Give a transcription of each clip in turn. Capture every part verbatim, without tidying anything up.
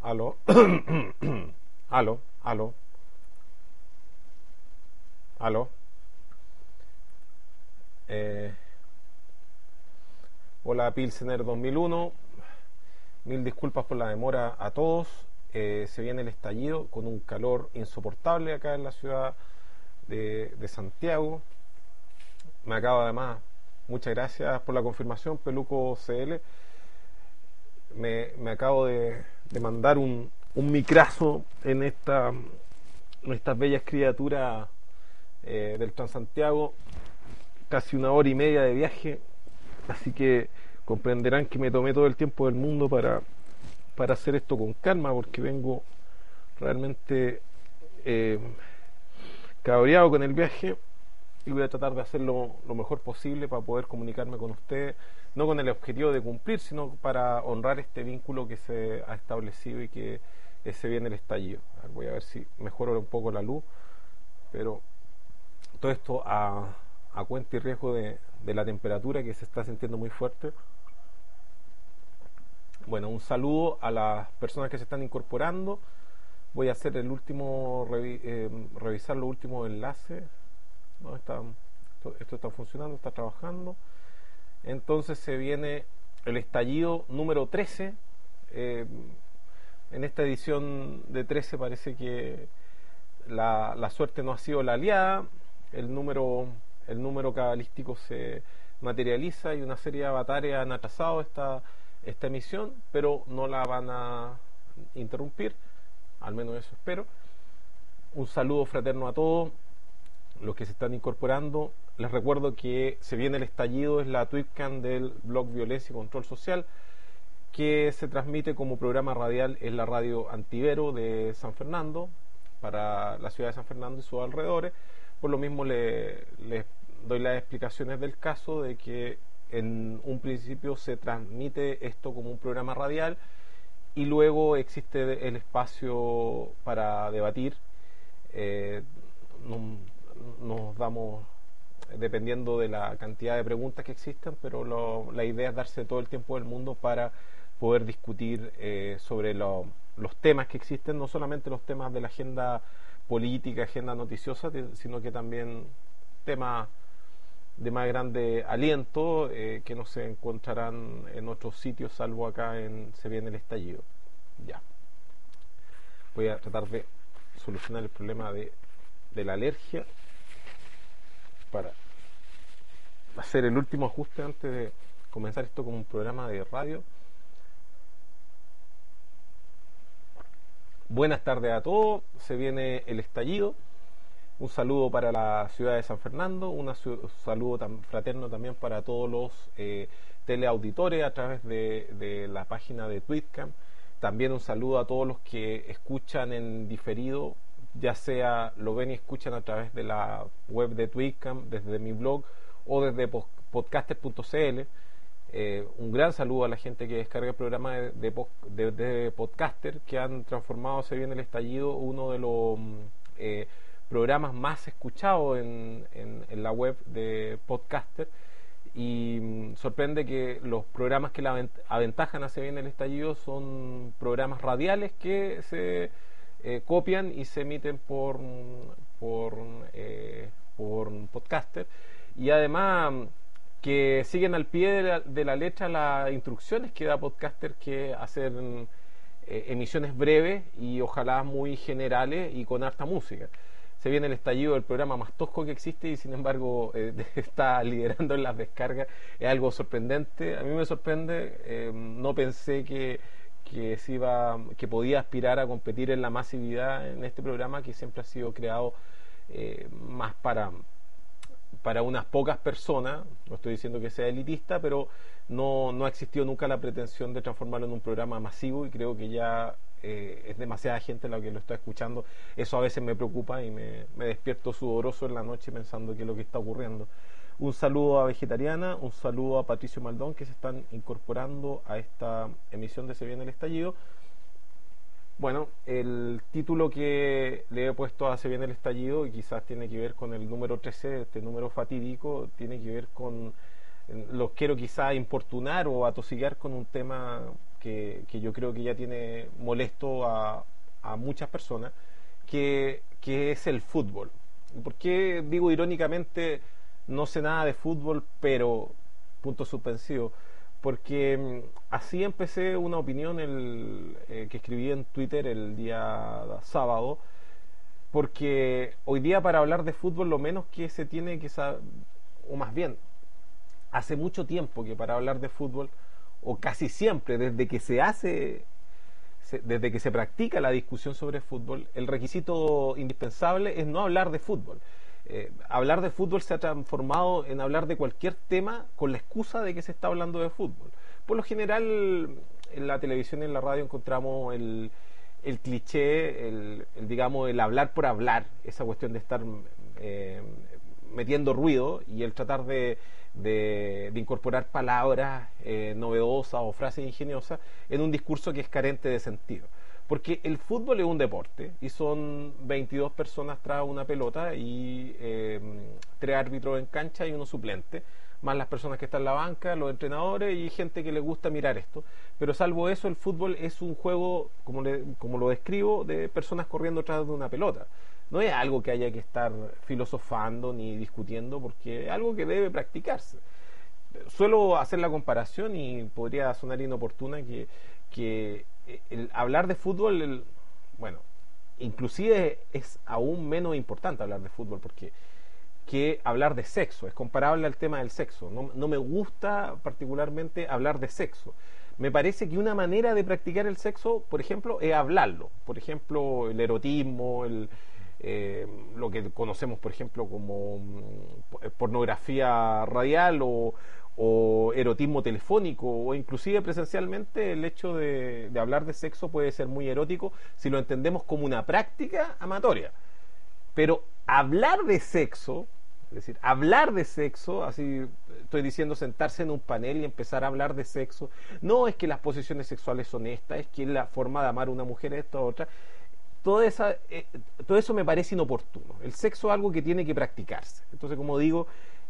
Aló. Aló, aló, aló. Eh, Hola Pilsener dos mil uno. Mil disculpas por la demora a todos. Eh, se viene el estallido con un calor insoportable acá en la ciudad de, de Santiago. Me acaba además, muchas gracias por la confirmación, Peluco C L. Me, me acabo de, de mandar un, un micrazo en esta en estas bellas criaturas eh, del Transantiago, casi una hora y media de viaje, así que comprenderán que me tomé todo el tiempo del mundo para, para hacer esto con calma, porque vengo realmente eh, cabreado con el viaje y voy a tratar de hacerlo lo mejor posible para poder comunicarme con ustedes, no con el objetivo de cumplir, sino para honrar este vínculo que se ha establecido y que eh, se viene el estallido. A ver, voy a ver si mejoro un poco la luz, pero todo esto a, a cuenta y riesgo de, de la temperatura que se está sintiendo muy fuerte. Bueno, un saludo a las personas que se están incorporando. Voy a hacer el último, revi eh, revisar los últimos enlaces. No, está, esto, esto está funcionando, está trabajando. Entonces se viene el estallido número trece. Eh, en esta edición de trece parece que la, la suerte no ha sido la aliada. El número, el número cabalístico se materializa y una serie de avatares han atrasado esta, esta emisión, pero no la van a interrumpir, al menos eso espero. Un saludo fraterno a todos los que se están incorporando. Les recuerdo que se viene el estallido, es la Twitcam del blog Violencia y Control Social, que se transmite como programa radial en la radio Antivero de San Fernando, para la ciudad de San Fernando y sus alrededores. Por lo mismo les le doy las explicaciones del caso de que en un principio se transmite esto como un programa radial y luego existe el espacio para debatir. Eh, nos, nos damos, dependiendo de la cantidad de preguntas que existen, pero lo, la idea es darse todo el tiempo del mundo para poder discutir eh, sobre lo, los temas que existen, no solamente los temas de la agenda política, agenda noticiosa, sino que también temas de más grande aliento eh, que no se encontrarán en otros sitios salvo acá en Se Viene el Estallido. Ya, voy a tratar de solucionar el problema de, de la alergia para hacer el último ajuste antes de comenzar esto como un programa de radio. Buenas tardes a todos, se viene el estallido. Un saludo para la ciudad de San Fernando, un saludo tan fraterno también para todos los eh, teleauditores a través de, de la página de Twitcam. También un saludo a todos los que escuchan en diferido, ya sea lo ven y escuchan a través de la web de Twitcam, desde mi blog o desde podcaster punto c l. Eh, un gran saludo a la gente que descarga el programa de, de, de, de Podcaster, que han transformado Se Viene el Estallido, uno de los eh, programas más escuchados en, en, en la web de Podcaster. Y mm, sorprende que los programas que la aventajan a Se Viene el Estallido son programas radiales que se eh, copian y se emiten por, por, eh, por Podcaster. Y además que siguen al pie de la, de la letra las instrucciones que da Podcaster, que hacer eh, emisiones breves y ojalá muy generales y con harta música. Se viene el estallido del programa más tosco que existe y sin embargo eh, está liderando en las descargas. Es algo sorprendente, a mí me sorprende. Eh, no pensé que, que, se iba, que podía aspirar a competir en la masividad en este programa, que siempre ha sido creado eh, más para... para unas pocas personas. No estoy diciendo que sea elitista, pero no, no ha existido nunca la pretensión de transformarlo en un programa masivo y creo que ya eh, es demasiada gente la que lo está escuchando. Eso a veces me preocupa y me, me despierto sudoroso en la noche pensando qué es lo que está ocurriendo. Un saludo a Vegetariana, un saludo a Patricio Maldón, que se están incorporando a esta emisión de Se Viene el Estallido. Bueno, el título que le he puesto a Se Viene el Estallido, y quizás tiene que ver con el número trece, este número fatídico, tiene que ver con, los quiero quizás importunar o atosigar con un tema que, que yo creo que ya tiene molesto a, a muchas personas, que, que es el fútbol. ¿Por qué digo irónicamente no sé nada de fútbol, pero punto suspensivo? Porque mm, así empecé una opinión el, eh, que escribí en Twitter el día sábado, porque hoy día para hablar de fútbol lo menos que se tiene que saber, o más bien, hace mucho tiempo que para hablar de fútbol, o casi siempre, desde que se hace, se, desde que se practica la discusión sobre fútbol, el requisito indispensable es no hablar de fútbol. Eh, hablar de fútbol se ha transformado en hablar de cualquier tema con la excusa de que se está hablando de fútbol. Por lo general, en la televisión y en la radio encontramos el, el cliché, el, el, digamos, el hablar por hablar, esa cuestión de estar eh, metiendo ruido y el tratar de, de, de incorporar palabras eh, novedosas o frases ingeniosas en un discurso que es carente de sentido. Porque el fútbol es un deporte y son veintidós personas tras una pelota y eh, tres árbitros en cancha y uno suplente, más las personas que están en la banca, los entrenadores y gente que le gusta mirar esto. Pero salvo eso, el fútbol es un juego, como, le, como lo describo, de personas corriendo tras de una pelota. No es algo que haya que estar filosofando ni discutiendo, porque es algo que debe practicarse. Suelo hacer la comparación y podría sonar inoportuna que, que el hablar de fútbol, el, bueno, inclusive es aún menos importante hablar de fútbol porque que hablar de sexo, es comparable al tema del sexo. No, no me gusta particularmente hablar de sexo. Me parece que una manera de practicar el sexo, por ejemplo, es hablarlo. Por ejemplo, el erotismo, el, eh, lo que conocemos, por ejemplo, como mm, pornografía radial o, o erotismo telefónico o inclusive presencialmente, el hecho de, de hablar de sexo puede ser muy erótico si lo entendemos como una práctica amatoria. Pero hablar de sexo, es decir, hablar de sexo, así estoy diciendo sentarse en un panel y empezar a hablar de sexo, no es que las posiciones sexuales son estas, es que la forma de amar a una mujer es esta o otra, todo, esa, eh, todo eso me parece inoportuno. El sexo es algo que tiene que practicarse. Entonces, como digo,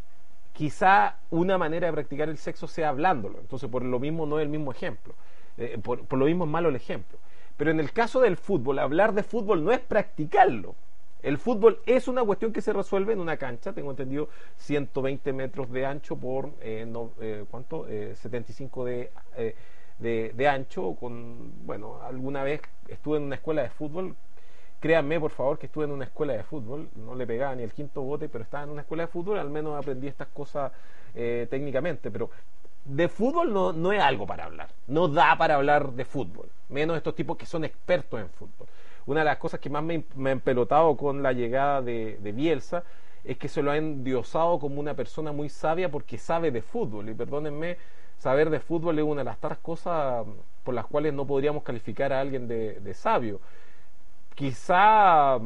quizá una manera de practicar el sexo sea hablándolo. Entonces, por lo mismo no es el mismo ejemplo. Eh, por, por lo mismo es malo el ejemplo. Pero en el caso del fútbol, hablar de fútbol no es practicarlo. El fútbol es una cuestión que se resuelve en una cancha, tengo entendido, ciento veinte metros de ancho por, eh, no, eh, ¿cuánto? Eh, setenta y cinco de, eh, de, de ancho. Con, bueno, alguna vez estuve en una escuela de fútbol. Créanme, por favor, que estuve en una escuela de fútbol, no le pegaba ni el quinto bote, pero estaba en una escuela de fútbol, al menos aprendí estas cosas eh, técnicamente, pero de fútbol no, no es algo para hablar, no da para hablar de fútbol, menos estos tipos que son expertos en fútbol. Una de las cosas que más me, me ha empelotado con la llegada de, de Bielsa es que se lo ha endiosado como una persona muy sabia porque sabe de fútbol, y perdónenme, saber de fútbol es una de las tantas cosas por las cuales no podríamos calificar a alguien de, de sabio. Quizá,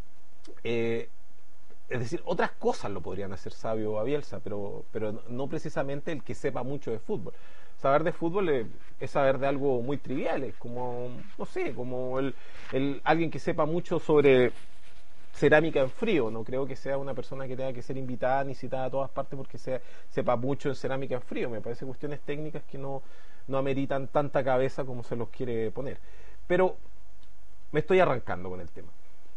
eh, es decir, otras cosas lo podrían hacer sabio a Bielsa, pero, pero no precisamente el que sepa mucho de fútbol. Saber de fútbol es, es saber de algo muy trivial, es como, no sé, como el, el, alguien que sepa mucho sobre cerámica en frío. No creo que sea una persona que tenga que ser invitada ni citada a todas partes porque sea, sepa mucho en cerámica en frío. Me parece cuestiones técnicas que no, no ameritan tanta cabeza como se los quiere poner. Pero me estoy arrancando con el tema.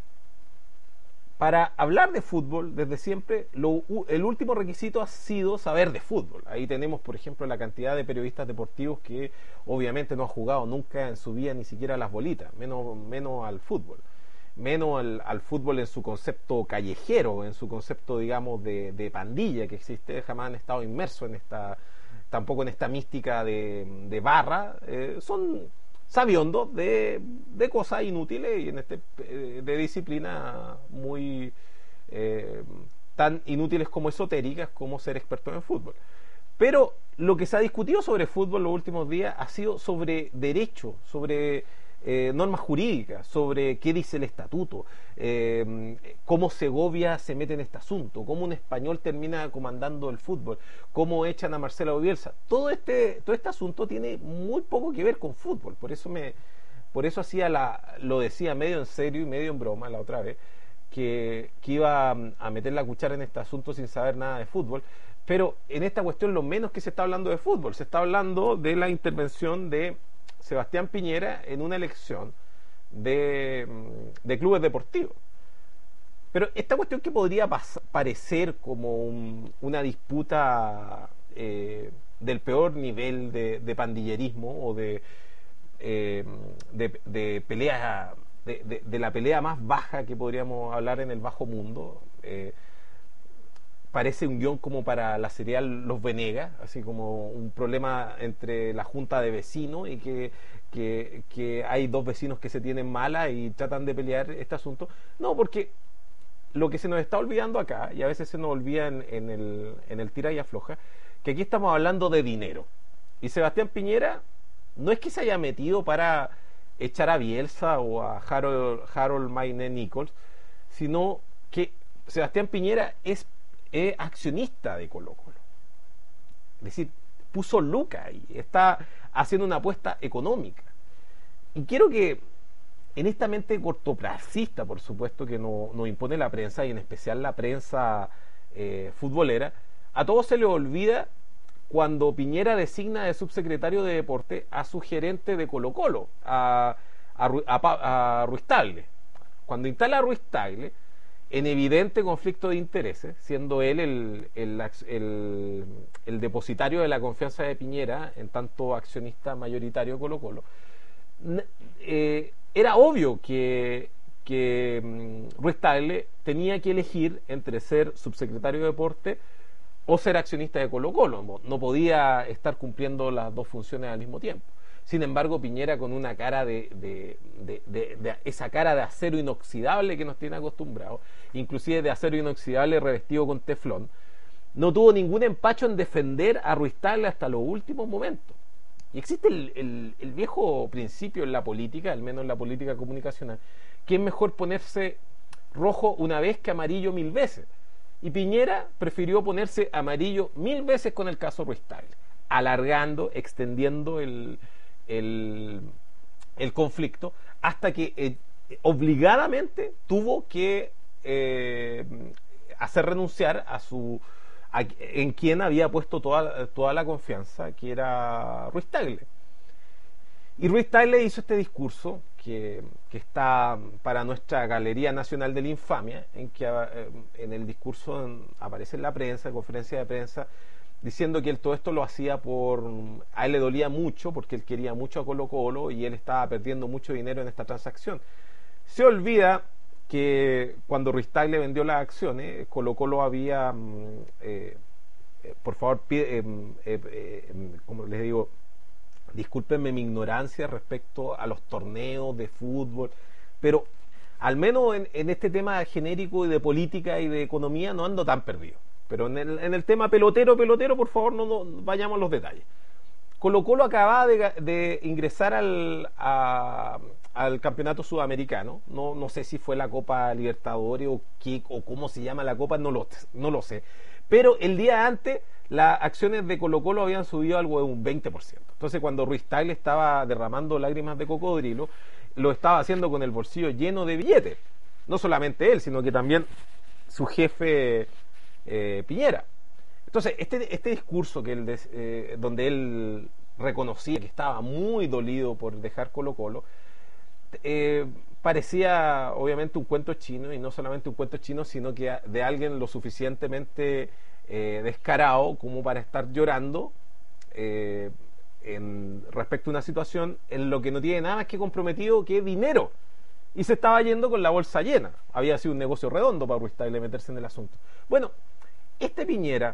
Para hablar de fútbol, desde siempre, lo, el último requisito ha sido saber de fútbol. Ahí tenemos, por ejemplo, la cantidad de periodistas deportivos que obviamente no han jugado nunca en su vida ni siquiera a las bolitas, menos, menos al fútbol. Menos al, al fútbol en su concepto callejero, en su concepto, digamos, de, de pandilla que existe. Jamás han estado inmersos en esta, tampoco en esta mística de, de barra. Eh, son sabiondos de, de cosas inútiles y en este de disciplinas muy eh, tan inútiles como esotéricas como ser expertos en fútbol. Pero lo que se ha discutido sobre fútbol los últimos días ha sido sobre derecho, sobre eh, normas jurídicas, sobre qué dice el estatuto, eh, cómo Segovia se mete en este asunto, cómo un español termina comandando el fútbol, cómo echan a Marcelo Bielsa. Todo este, todo este asunto tiene muy poco que ver con fútbol, por eso me, por eso hacía la, lo decía medio en serio y medio en broma la otra vez, que, que iba a meter la cuchara en este asunto sin saber nada de fútbol. Pero en esta cuestión lo menos que se está hablando de fútbol, se está hablando de la intervención de Sebastián Piñera en una elección de, de clubes deportivos. Pero esta cuestión que podría parecer como un, una disputa eh, del peor nivel de, de pandillerismo o de, eh, de, de pelea, de, de, de la pelea más baja que podríamos hablar en el bajo mundo, eh, parece un guión como para la serial Los Venegas, así como un problema entre la junta de vecinos y que, que, que hay dos vecinos que se tienen mala y tratan de pelear este asunto. No, porque lo que se nos está olvidando acá, y a veces se nos olvida en, en, el, en el tira y afloja, que aquí estamos hablando de dinero. Y Sebastián Piñera no es que se haya metido para echar a Bielsa o a Harold, Harold Mayne Nichols, sino que Sebastián Piñera es, es accionista de Colo Colo. Es decir, puso lucas ahí, está haciendo una apuesta económica. Y quiero que en esta mente cortoplacista, por supuesto, que nos no impone la prensa, y en especial la prensa eh, futbolera, a todos se les olvida cuando Piñera designa de subsecretario de Deporte a su gerente de Colo Colo, a, a, a, a Ruiz Tagle. Cuando instala a Ruiz Tagle, en evidente conflicto de intereses, siendo él el, el, el, el depositario de la confianza de Piñera, en tanto accionista mayoritario de Colo Colo, eh, era obvio que, que um, Ruiz Tagle tenía que elegir entre ser subsecretario de Deporte o ser accionista de Colo Colo. No podía estar cumpliendo las dos funciones al mismo tiempo. Sin embargo, Piñera, con una cara de, de, de, de, de esa cara de acero inoxidable que nos tiene acostumbrados, inclusive de acero inoxidable revestido con teflón, no tuvo ningún empacho en defender a Ruiz Tagle hasta los últimos momentos. Y existe el, el, el viejo principio en la política, al menos en la política comunicacional, que es mejor ponerse rojo una vez que amarillo mil veces. Y Piñera prefirió ponerse amarillo mil veces con el caso Ruiz Tagle, alargando, extendiendo el, el, el conflicto, hasta que eh, obligadamente tuvo que eh, hacer renunciar a su a, en quien había puesto toda, toda la confianza, que era Ruiz Tagle. Y Ruiz Tagle hizo este discurso que, que está para nuestra Galería Nacional de la Infamia, en que eh, en el discurso en, aparece en la prensa, en conferencia de prensa, diciendo que él todo esto lo hacía por... A él le dolía mucho porque él quería mucho a Colo Colo y él estaba perdiendo mucho dinero en esta transacción. Se olvida que cuando Ruiz Tagle vendió las acciones, Colo Colo había... Eh, eh, por favor, pide, eh, eh, eh, como les digo, discúlpenme mi ignorancia respecto a los torneos de fútbol, pero al menos en, en este tema genérico y de política y de economía no ando tan perdido. Pero en el, en el tema pelotero, pelotero, por favor, no, no vayamos a los detalles. Colo Colo acababa de, de ingresar al, a, al campeonato sudamericano. No, no sé si fue la Copa Libertadores o, qué, o cómo se llama la Copa, no lo, no lo sé. Pero el día antes, las acciones de Colo Colo habían subido algo de un veinte por ciento. Entonces, cuando Ruiz Tagle estaba derramando lágrimas de cocodrilo, lo estaba haciendo con el bolsillo lleno de billetes. No solamente él, sino que también su jefe eh, Piñera. Entonces, este, este discurso que él, eh, donde él reconocía que estaba muy dolido por dejar Colo Colo, eh, parecía obviamente un cuento chino, y no solamente un cuento chino, sino que de alguien lo suficientemente eh, descarado como para estar llorando eh, en, respecto a una situación en lo que no tiene nada más que comprometido que dinero. Y se estaba yendo con la bolsa llena. Había sido un negocio redondo para Ruiz Tagle meterse en el asunto. Bueno, este Piñera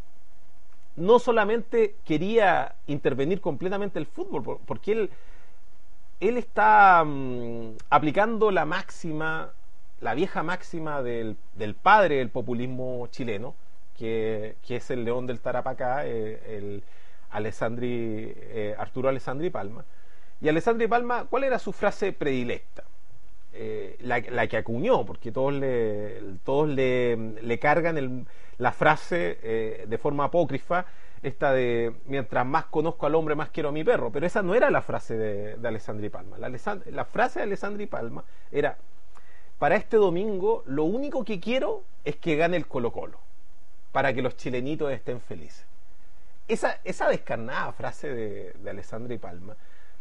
no solamente quería intervenir completamente el fútbol, porque él, él está um, aplicando la máxima, la vieja máxima del, del padre del populismo chileno, que, que es el león del Tarapacá, eh, el Alessandri, eh, Arturo Alessandri Palma. Y Alessandri Palma, ¿cuál era su frase predilecta? Eh, la, la que acuñó, porque todos le, todos le, le cargan el, la frase eh, de forma apócrifa, esta de mientras más conozco al hombre más quiero a mi perro, pero esa no era la frase de, de Alessandri Palma. La, la frase de Alessandri Palma era: para este domingo lo único que quiero es que gane el Colo Colo, para que los chilenitos estén felices. Esa, esa descarnada frase de, de Alessandri Palma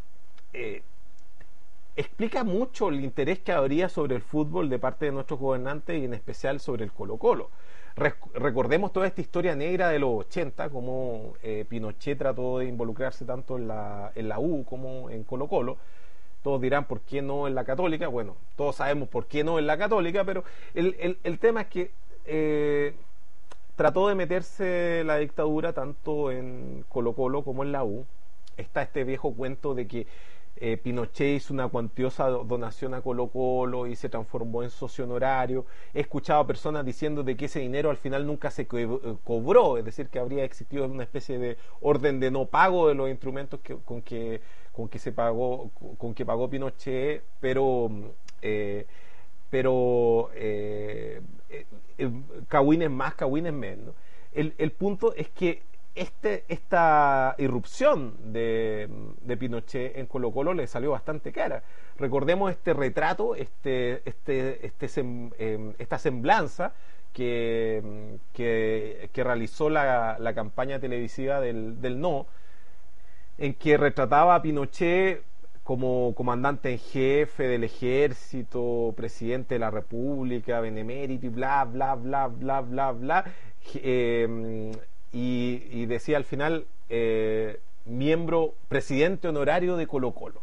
eh, explica mucho el interés que habría sobre el fútbol de parte de nuestros gobernantes y en especial sobre el Colo-Colo. Recordemos toda esta historia negra de los ochenta, como eh, Pinochet trató de involucrarse tanto en la, en la U como en Colo-Colo. Todos dirán, ¿por qué no en la Católica? Bueno, todos sabemos por qué no en la Católica, pero el, el, el tema es que eh, trató de meterse la dictadura tanto en Colo-Colo como en la U. Está este viejo cuento de que eh, Pinochet hizo una cuantiosa donación a Colo-Colo y se transformó en socio honorario. He escuchado a personas diciendo de que ese dinero al final nunca se co cobró, es decir, que habría existido una especie de orden de no pago de los instrumentos que, con que con que se pagó, con que pagó Pinochet, pero eh, pero eh, eh, cagüines más, cagüines menos. El, el punto es que Este, esta irrupción de, de Pinochet en Colo-Colo le salió bastante cara. Recordemos este retrato, este, este, este sem, eh, esta semblanza que, que, que realizó la, la campaña televisiva del, del No, en que retrataba a Pinochet como comandante en jefe del ejército, presidente de la república, benemérito y bla, bla, bla, bla, bla, bla. Eh, Y, y decía al final eh, miembro, presidente honorario de Colo-Colo.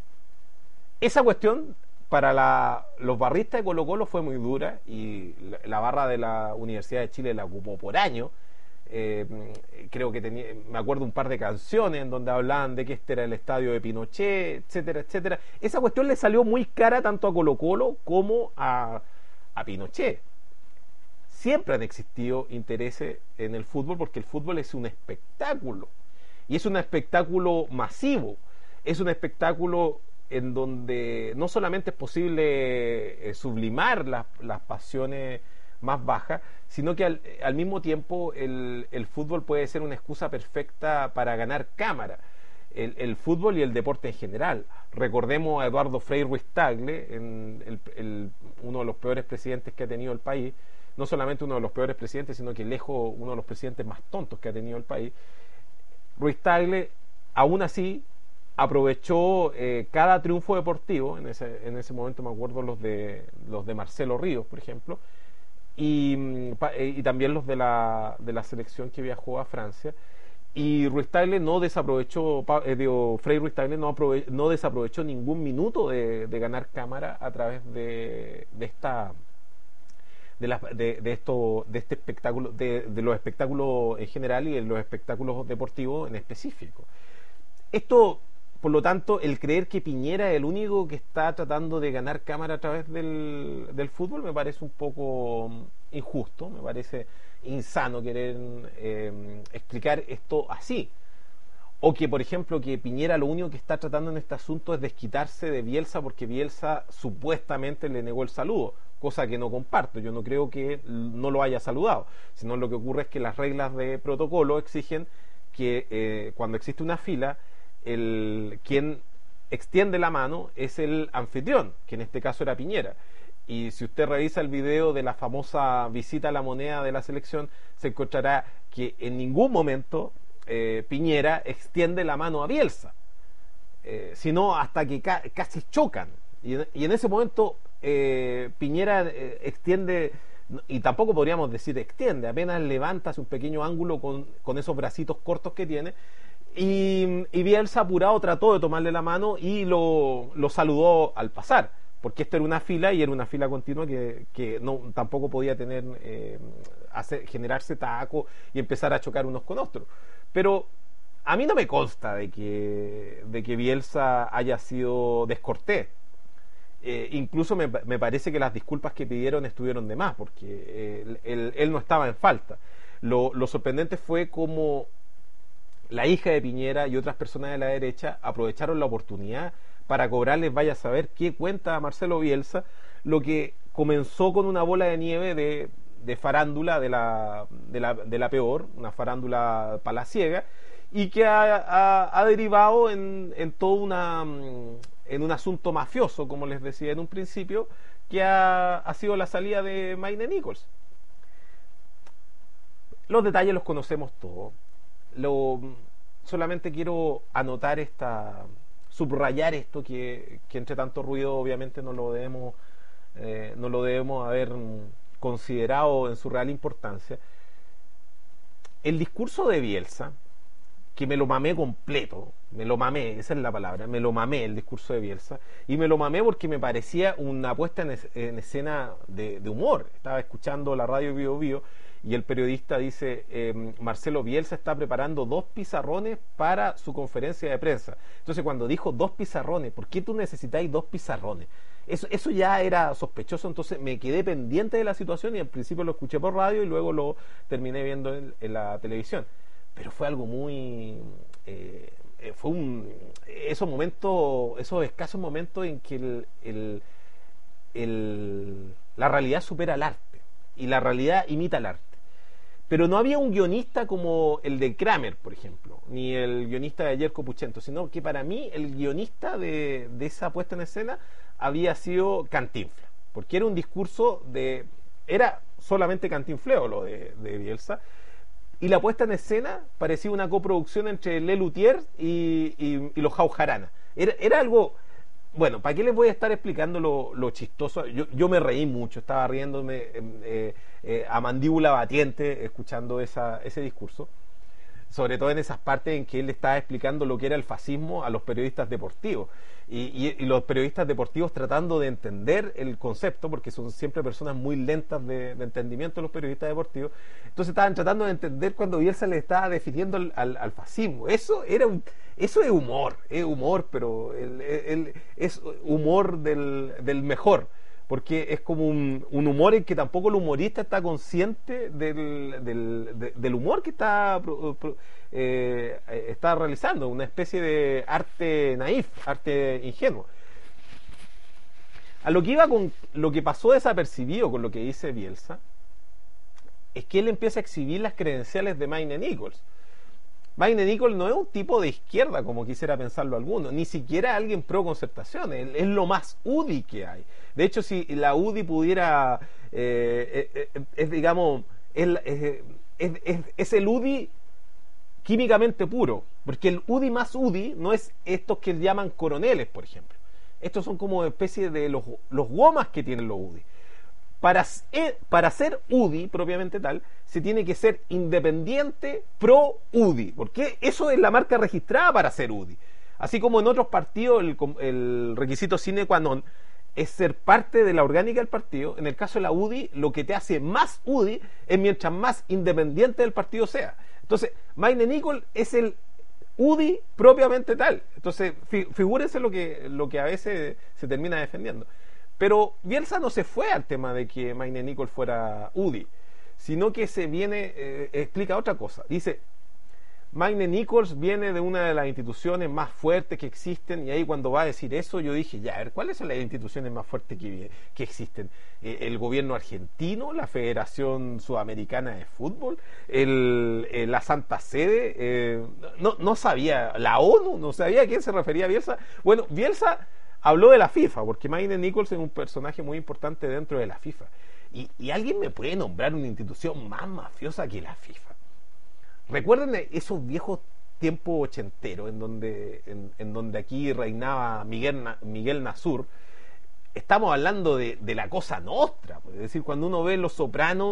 Esa cuestión para la, los barristas de Colo-Colo fue muy dura y la, la barra de la Universidad de Chile la ocupó por años. Eh, creo que tenía, me acuerdo un par de canciones en donde hablaban de que este era el estadio de Pinochet, etcétera, etcétera. Esa cuestión le salió muy cara tanto a Colo-Colo como a, a Pinochet. Siempre han existido intereses en el fútbol porque el fútbol es un espectáculo y es un espectáculo masivo, es un espectáculo en donde no solamente es posible eh, sublimar las, las pasiones más bajas, sino que al, al mismo tiempo el, el fútbol puede ser una excusa perfecta para ganar cámara. El, el fútbol y el deporte en general. Recordemos a Eduardo Frei Ruiz Tagle, en el, el, uno de los peores presidentes que ha tenido el país, no solamente uno de los peores presidentes, sino que lejos uno de los presidentes más tontos que ha tenido el país. Ruiz Tagle, aún así, aprovechó eh, cada triunfo deportivo, en ese, en ese momento me acuerdo los de, los de Marcelo Ríos, por ejemplo, y, y también los de la, de la selección que viajó a Francia, y Ruiz Tagle no desaprovechó, eh, digo, Frei Ruiz Tagle no, aprove, no desaprovechó ningún minuto de, de ganar cámara a través de, de esta... De, la, de, de esto de este espectáculo de, de los espectáculos en general y de los espectáculos deportivos en específico. Esto, por lo tanto, el creer que Piñera es el único que está tratando de ganar cámara a través del, del fútbol me parece un poco injusto, me parece insano querer eh, explicar esto así. O que, por ejemplo, que Piñera lo único que está tratando en este asunto es desquitarse de Bielsa porque Bielsa supuestamente le negó el saludo, cosa que no comparto. Yo no creo que no lo haya saludado, sino lo que ocurre es que las reglas de protocolo exigen que eh, cuando existe una fila, el quien extiende la mano es el anfitrión, que en este caso era Piñera. Y si usted revisa el video de la famosa visita a la moneda de la selección, se encontrará que en ningún momento Eh, Piñera extiende la mano a Bielsa, eh, sino hasta que ca casi chocan y, y en ese momento eh, Piñera eh, extiende, y tampoco podríamos decir extiende, apenas levanta un pequeño ángulo con, con esos bracitos cortos que tiene y, y Bielsa apurado trató de tomarle la mano y lo, lo saludó al pasar, porque esto era una fila y era una fila continua que, que no, tampoco podía tener eh, hacer, generarse taco y empezar a chocar unos con otros. Pero a mí no me consta de que, de que Bielsa haya sido descortés. Eh, incluso me, me parece que las disculpas que pidieron estuvieron de más, porque eh, él, él, él no estaba en falta. Lo, lo sorprendente fue como la hija de Piñera y otras personas de la derecha aprovecharon la oportunidad para cobrarles, vaya a saber qué cuenta a Marcelo Bielsa, lo que comenzó con una bola de nieve de... de farándula de la, de la, de la peor, una farándula palaciega, y que ha, ha, ha derivado en, en todo una, en un asunto mafioso, como les decía en un principio, que ha, ha sido la salida de Maine Nichols. Los detalles los conocemos todos. Lo, solamente quiero anotar esta subrayar esto que, que entre tanto ruido obviamente no lo debemos, eh, no lo debemos haber considerado en su real importancia. El discurso de Bielsa, que me lo mamé completo, me lo mamé, esa es la palabra, me lo mamé el discurso de Bielsa, y me lo mamé porque me parecía una puesta en, es, en escena de, de humor. Estaba escuchando la radio Bio Bio y el periodista dice, eh, Marcelo Bielsa está preparando dos pizarrones para su conferencia de prensa. Entonces cuando dijo dos pizarrones, ¿por qué tú necesitáis dos pizarrones? Eso, eso ya era sospechoso, entonces me quedé pendiente de la situación y al principio lo escuché por radio y luego lo terminé viendo en, en la televisión. Pero fue algo muy... Eh, fue un... Esos momentos, esos escasos momentos en que el, el, el, la realidad supera al arte y la realidad imita al arte. Pero no había un guionista como el de Kramer, por ejemplo, ni el guionista de Yerko Puchento, sino que para mí el guionista de, de esa puesta en escena había sido Cantinflas, porque era un discurso de... Era solamente cantinfleo lo de, de Bielsa, y la puesta en escena parecía una coproducción entre Le Luthier y, y, y los Jaujarana. Era, era algo... Bueno, ¿para qué les voy a estar explicando lo, lo chistoso? Yo, yo me reí mucho, estaba riéndome eh, eh, a mandíbula batiente escuchando esa, ese discurso, sobre todo en esas partes en que él estaba explicando lo que era el fascismo a los periodistas deportivos y, y, y los periodistas deportivos tratando de entender el concepto, porque son siempre personas muy lentas de, de entendimiento los periodistas deportivos. Entonces estaban tratando de entender cuando Bielsa le estaba definiendo al, al, al fascismo. Eso era un, eso es humor, es humor, pero el, el, es humor del, del mejor, porque es como un, un humor en que tampoco el humorista está consciente del, del, de, del humor que está, eh, está realizando, una especie de arte naif, arte ingenuo. A lo que iba con lo que pasó desapercibido con lo que dice Bielsa, es que él empieza a exhibir las credenciales de Magne Nichols. Magne Nichols no es un tipo de izquierda como quisiera pensarlo alguno, ni siquiera alguien pro concertación, es, es lo más U D I que hay. De hecho, si la U D I pudiera, eh, eh, eh, es digamos, es, es, es, es el U D I químicamente puro, porque el U D I más U D I no es estos que llaman coroneles, por ejemplo. Estos son como especie de los, los gomas que tienen los U D I. Para, para ser U D I propiamente tal, se tiene que ser independiente pro U D I, porque eso es la marca registrada para ser U D I. Así como en otros partidos el, el requisito sine qua non es ser parte de la orgánica del partido, en el caso de la U D I, lo que te hace más U D I es mientras más independiente del partido sea. Entonces, Magne Nichols es el U D I propiamente tal. Entonces, fi, figúrense lo que, lo que a veces se termina defendiendo. Pero Bielsa no se fue al tema de que Magne Nichols fuera U D I, sino que se viene, eh, explica otra cosa. Dice, Magne Nichols viene de una de las instituciones más fuertes que existen, y ahí cuando va a decir eso yo dije, ya, a ver, ¿cuáles son las instituciones más fuertes que, que existen? Eh, ¿El gobierno argentino? ¿La Federación Sudamericana de Fútbol? El, eh, ¿La Santa Sede? Eh, no, no sabía, ¿la ONU? No sabía a quién se refería Bielsa. Bueno, Bielsa habló de la FIFA, porque Magne Nichols es un personaje muy importante dentro de la FIFA. Y, y alguien me puede nombrar una institución más mafiosa que la FIFA. Recuerden esos viejos tiempos ochenteros en donde, en, en donde aquí reinaba Miguel, Miguel Nasur. Estamos hablando de, de la cosa nostra. Es decir, cuando uno ve Los Sopranos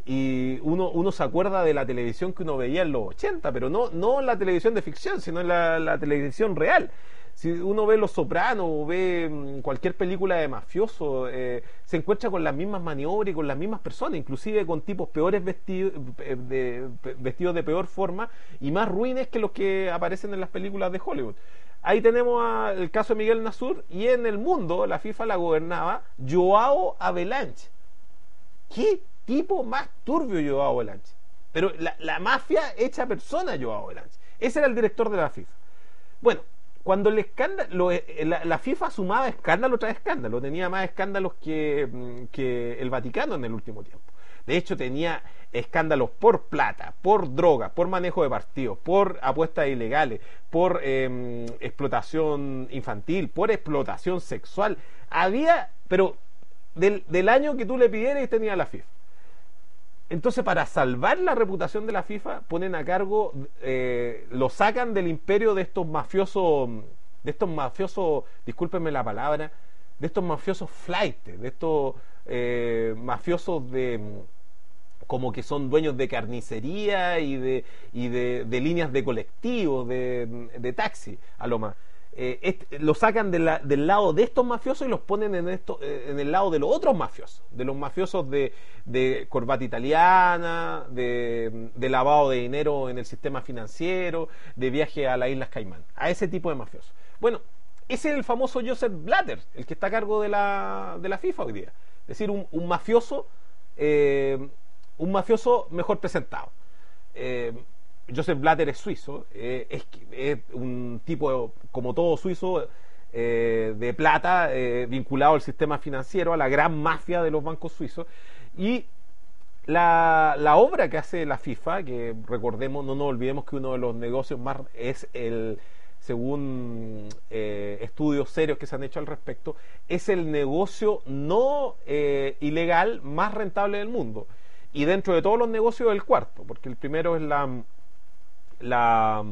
y uno, uno se acuerda de la televisión que uno veía en los ochenta, pero no, no la televisión de ficción, sino la, la televisión real. Si uno ve Los Sopranos o ve cualquier película de mafioso, eh, se encuentra con las mismas maniobras y con las mismas personas, inclusive con tipos peores vestidos de, vestidos de peor forma y más ruines que los que aparecen en las películas de Hollywood. Ahí tenemos a, el caso de Miguel Nasur, y en el mundo la FIFA la gobernaba Joao Havelange. ¿Qué tipo más turbio Joao Havelange? Pero la, la mafia hecha persona Joao Havelange. Ese era el director de la FIFA. Bueno, cuando el escándalo, la, la FIFA sumaba escándalo tras escándalo, tenía más escándalos que, que el Vaticano en el último tiempo. De hecho, tenía escándalos por plata, por droga, por manejo de partidos, por apuestas ilegales, por eh, explotación infantil, por explotación sexual. Había, pero del, del año que tú le pidieras tenía la FIFA. Entonces, para salvar la reputación de la FIFA, ponen a cargo, eh, lo sacan del imperio de estos mafiosos de estos mafiosos, discúlpenme la palabra, de estos mafiosos flight, de estos eh, mafiosos de como que son dueños de carnicería y de, y de, de líneas de colectivos, de, de taxi, a lo más. Eh, este, lo sacan de la, del lado de estos mafiosos y los ponen en, esto, eh, en el lado de los otros mafiosos, de los mafiosos de, de corbata italiana, de, de lavado de dinero en el sistema financiero, de viaje a las Islas Caimán, a ese tipo de mafiosos. Bueno, ese es el famoso Joseph Blatter, el que está a cargo de la, de la FIFA hoy día. Es decir, un, un mafioso, eh, un mafioso mejor presentado. Eh, Joseph Blatter es suizo, eh, es, es un tipo, como todo suizo, eh, de plata, eh, vinculado al sistema financiero, a la gran mafia de los bancos suizos. Y la, la obra que hace la FIFA, que recordemos, no nos olvidemos que uno de los negocios más es el, según eh, estudios serios que se han hecho al respecto, es el negocio no eh, ilegal más rentable del mundo. Y dentro de todos los negocios, el cuarto, porque el primero es la... La,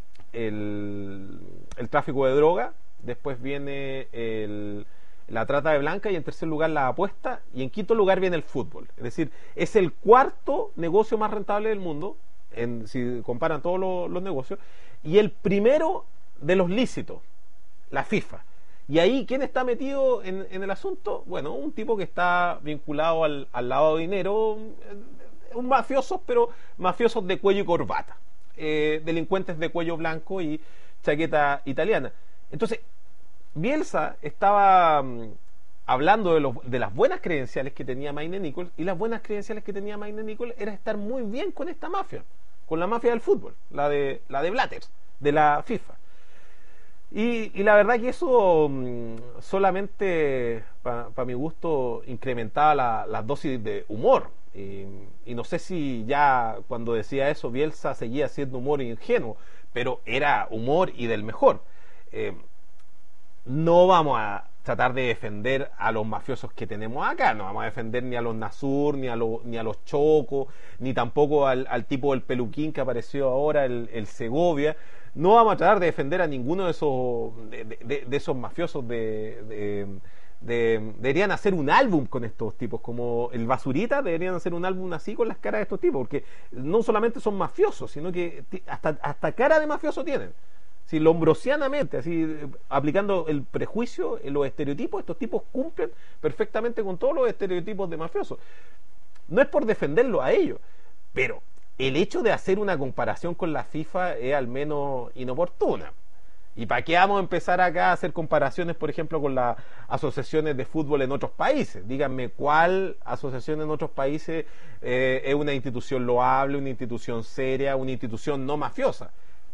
el, el tráfico de droga, después viene el, la trata de blancas y en tercer lugar la apuesta y en quinto lugar viene el fútbol. Es decir, es el cuarto negocio más rentable del mundo, en, si comparan todos los, los negocios, y el primero de los lícitos, la FIFA. Y ahí, ¿quién está metido en, en el asunto? Bueno, un tipo que está vinculado al, al lavado de dinero, un mafiosos, pero mafiosos de cuello y corbata. Eh, delincuentes de cuello blanco y chaqueta italiana. Entonces, Bielsa estaba um, hablando de, los, de las buenas credenciales que tenía Maine Nichols, y las buenas credenciales que tenía Maine Nichols era estar muy bien con esta mafia, con la mafia del fútbol, la de, la de Blatter, de la FIFA. Y, y la verdad que eso um, solamente, para pa mi gusto, incrementaba la, las dosis de humor. Y, y no sé si ya cuando decía eso Bielsa seguía siendo humor ingenuo, pero era humor y del mejor. Eh, no vamos a tratar de defender a los mafiosos que tenemos acá, no vamos a defender ni a los Nasur, ni a, lo, ni a los Choco, ni tampoco al, al tipo del peluquín que apareció ahora, el, el Segovia. No vamos a tratar de defender a ninguno de esos, de, de, de esos mafiosos de... de De, deberían hacer un álbum con estos tipos, como el Basurita, deberían hacer un álbum así con las caras de estos tipos, porque no solamente son mafiosos, sino que hasta, hasta cara de mafioso tienen. Si lombrosianamente, así aplicando el prejuicio, los estereotipos, estos tipos cumplen perfectamente con todos los estereotipos de mafiosos. No es por defenderlo a ellos, pero el hecho de hacer una comparación con la FIFA es al menos inoportuna. ¿Y para qué vamos a empezar acá a hacer comparaciones, por ejemplo, con las asociaciones de fútbol en otros países? Díganme cuál asociación en otros países eh, es una institución loable, una institución seria, una institución no mafiosa.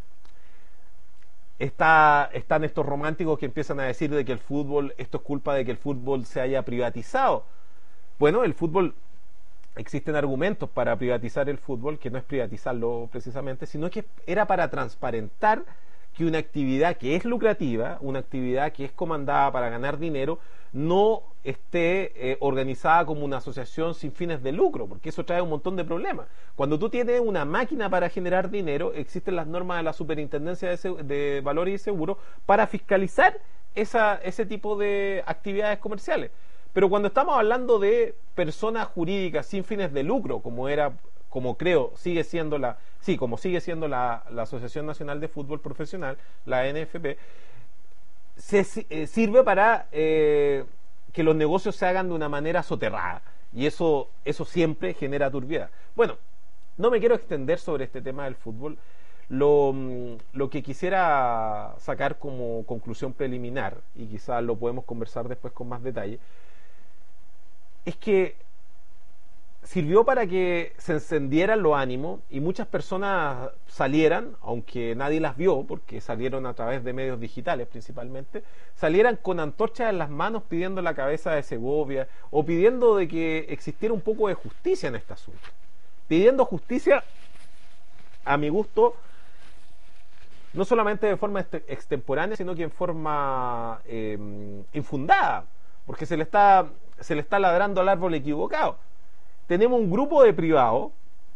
Está, están estos románticos que empiezan a decir de que el fútbol, esto es culpa de que el fútbol se haya privatizado. Bueno, el fútbol, existen argumentos para privatizar el fútbol, que no es privatizarlo precisamente, sino que era para transparentar que una actividad que es lucrativa, una actividad que es comandada para ganar dinero, no esté eh, organizada como una asociación sin fines de lucro, porque eso trae un montón de problemas. Cuando tú tienes una máquina para generar dinero, existen las normas de la Superintendencia de, Se- de Valores y Seguros para fiscalizar esa, ese tipo de actividades comerciales. Pero cuando estamos hablando de personas jurídicas sin fines de lucro, como era, como creo, sigue siendo la, sí, como sigue siendo la, la Asociación Nacional de Fútbol Profesional, la N F P, se eh, sirve para eh, que los negocios se hagan de una manera soterrada, y eso, eso siempre genera turbiedad. Bueno, no me quiero extender sobre este tema del fútbol. Lo, lo que quisiera sacar como conclusión preliminar, y quizás lo podemos conversar después con más detalle, es que sirvió para que se encendieran los ánimos y muchas personas salieran, aunque nadie las vio, porque salieron a través de medios digitales principalmente, salieran con antorchas en las manos pidiendo la cabeza de Segovia, o pidiendo de que existiera un poco de justicia en este asunto. Pidiendo justicia, a mi gusto, no solamente de forma extemporánea, sino que en forma eh, infundada, porque se le está, se le está ladrando al árbol equivocado. Tenemos un grupo de privados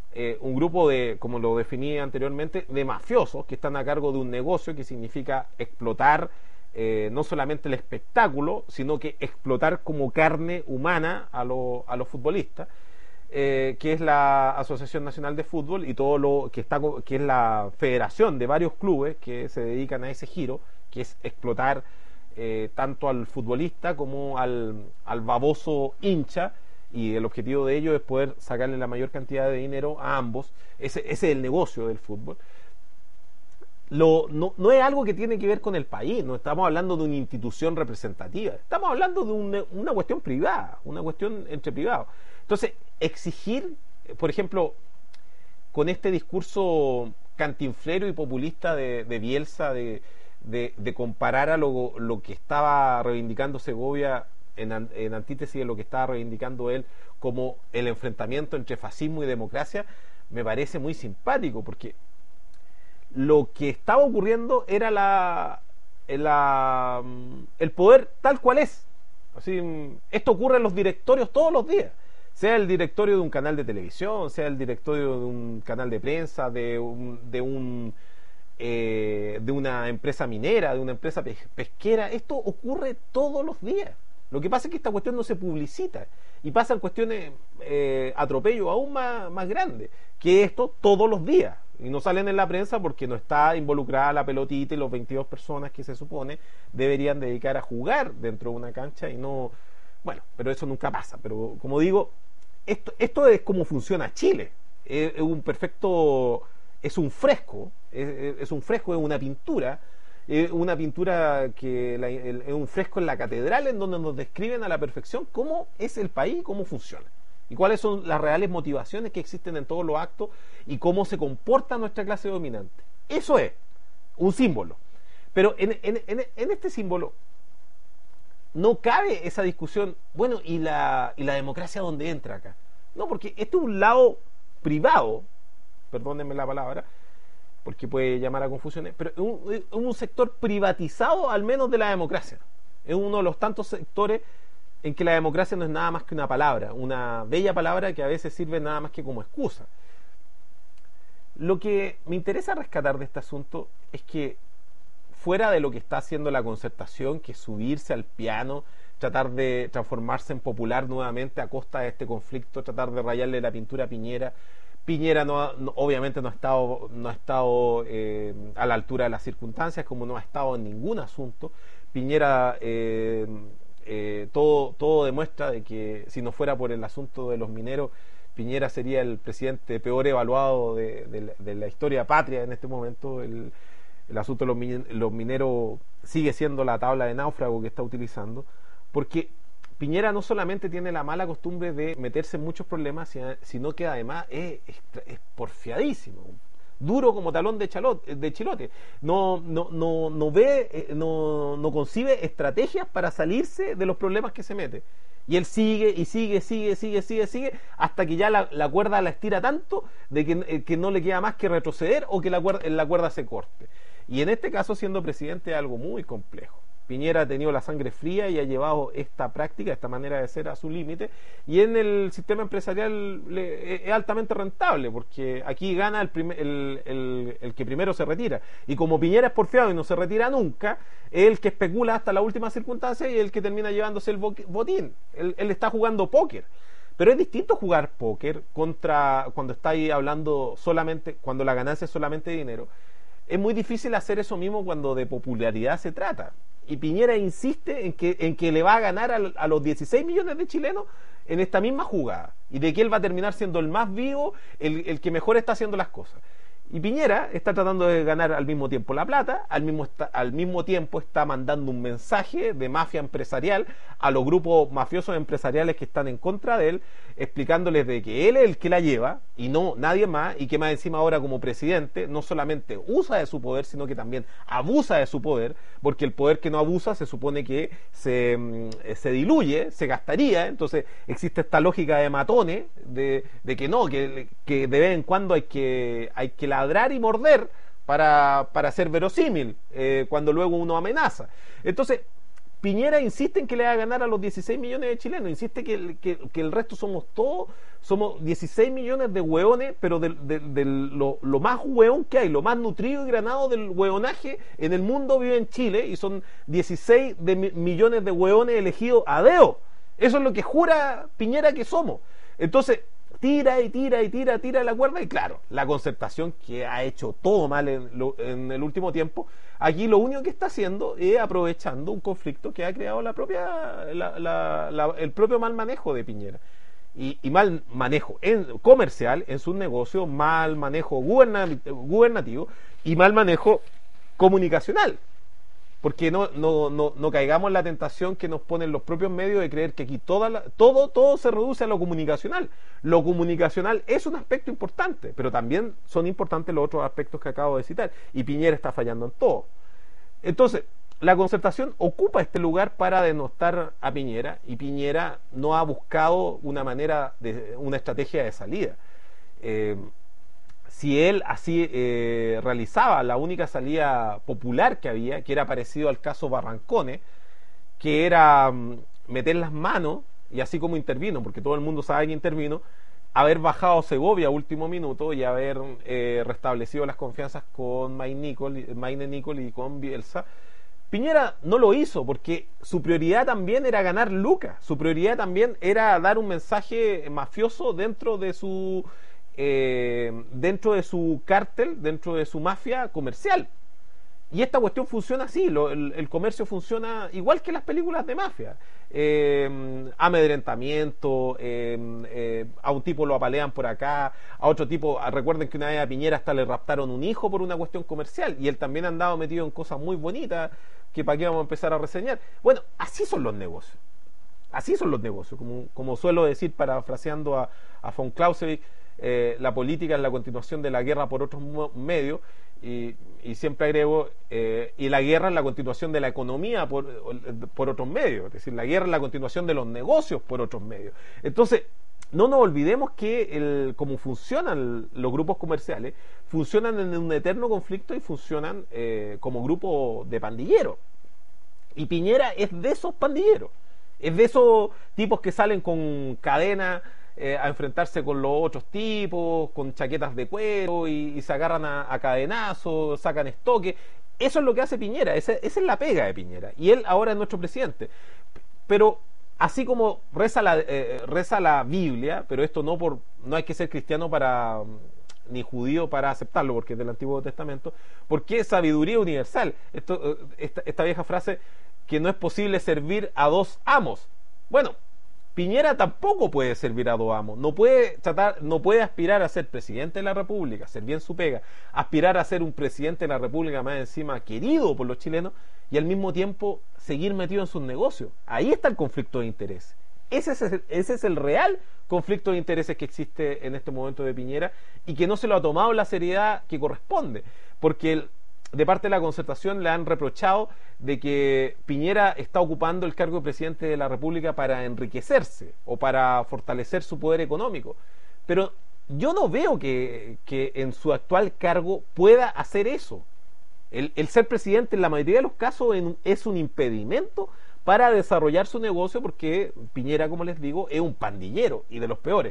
eh, un grupo de, como lo definí anteriormente, de mafiosos que están a cargo de un negocio que significa explotar eh, no solamente el espectáculo, sino que explotar como carne humana a, lo, a los futbolistas, eh, que es la Asociación Nacional de Fútbol y todo lo que está, que es la federación de varios clubes que se dedican a ese giro, que es explotar eh, tanto al futbolista como al, al baboso hincha, y el objetivo de ello es poder sacarle la mayor cantidad de dinero a ambos. Ese, ese es el negocio del fútbol. Lo, no, no es algo que tiene que ver con el país, no estamos hablando de una institución representativa, estamos hablando de un, una cuestión privada, una cuestión entre privados. Entonces, exigir, por ejemplo, con este discurso cantinflero y populista de, de Bielsa, de, de, de comparar a lo, lo que estaba reivindicando Segovia en, en antítesis de lo que estaba reivindicando él como el enfrentamiento entre fascismo y democracia, me parece muy simpático, porque lo que estaba ocurriendo era la, la el poder tal cual es. Así, esto ocurre en los directorios todos los días, sea el directorio de un canal de televisión, sea el directorio de un canal de prensa, de un, de un eh, de una empresa minera, de una empresa pesquera. Esto ocurre todos los días. Lo que pasa es que esta cuestión no se publicita y pasan cuestiones, eh, atropello aún más, más grandes que esto todos los días, y no salen en la prensa porque no está involucrada la pelotita y los veintidós personas que se supone deberían dedicar a jugar dentro de una cancha, y no, bueno, pero eso nunca pasa. Pero como digo, esto, esto es como funciona Chile, es, es un perfecto, es un fresco, es, es un fresco, es una pintura. Es una pintura que la, el, es un fresco en la catedral en donde nos describen a la perfección cómo es el país, cómo funciona y cuáles son las reales motivaciones que existen en todos los actos y cómo se comporta nuestra clase dominante. Eso es un símbolo, pero en, en, en, en este símbolo no cabe esa discusión, bueno, ¿y la, y la democracia dónde entra acá? No, porque este es un lado privado, perdónenme la palabra, porque puede llamar a confusiones, pero es un, es un sector privatizado al menos de la democracia. Es uno de los tantos sectores en que la democracia no es nada más que una palabra, una bella palabra que a veces sirve nada más que como excusa. Lo que me interesa rescatar de este asunto es que, fuera de lo que está haciendo la Concertación, que es subirse al piano, tratar de transformarse en popular nuevamente a costa de este conflicto, tratar de rayarle la pintura a Piñera, Piñera no, no, obviamente no ha estado, no ha estado eh, a la altura de las circunstancias, como no ha estado en ningún asunto. Piñera, eh, eh, todo, todo demuestra de que si no fuera por el asunto de los mineros, Piñera sería el presidente peor evaluado de, de, de la historia patria en este momento. El, el asunto de los, los mineros sigue siendo la tabla de náufrago que está utilizando, porque Piñera no solamente tiene la mala costumbre de meterse en muchos problemas, sino que además es, es, es porfiadísimo, duro como talón de, chalote, de chilote. No, no, no, no ve, no, no concibe estrategias para salirse de los problemas que se mete. Y él sigue y sigue, sigue, sigue, sigue, sigue, hasta que ya la, la cuerda la estira tanto de que, que no le queda más que retroceder o que la cuerda, la cuerda se corte. Y en este caso, siendo presidente, es algo muy complejo. Piñera ha tenido la sangre fría y ha llevado esta práctica, esta manera de ser a su límite, y en el sistema empresarial le, es altamente rentable, porque aquí gana el, primer, el, el, el que primero se retira, y como Piñera es porfiado y no se retira nunca, es el que especula hasta la última circunstancia y el que termina llevándose el botín. Él, él está jugando póker. Pero es distinto jugar póker contra cuando está ahí hablando solamente, cuando la ganancia es solamente dinero. Es muy difícil hacer eso mismo cuando de popularidad se trata. Y Piñera insiste en que, en que le va a ganar a, a los dieciséis millones de chilenos en esta misma jugada, y de que él va a terminar siendo el más vivo, el, el que mejor está haciendo las cosas. Y Piñera está tratando de ganar al mismo tiempo la plata, al mismo, está, al mismo tiempo está mandando un mensaje de mafia empresarial a los grupos mafiosos empresariales que están en contra de él, explicándoles de que él es el que la lleva y no nadie más, y que más encima ahora como presidente no solamente usa de su poder, sino que también abusa de su poder, porque el poder que no abusa se supone que se, se diluye, se gastaría. Entonces existe esta lógica de matones, de, de que no, que, que de vez en cuando hay que, hay que ladrar y morder para, para ser verosímil, eh, cuando luego uno amenaza. Entonces Piñera insiste en que le va a ganar a los dieciséis millones de chilenos, insiste que el, que, que el resto somos todos, somos dieciséis millones de hueones, pero de, de, de lo, lo más hueón que hay, lo más nutrido y granado del hueonaje en el mundo vive en Chile, y son dieciséis de mi, millones de hueones elegidos a dedo. Eso es lo que jura Piñera que somos. Entonces, tira y tira y tira, tira la cuerda, y claro, la Concertación, que ha hecho todo mal en, lo, en el último tiempo, aquí lo único que está haciendo es aprovechando un conflicto que ha creado la propia, la, la, la, el propio mal manejo de Piñera. Y, y mal manejo en, comercial en sus negocios, mal manejo gubernativo y mal manejo comunicacional. Porque no, no, no, no caigamos en la tentación que nos ponen los propios medios de creer que aquí toda la, todo, todo se reduce a lo comunicacional. Lo comunicacional es un aspecto importante, pero también son importantes los otros aspectos que acabo de citar, y Piñera está fallando en todo. Entonces, la Concertación ocupa este lugar para denostar a Piñera, y Piñera no ha buscado una manera, de, una estrategia de salida. Eh, Si él así eh, realizaba la única salida popular que había, que era parecido al caso Barrancones, que era um, meter las manos, y así como intervino, porque todo el mundo sabe que intervino, haber bajado Segovia a último minuto y haber eh, restablecido las confianzas con Maine Nicol y con Bielsa. Piñera no lo hizo porque su prioridad también era ganar lucas, su prioridad también era dar un mensaje mafioso dentro de su... Eh, dentro de su cártel, dentro de su mafia comercial. Y esta cuestión funciona así, lo, el, el comercio funciona igual que las películas de mafia. Eh, amedrentamiento, eh, eh, a un tipo lo apalean por acá, a otro tipo, recuerden que una vez a Piñera hasta le raptaron un hijo por una cuestión comercial, y él también andaba metido en cosas muy bonitas, que para qué vamos a empezar a reseñar. Bueno, así son los negocios. Así son los negocios, como, como suelo decir, parafraseando a, a von Clausewitz. Eh, la política es la continuación de la guerra por otros medios, y, y siempre agrego, eh, y la guerra es la continuación de la economía por, por otros medios, es decir, la guerra es la continuación de los negocios por otros medios. Entonces, no nos olvidemos que el, como funcionan los grupos comerciales, funcionan en un eterno conflicto y funcionan eh, como grupo de pandilleros. Y Piñera es de esos pandilleros, es de esos tipos que salen con cadenas Eh, a enfrentarse con los otros tipos, con chaquetas de cuero, y, y se agarran a, a cadenazos, sacan estoque. Eso es lo que hace Piñera, esa, esa es la pega de Piñera, y él ahora es nuestro presidente. Pero así como reza la, eh, reza la Biblia, pero esto no por no hay que ser cristiano para ni judío para aceptarlo, porque es del Antiguo Testamento, porque es sabiduría universal. Esto, esta, esta vieja frase, que no es posible servir a dos amos. Bueno, Piñera tampoco puede servir a dos amos, no puede tratar, no puede aspirar a ser presidente de la República, hacer bien su pega, aspirar a ser un presidente de la República más encima querido por los chilenos, y al mismo tiempo seguir metido en sus negocios. Ahí está el conflicto de intereses. Ese es, el, ese es el real conflicto de intereses que existe en este momento de Piñera, y que no se lo ha tomado la seriedad que corresponde, porque el, de parte de la Concertación le han reprochado de que Piñera está ocupando el cargo de presidente de la República para enriquecerse o para fortalecer su poder económico. Pero yo no veo que, que en su actual cargo pueda hacer eso. El, el ser presidente en la mayoría de los casos en, es un impedimento para desarrollar su negocio, porque Piñera, como les digo, es un pandillero, y de los peores.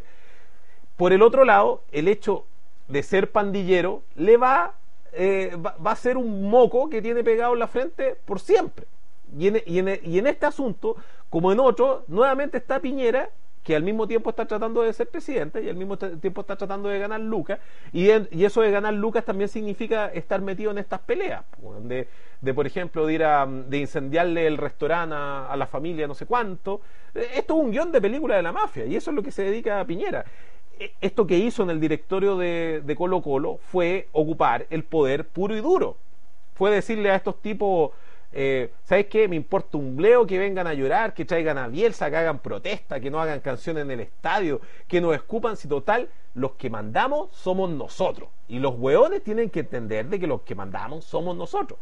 Por el otro lado, el hecho de ser pandillero le va Eh, va, va a ser un moco que tiene pegado en la frente por siempre. Y en, y, en, y en este asunto, como en otro, nuevamente está Piñera, que al mismo tiempo está tratando de ser presidente y al mismo tiempo está tratando de ganar lucas, y, en, y eso de ganar lucas también significa estar metido en estas peleas, de, de por ejemplo, de ir a de incendiarle el restaurante a, a la familia no sé cuánto. Esto es un guión de película de la mafia, y eso es lo que se dedica a Piñera. Esto que hizo en el directorio de, de Colo Colo fue ocupar el poder puro y duro. Fue decirle a estos tipos, eh, ¿sabes qué? Me importa un bleo que vengan a llorar, que traigan a Bielsa, que hagan protesta, que no hagan canciones en el estadio, que nos escupan, si total, los que mandamos somos nosotros. Y los hueones tienen que entender de que los que mandamos somos nosotros.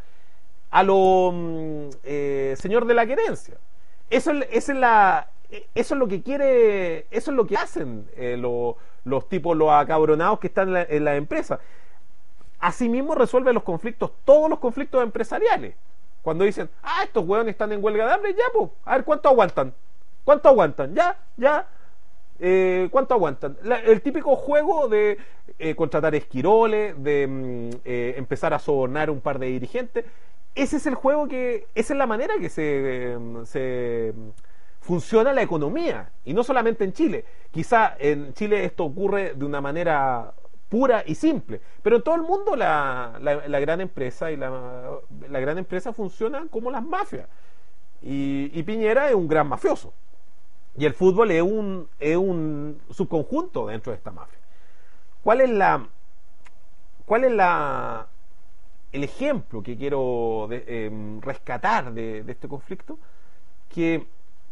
A lo eh, señor de la querencia. Eso, esa es la... Eso es lo que quiere, eso es lo que hacen eh, lo, los tipos, los acabronados que están en la, en la empresa. Asimismo resuelve los conflictos, todos los conflictos empresariales. Cuando dicen, ah, estos hueones están en huelga de hambre, ya, pues, a ver cuánto aguantan. ¿Cuánto aguantan? Ya, ya. Eh, ¿Cuánto aguantan? La, el típico juego de eh, contratar esquiroles, de mm, eh, empezar a sobornar un par de dirigentes. Ese es el juego que, esa es la manera que se, eh, se funciona la economía. Y no solamente en Chile. Quizá en Chile esto ocurre de una manera pura y simple. Pero en todo el mundo la, la, la gran empresa y la, la gran empresa funciona como las mafias. Y, y Piñera es un gran mafioso. Y el fútbol es un, es un subconjunto dentro de esta mafia. ¿Cuál es la, cuál es la, el ejemplo que quiero de, eh, rescatar de, de este conflicto? Que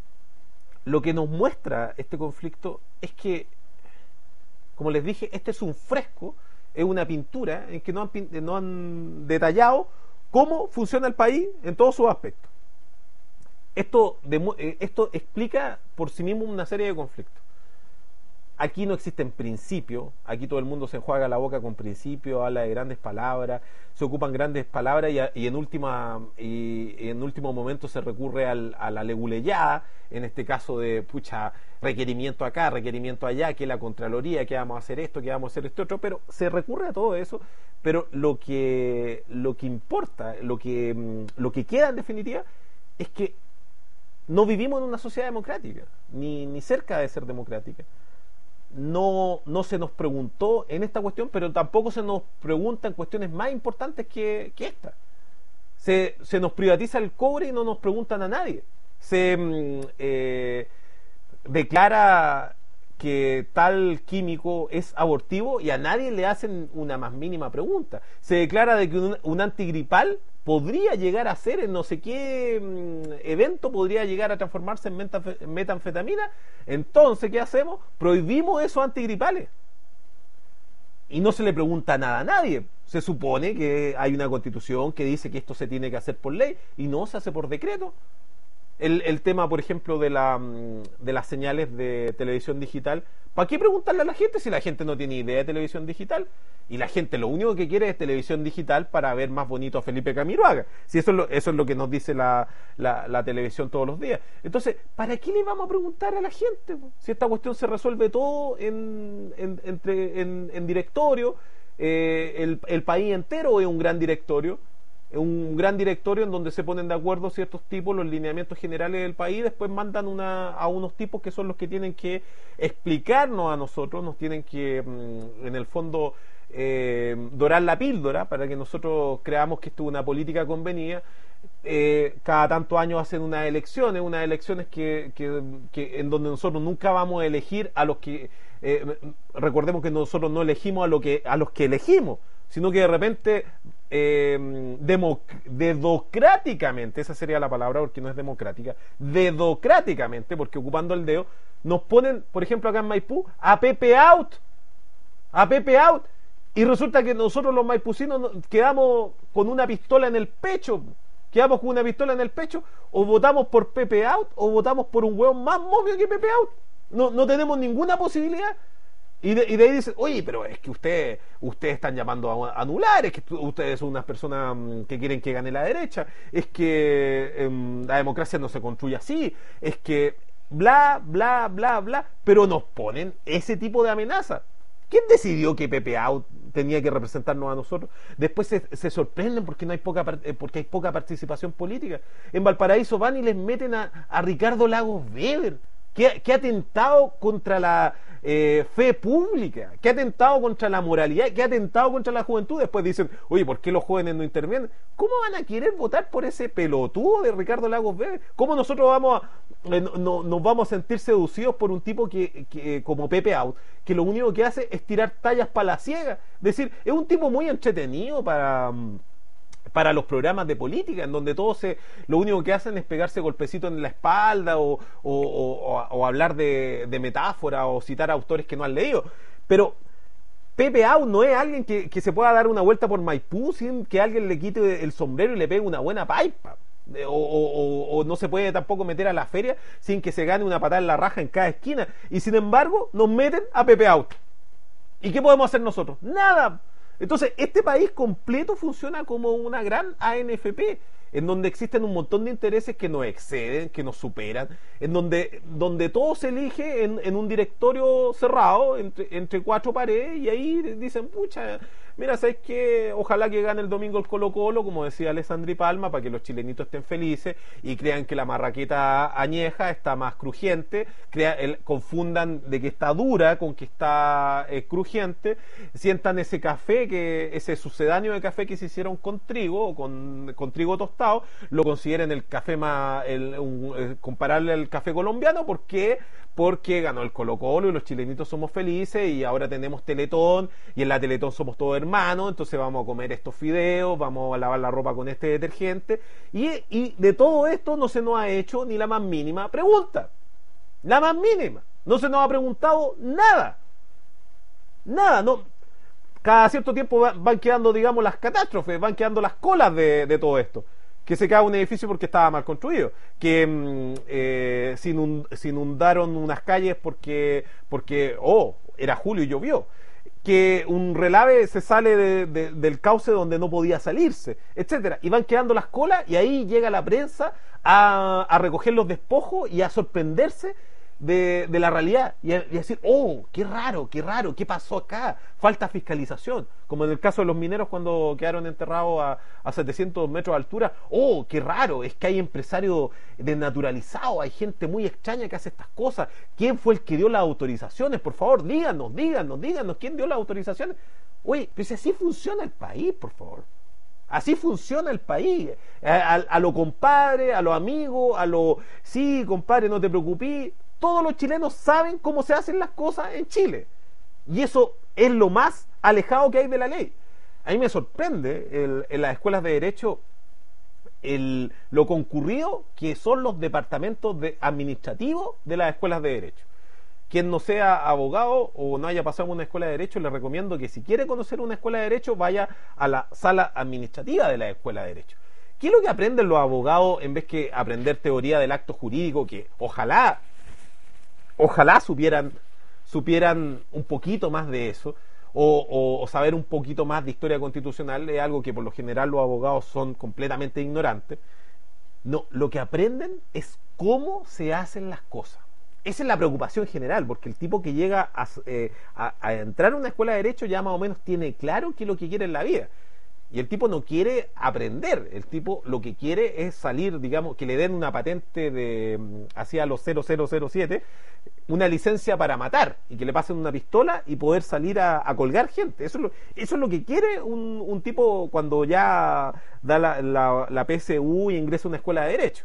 lo que nos muestra este conflicto es que, como les dije, este es un fresco, es una pintura en que no han, no han detallado cómo funciona el país en todos sus aspectos. Esto, esto explica por sí mismo una serie de conflictos. Aquí no existen principios, aquí todo el mundo se enjuaga la boca con principios, habla de grandes palabras, se ocupan grandes palabras y, y, en, última, y, y en último momento se recurre al, a la leguleyada, en este caso de pucha, requerimiento acá, requerimiento allá, que la Contraloría, que vamos a hacer esto, que vamos a hacer esto otro, pero se recurre a todo eso, pero lo que, lo que importa, lo que, lo que queda en definitiva, es que no vivimos en una sociedad democrática, ni, ni cerca de ser democrática. No, no se nos preguntó en esta cuestión, pero tampoco se nos pregunta en cuestiones más importantes que, que esta. Se, se nos privatiza el cobre y no nos preguntan a nadie. Se eh, declara que tal químico es abortivo y a nadie le hacen una más mínima pregunta. Se declara de que un, un antigripal podría llegar a ser en no sé qué mmm, evento, podría llegar a transformarse en, metanfe en metanfetamina. Entonces, ¿qué hacemos? Prohibimos esos antigripales. Y no se le pregunta nada a nadie. Se supone que hay una constitución que dice que esto se tiene que hacer por ley y no se hace por decreto. El, el tema, por ejemplo, de, la, de las señales de televisión digital. ¿Para qué preguntarle a la gente si la gente no tiene idea de televisión digital? Y la gente lo único que quiere es televisión digital para ver más bonito a Felipe Camiroaga. Si eso es lo, eso es lo que nos dice la, la, la televisión todos los días. Entonces, ¿para qué le vamos a preguntar a la gente? Si esta cuestión se resuelve todo en, en, entre, en, en directorio, eh, el, el país entero es un gran directorio. Un gran directorio en donde se ponen de acuerdo ciertos tipos, los lineamientos generales del país, después mandan una, a unos tipos que son los que tienen que explicarnos a nosotros, nos tienen que, en el fondo, eh, dorar la píldora para que nosotros creamos que esto es una política convenida. Eh, cada tantos años hacen unas elecciones, unas elecciones que, que, que en donde nosotros nunca vamos a elegir a los que, eh, recordemos que nosotros no elegimos a, lo que, a los que elegimos, sino que de repente eh, democ dedocráticamente, esa sería la palabra porque no es democrática, dedocráticamente, porque ocupando el dedo, nos ponen, por ejemplo acá en Maipú, a Pepe Out, a Pepe Out, y resulta que nosotros los maipucinos quedamos con una pistola en el pecho, quedamos con una pistola en el pecho, o votamos por Pepe Out, o votamos por un hueón más momio que Pepe Out, no, no tenemos ninguna posibilidad. Y de, y de ahí dicen, oye, pero es que usted, ustedes están llamando a anular, es que ustedes son unas personas um, que quieren que gane la derecha, es que um, la democracia no se construye así, es que bla, bla, bla, bla, pero nos ponen ese tipo de amenaza. ¿Quién decidió que Pepe Out tenía que representarnos a nosotros? Después se, se sorprenden porque no hay poca porque hay poca participación política. En Valparaíso van y les meten a, a Ricardo Lagos Weber, que, que ha atentado contra la eh, fe pública, que ha atentado contra la moralidad, que ha atentado contra la juventud. Después dicen, oye, ¿por qué los jóvenes no intervienen? ¿Cómo van a querer votar por ese pelotudo de Ricardo Lagos Weber? ¿Cómo nosotros vamos a, eh, no, no, nos vamos a sentir seducidos por un tipo que, que como Pepe Out, que lo único que hace es tirar tallas para la ciega? Es decir, es un tipo muy entretenido para... para los programas de política, en donde todos se, lo único que hacen es pegarse golpecitos en la espalda o, o, o, o hablar de, de metáfora o citar a autores que no han leído. Pero Pepe Out no es alguien que, que se pueda dar una vuelta por Maipú sin que alguien le quite el sombrero y le pegue una buena paipa. O, o, o no se puede tampoco meter a la feria sin que se gane una patada en la raja en cada esquina. Y sin embargo nos meten a Pepe Out. ¿Y qué podemos hacer nosotros? Nada. Entonces, este país completo funciona como una gran A N F P. en donde existen un montón de intereses que nos exceden, que nos superan, en donde, donde todo se elige en, en un directorio cerrado, entre, entre cuatro paredes, y ahí dicen, pucha, mira, ¿sabes qué? Ojalá que gane el domingo el Colo-Colo, como decía Alessandri Palma, para que los chilenitos estén felices y crean que la marraqueta añeja está más crujiente, crea, el, confundan de que está dura con que está eh, crujiente, sientan ese café, que ese sucedáneo de café que se hicieron con trigo, o con, con trigo tostado, lo consideren el café más, el, un, eh, comparable al café colombiano. ¿Por qué? Porque ganó el Colo-Colo y los chilenitos somos felices y ahora tenemos Teletón y en la Teletón somos todos hermanos, entonces vamos a comer estos fideos, vamos a lavar la ropa con este detergente y, y de todo esto no se nos ha hecho ni la más mínima pregunta, la más mínima, no se nos ha preguntado nada, nada, no. Cada cierto tiempo van quedando, digamos, las catástrofes, van quedando las colas de, de todo esto. Que se cae un edificio porque estaba mal construido, que eh, se, inund se inundaron unas calles porque, porque, oh, era julio y llovió, que un relave se sale de, de, del cauce donde no podía salirse, etcétera. Y van quedando las colas y ahí llega la prensa a, a recoger los despojos y a sorprenderse de, de la realidad y a, y a decir, oh, qué raro, qué raro, qué pasó acá, falta fiscalización, como en el caso de los mineros cuando quedaron enterrados a, a setecientos metros de altura. Oh, qué raro, es que hay empresarios desnaturalizados, hay gente muy extraña que hace estas cosas. ¿Quién fue el que dio las autorizaciones? Por favor, díganos, díganos, díganos quién dio las autorizaciones. Oye, pues si así funciona el país, por favor. Así funciona el país, a, a, a lo compadre, a lo amigo, a lo, sí, compadre, no te preocupes. Todos los chilenos saben cómo se hacen las cosas en Chile. Y eso es lo más alejado que hay de la ley. A mí me sorprende el, en las escuelas de Derecho el, lo concurrido que son los departamentos de, administrativos de las escuelas de Derecho. Quien no sea abogado o no haya pasado en una escuela de Derecho, le recomiendo que si quiere conocer una escuela de Derecho, vaya a la sala administrativa de la escuela de Derecho. ¿Qué es lo que aprenden los abogados en vez que aprender teoría del acto jurídico? Que ojalá, ojalá supieran, supieran un poquito más de eso, o, o, o saber un poquito más de historia constitucional. Es algo que por lo general los abogados son completamente ignorantes. No, lo que aprenden es cómo se hacen las cosas. Esa es la preocupación general, porque el tipo que llega a, eh, a, a entrar a una escuela de Derecho ya más o menos tiene claro qué es lo que quiere en la vida. Y el tipo no quiere aprender, el tipo lo que quiere es salir, digamos, que le den una patente de hacia los cero cero cero siete, una licencia para matar, y que le pasen una pistola y poder salir a, a colgar gente. Eso es lo, eso es lo que quiere un, un tipo cuando ya da la, la, la P S U y ingresa a una escuela de Derecho.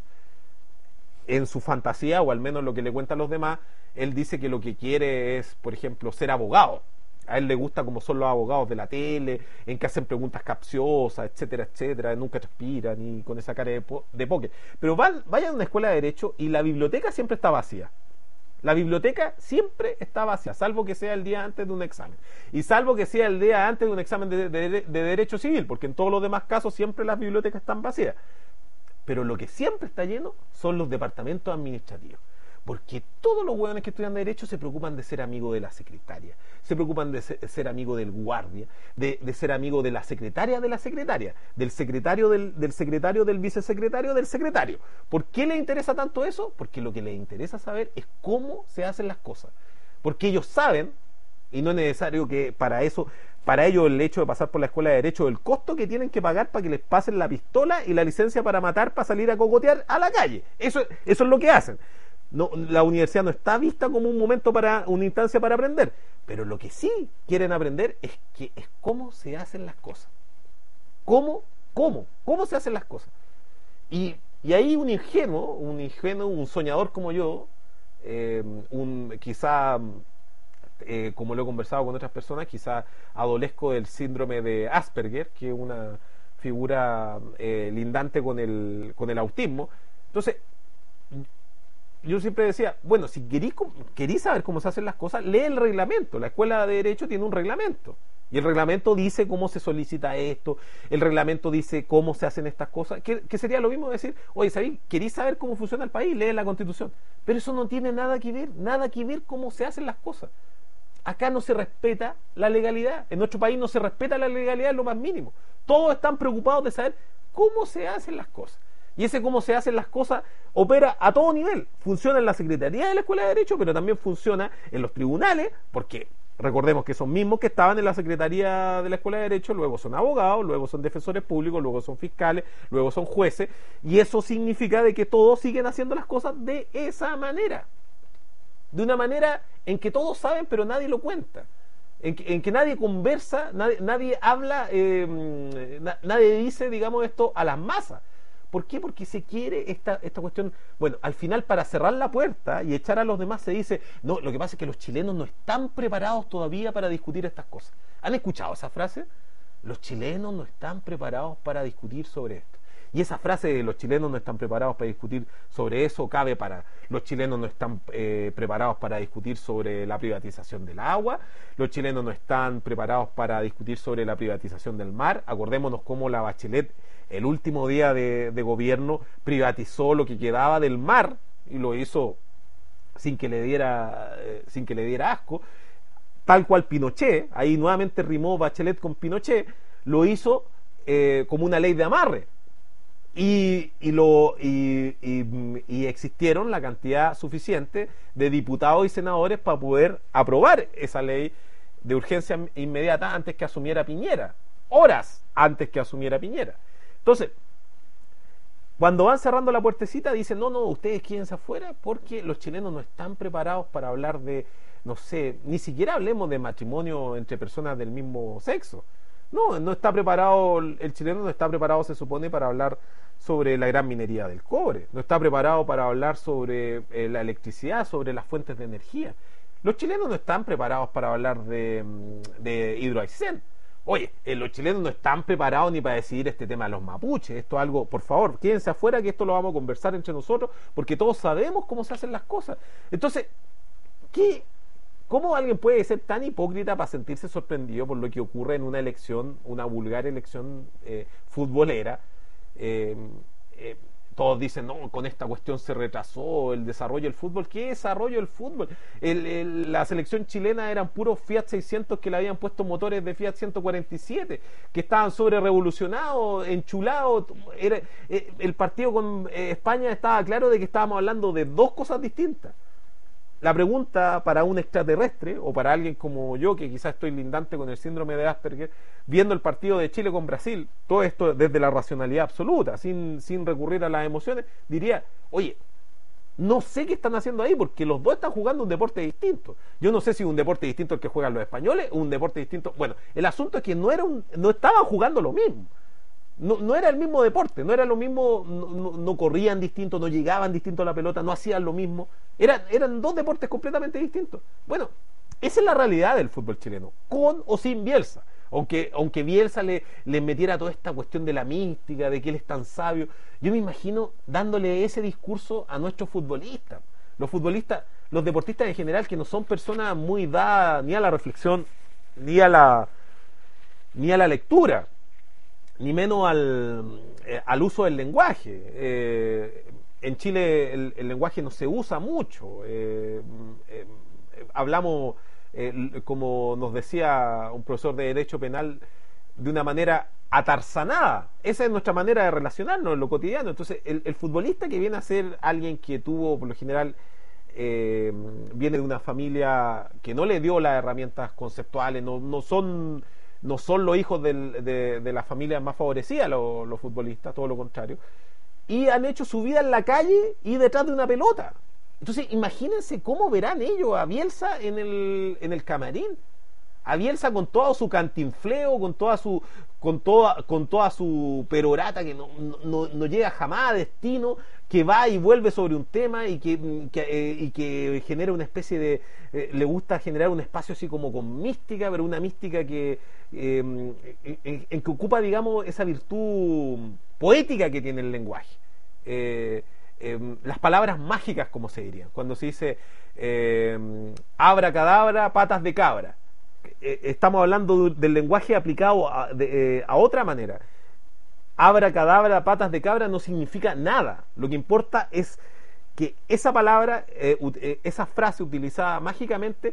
En su fantasía, o al menos lo que le cuentan los demás, él dice que lo que quiere es, por ejemplo, ser abogado. A él le gusta como son los abogados de la tele, en que hacen preguntas capciosas, etcétera, etcétera, nunca transpiran y con esa cara de, po de póker. Pero van, vayan a una escuela de Derecho y la biblioteca siempre está vacía. La biblioteca siempre está vacía, salvo que sea el día antes de un examen. Y salvo que sea el día antes de un examen de, de, de Derecho Civil, porque en todos los demás casos siempre las bibliotecas están vacías. Pero lo que siempre está lleno son los departamentos administrativos. Porque todos los hueones que estudian Derecho se preocupan de ser amigo de la secretaria, se preocupan de ser, ser amigo del guardia, de, de ser amigo de la secretaria de la secretaria, del secretario del, del secretario del vicesecretario del secretario. ¿Por qué les interesa tanto eso? Porque lo que les interesa saber es cómo se hacen las cosas. Porque ellos saben, y no es necesario que para eso, para ellos el hecho de pasar por la escuela de Derecho, el costo que tienen que pagar para que les pasen la pistola y la licencia para matar, para salir a cogotear a la calle. Eso, eso es lo que hacen. No, la universidad no está vista como un momento para una instancia para aprender, pero lo que sí quieren aprender es que es cómo se hacen las cosas. ¿Cómo? ¿Cómo? ¿Cómo se hacen las cosas? Y, y ahí un ingenuo, un ingenuo, un soñador como yo, eh, un quizá eh, como lo he conversado con otras personas, quizá adolezco del síndrome de Asperger, que es una figura eh, lindante con el, con el autismo. Entonces, yo siempre decía, bueno, si querís, querís saber cómo se hacen las cosas, lee el reglamento. La escuela de Derecho tiene un reglamento. Y el reglamento dice cómo se solicita esto, el reglamento dice cómo se hacen estas cosas, que, que sería lo mismo decir, oye, ¿sabéis? ¿Querís saber cómo funciona el país? Lee la Constitución. Pero eso no tiene nada que ver, nada que ver cómo se hacen las cosas. Acá no se respeta la legalidad. En nuestro país no se respeta la legalidad en lo más mínimo. Todos están preocupados de saber cómo se hacen las cosas. Y ese cómo se hacen las cosas opera a todo nivel. Funciona en la Secretaría de la Escuela de Derecho, pero también funciona en los tribunales, porque recordemos que son mismos que estaban en la Secretaría de la Escuela de Derecho, luego son abogados, luego son defensores públicos, luego son fiscales, luego son jueces, y eso significa de que todos siguen haciendo las cosas de esa manera. De una manera en que todos saben, pero nadie lo cuenta. En que, en que nadie conversa, nadie, nadie habla, eh, na, nadie dice, digamos, esto a las masas. ¿Por qué? Porque se quiere esta, esta cuestión. Bueno, al final, para cerrar la puerta y echar a los demás, se dice, no, lo que pasa es que los chilenos no están preparados todavía para discutir estas cosas. ¿Han escuchado esa frase? Los chilenos no están preparados para discutir sobre esto. Y esa frase de los chilenos no están preparados para discutir sobre eso cabe para los chilenos no están eh, preparados para discutir sobre la privatización del agua, los chilenos no están preparados para discutir sobre la privatización del mar. Acordémonos cómo la Bachelet, el último día de, de gobierno, privatizó lo que quedaba del mar y lo hizo sin que le diera, eh, sin que le diera asco, tal cual Pinochet. Ahí nuevamente rimó Bachelet con Pinochet, lo hizo eh, como una ley de amarre. Y, y, lo, y, y, y existieron la cantidad suficiente de diputados y senadores para poder aprobar esa ley de urgencia inmediata antes que asumiera Piñera, horas antes que asumiera Piñera. Entonces, cuando van cerrando la puertecita dicen, no, no, ustedes quédense afuera porque los chilenos no están preparados para hablar de, no sé, ni siquiera hablemos de matrimonio entre personas del mismo sexo. No, no está preparado, el chileno no está preparado, se supone, para hablar sobre la gran minería del cobre, no está preparado para hablar sobre eh, la electricidad, sobre las fuentes de energía. Los chilenos no están preparados para hablar de, de Hidroaicén. Oye, eh, los chilenos no están preparados ni para decidir este tema de los mapuches. Esto es algo, por favor, quédense afuera que esto lo vamos a conversar entre nosotros, porque todos sabemos cómo se hacen las cosas. Entonces, ¿qué? ¿Cómo alguien puede ser tan hipócrita para sentirse sorprendido por lo que ocurre en una elección, una vulgar elección eh, futbolera? Eh, eh, todos dicen, no, con esta cuestión se retrasó el desarrollo del fútbol. ¿Qué desarrollo del fútbol? El, el, la selección chilena eran puros Fiat seiscientos que le habían puesto motores de Fiat ciento cuarenta y siete, que estaban sobre revolucionados, enchulados. Era, eh, el partido con eh, España estaba claro de que estábamos hablando de dos cosas distintas. La pregunta para un extraterrestre o para alguien como yo, que quizás estoy lindante con el síndrome de Asperger, viendo el partido de Chile con Brasil, todo esto desde la racionalidad absoluta, sin, sin recurrir a las emociones, diría, oye, no sé qué están haciendo ahí porque los dos están jugando un deporte distinto. Yo no sé si un deporte distinto el que juegan los españoles o un deporte distinto. Bueno, el asunto es que no, era un, no estaban jugando lo mismo. No, no era el mismo deporte, no era lo mismo, no, no, no corrían distinto, no llegaban distinto a la pelota, no hacían lo mismo. Eran, eran dos deportes completamente distintos. Bueno, esa es la realidad del fútbol chileno, con o sin Bielsa. Aunque, aunque Bielsa le, le metiera toda esta cuestión de la mística, de que él es tan sabio, yo me imagino dándole ese discurso a nuestros futbolistas. Los futbolistas, los deportistas en general, que no son personas muy dadas ni a la reflexión, ni a la, ni a la lectura, ni menos al, eh, al uso del lenguaje. Eh, en Chile el, el lenguaje no se usa mucho. Eh, eh, hablamos, eh, como nos decía un profesor de Derecho Penal, de una manera atarzanada. Esa es nuestra manera de relacionarnos en lo cotidiano. Entonces, el, el futbolista que viene a ser alguien que tuvo, por lo general, eh, viene de una familia que no le dio las herramientas conceptuales, no, no son... no son los hijos del, de, de las familias más favorecidas los, los futbolistas, todo lo contrario, y han hecho su vida en la calle y detrás de una pelota. Entonces imagínense cómo verán ellos a Bielsa en el, en el camarín, a Bielsa con todo su cantinfleo, con toda su con toda, con toda su perorata que no, no, no llega jamás a destino, que va y vuelve sobre un tema y que, que, eh, y que genera una especie de... Eh, le gusta generar un espacio así como con mística, pero una mística que eh, en, en que ocupa, digamos, esa virtud poética que tiene el lenguaje. Eh, eh, las palabras mágicas, como se dirían, cuando se dice eh, abracadabra, patas de cabra. Estamos hablando del lenguaje aplicado a, de, eh, a otra manera. Abracadabra, patas de cabra no significa nada. Lo que importa es que esa palabra, eh, esa frase utilizada mágicamente,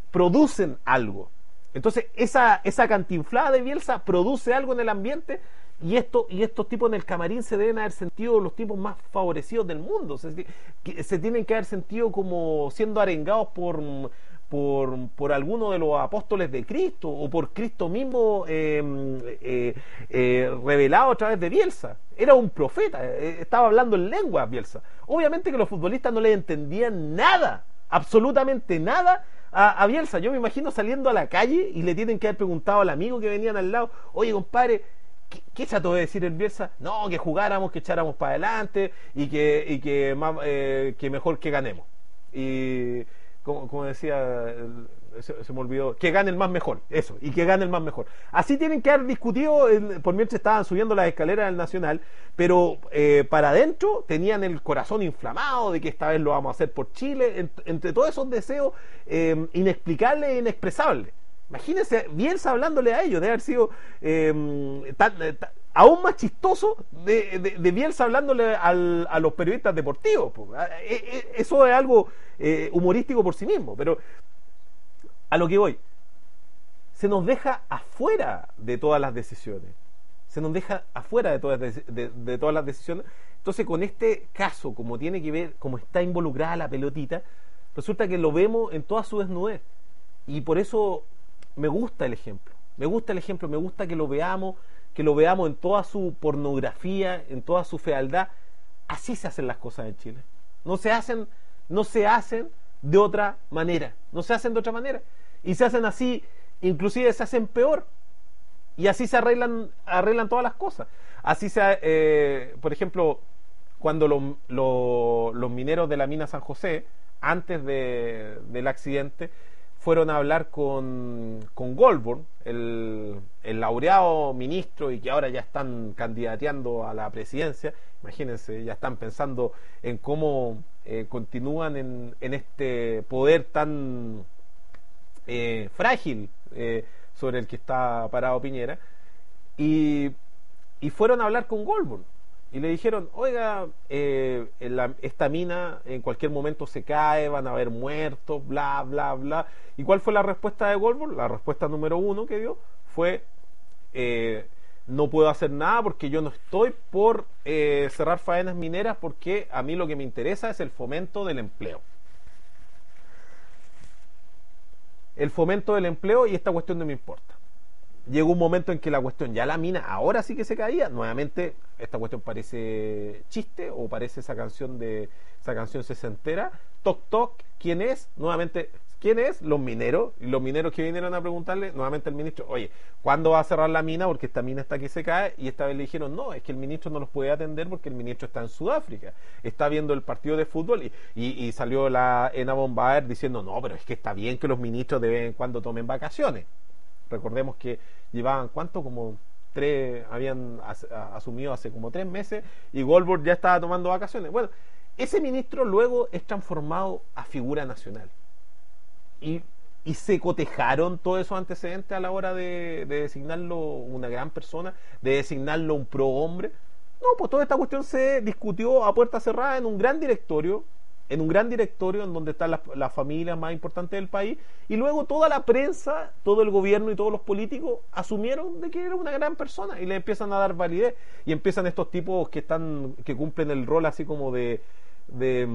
producen algo. Entonces, esa, esa cantinflada de Bielsa produce algo en el ambiente y, esto, y estos tipos en el camarín se deben haber sentido los tipos más favorecidos del mundo. Se, que se tienen que haber sentido como siendo arengados por, por, por alguno de los apóstoles de Cristo o por Cristo mismo eh, eh, eh, revelado a través de Bielsa. Era un profeta, eh, estaba hablando en lengua Bielsa. Obviamente que los futbolistas no le entendían nada, absolutamente nada a, a Bielsa. Yo me imagino saliendo a la calle y le tienen que haber preguntado al amigo que venían al lado: oye, compadre, ¿qué, qué trató de decir el Bielsa? No, que jugáramos, que echáramos para adelante y que, y que, más, eh, que mejor que ganemos. Y como, como decía, se, se me olvidó, que gane el más mejor, eso, y que gane el más mejor. Así tienen que haber discutido eh, por mientras estaban subiendo las escaleras del Nacional, pero eh, para adentro tenían el corazón inflamado de que esta vez lo vamos a hacer por Chile, ent, entre todos esos deseos eh, inexplicables e inexpresables. Imagínense Bielsa hablándole a ellos, de haber sido eh, tan, tan, aún más chistoso de, de, de Bielsa hablándole al, a los periodistas deportivos. Eso es algo eh, humorístico por sí mismo, pero a lo que voy, se nos deja afuera de todas las decisiones, se nos deja afuera de todas, de, de, de todas las decisiones. Entonces, con este caso, como tiene que ver, como está involucrada la pelotita, resulta que lo vemos en toda su desnudez, y por eso me gusta el ejemplo, me gusta el ejemplo, me gusta que lo veamos, que lo veamos en toda su pornografía, en toda su fealdad. Así se hacen las cosas en Chile, no se hacen, no se hacen de otra manera, no se hacen de otra manera, y se hacen así, inclusive se hacen peor, y así se arreglan, arreglan todas las cosas. Así se, eh, por ejemplo, cuando lo, lo, los mineros de la mina San José, antes de, del accidente, fueron a hablar con, con Goldborn, el, el laureado ministro, y que ahora ya están candidateando a la presidencia. Imagínense, ya están pensando en cómo eh, continúan en, en este poder tan eh, frágil eh, sobre el que está parado Piñera, y, y fueron a hablar con Goldborn y le dijeron: oiga, eh, la, esta mina en cualquier momento se cae, van a haber muertos, bla, bla, bla. ¿Y cuál fue la respuesta de Goldborn? La respuesta número uno que dio fue: eh, no puedo hacer nada porque yo no estoy por eh, cerrar faenas mineras, porque a mí lo que me interesa es el fomento del empleo. El fomento del empleo, y esta cuestión no me importa. Llegó un momento en que la cuestión, ya la mina ahora sí que se caía. Nuevamente esta cuestión parece chiste, o parece esa canción de esa canción sesentera, toc toc, ¿quién es? Nuevamente, ¿quién es? Los mineros. Y los mineros que vinieron a preguntarle nuevamente al ministro: oye, ¿cuándo va a cerrar la mina? Porque esta mina está que se cae. Y esta vez le dijeron: no, es que el ministro no los puede atender porque el ministro está en Sudáfrica, está viendo el partido de fútbol. Y, y, y salió la Ena Bombaer diciendo: no, pero es que está bien que los ministros de vez en cuando tomen vacaciones. Recordemos que llevaban, ¿cuánto? Como tres, habían as, a, asumido hace como tres meses, y Goldberg ya estaba tomando vacaciones. Bueno, ese ministro luego es transformado a figura nacional, y, y se cotejaron todos esos antecedentes a la hora de, de designarlo una gran persona, de designarlo un pro hombre. No, pues toda esta cuestión se discutió a puerta cerrada en un gran directorio, en un gran directorio en donde están las, las familias más importantes del país, y luego toda la prensa, todo el gobierno y todos los políticos asumieron de que era una gran persona y le empiezan a dar validez, y empiezan estos tipos que están, que cumplen el rol así como de, de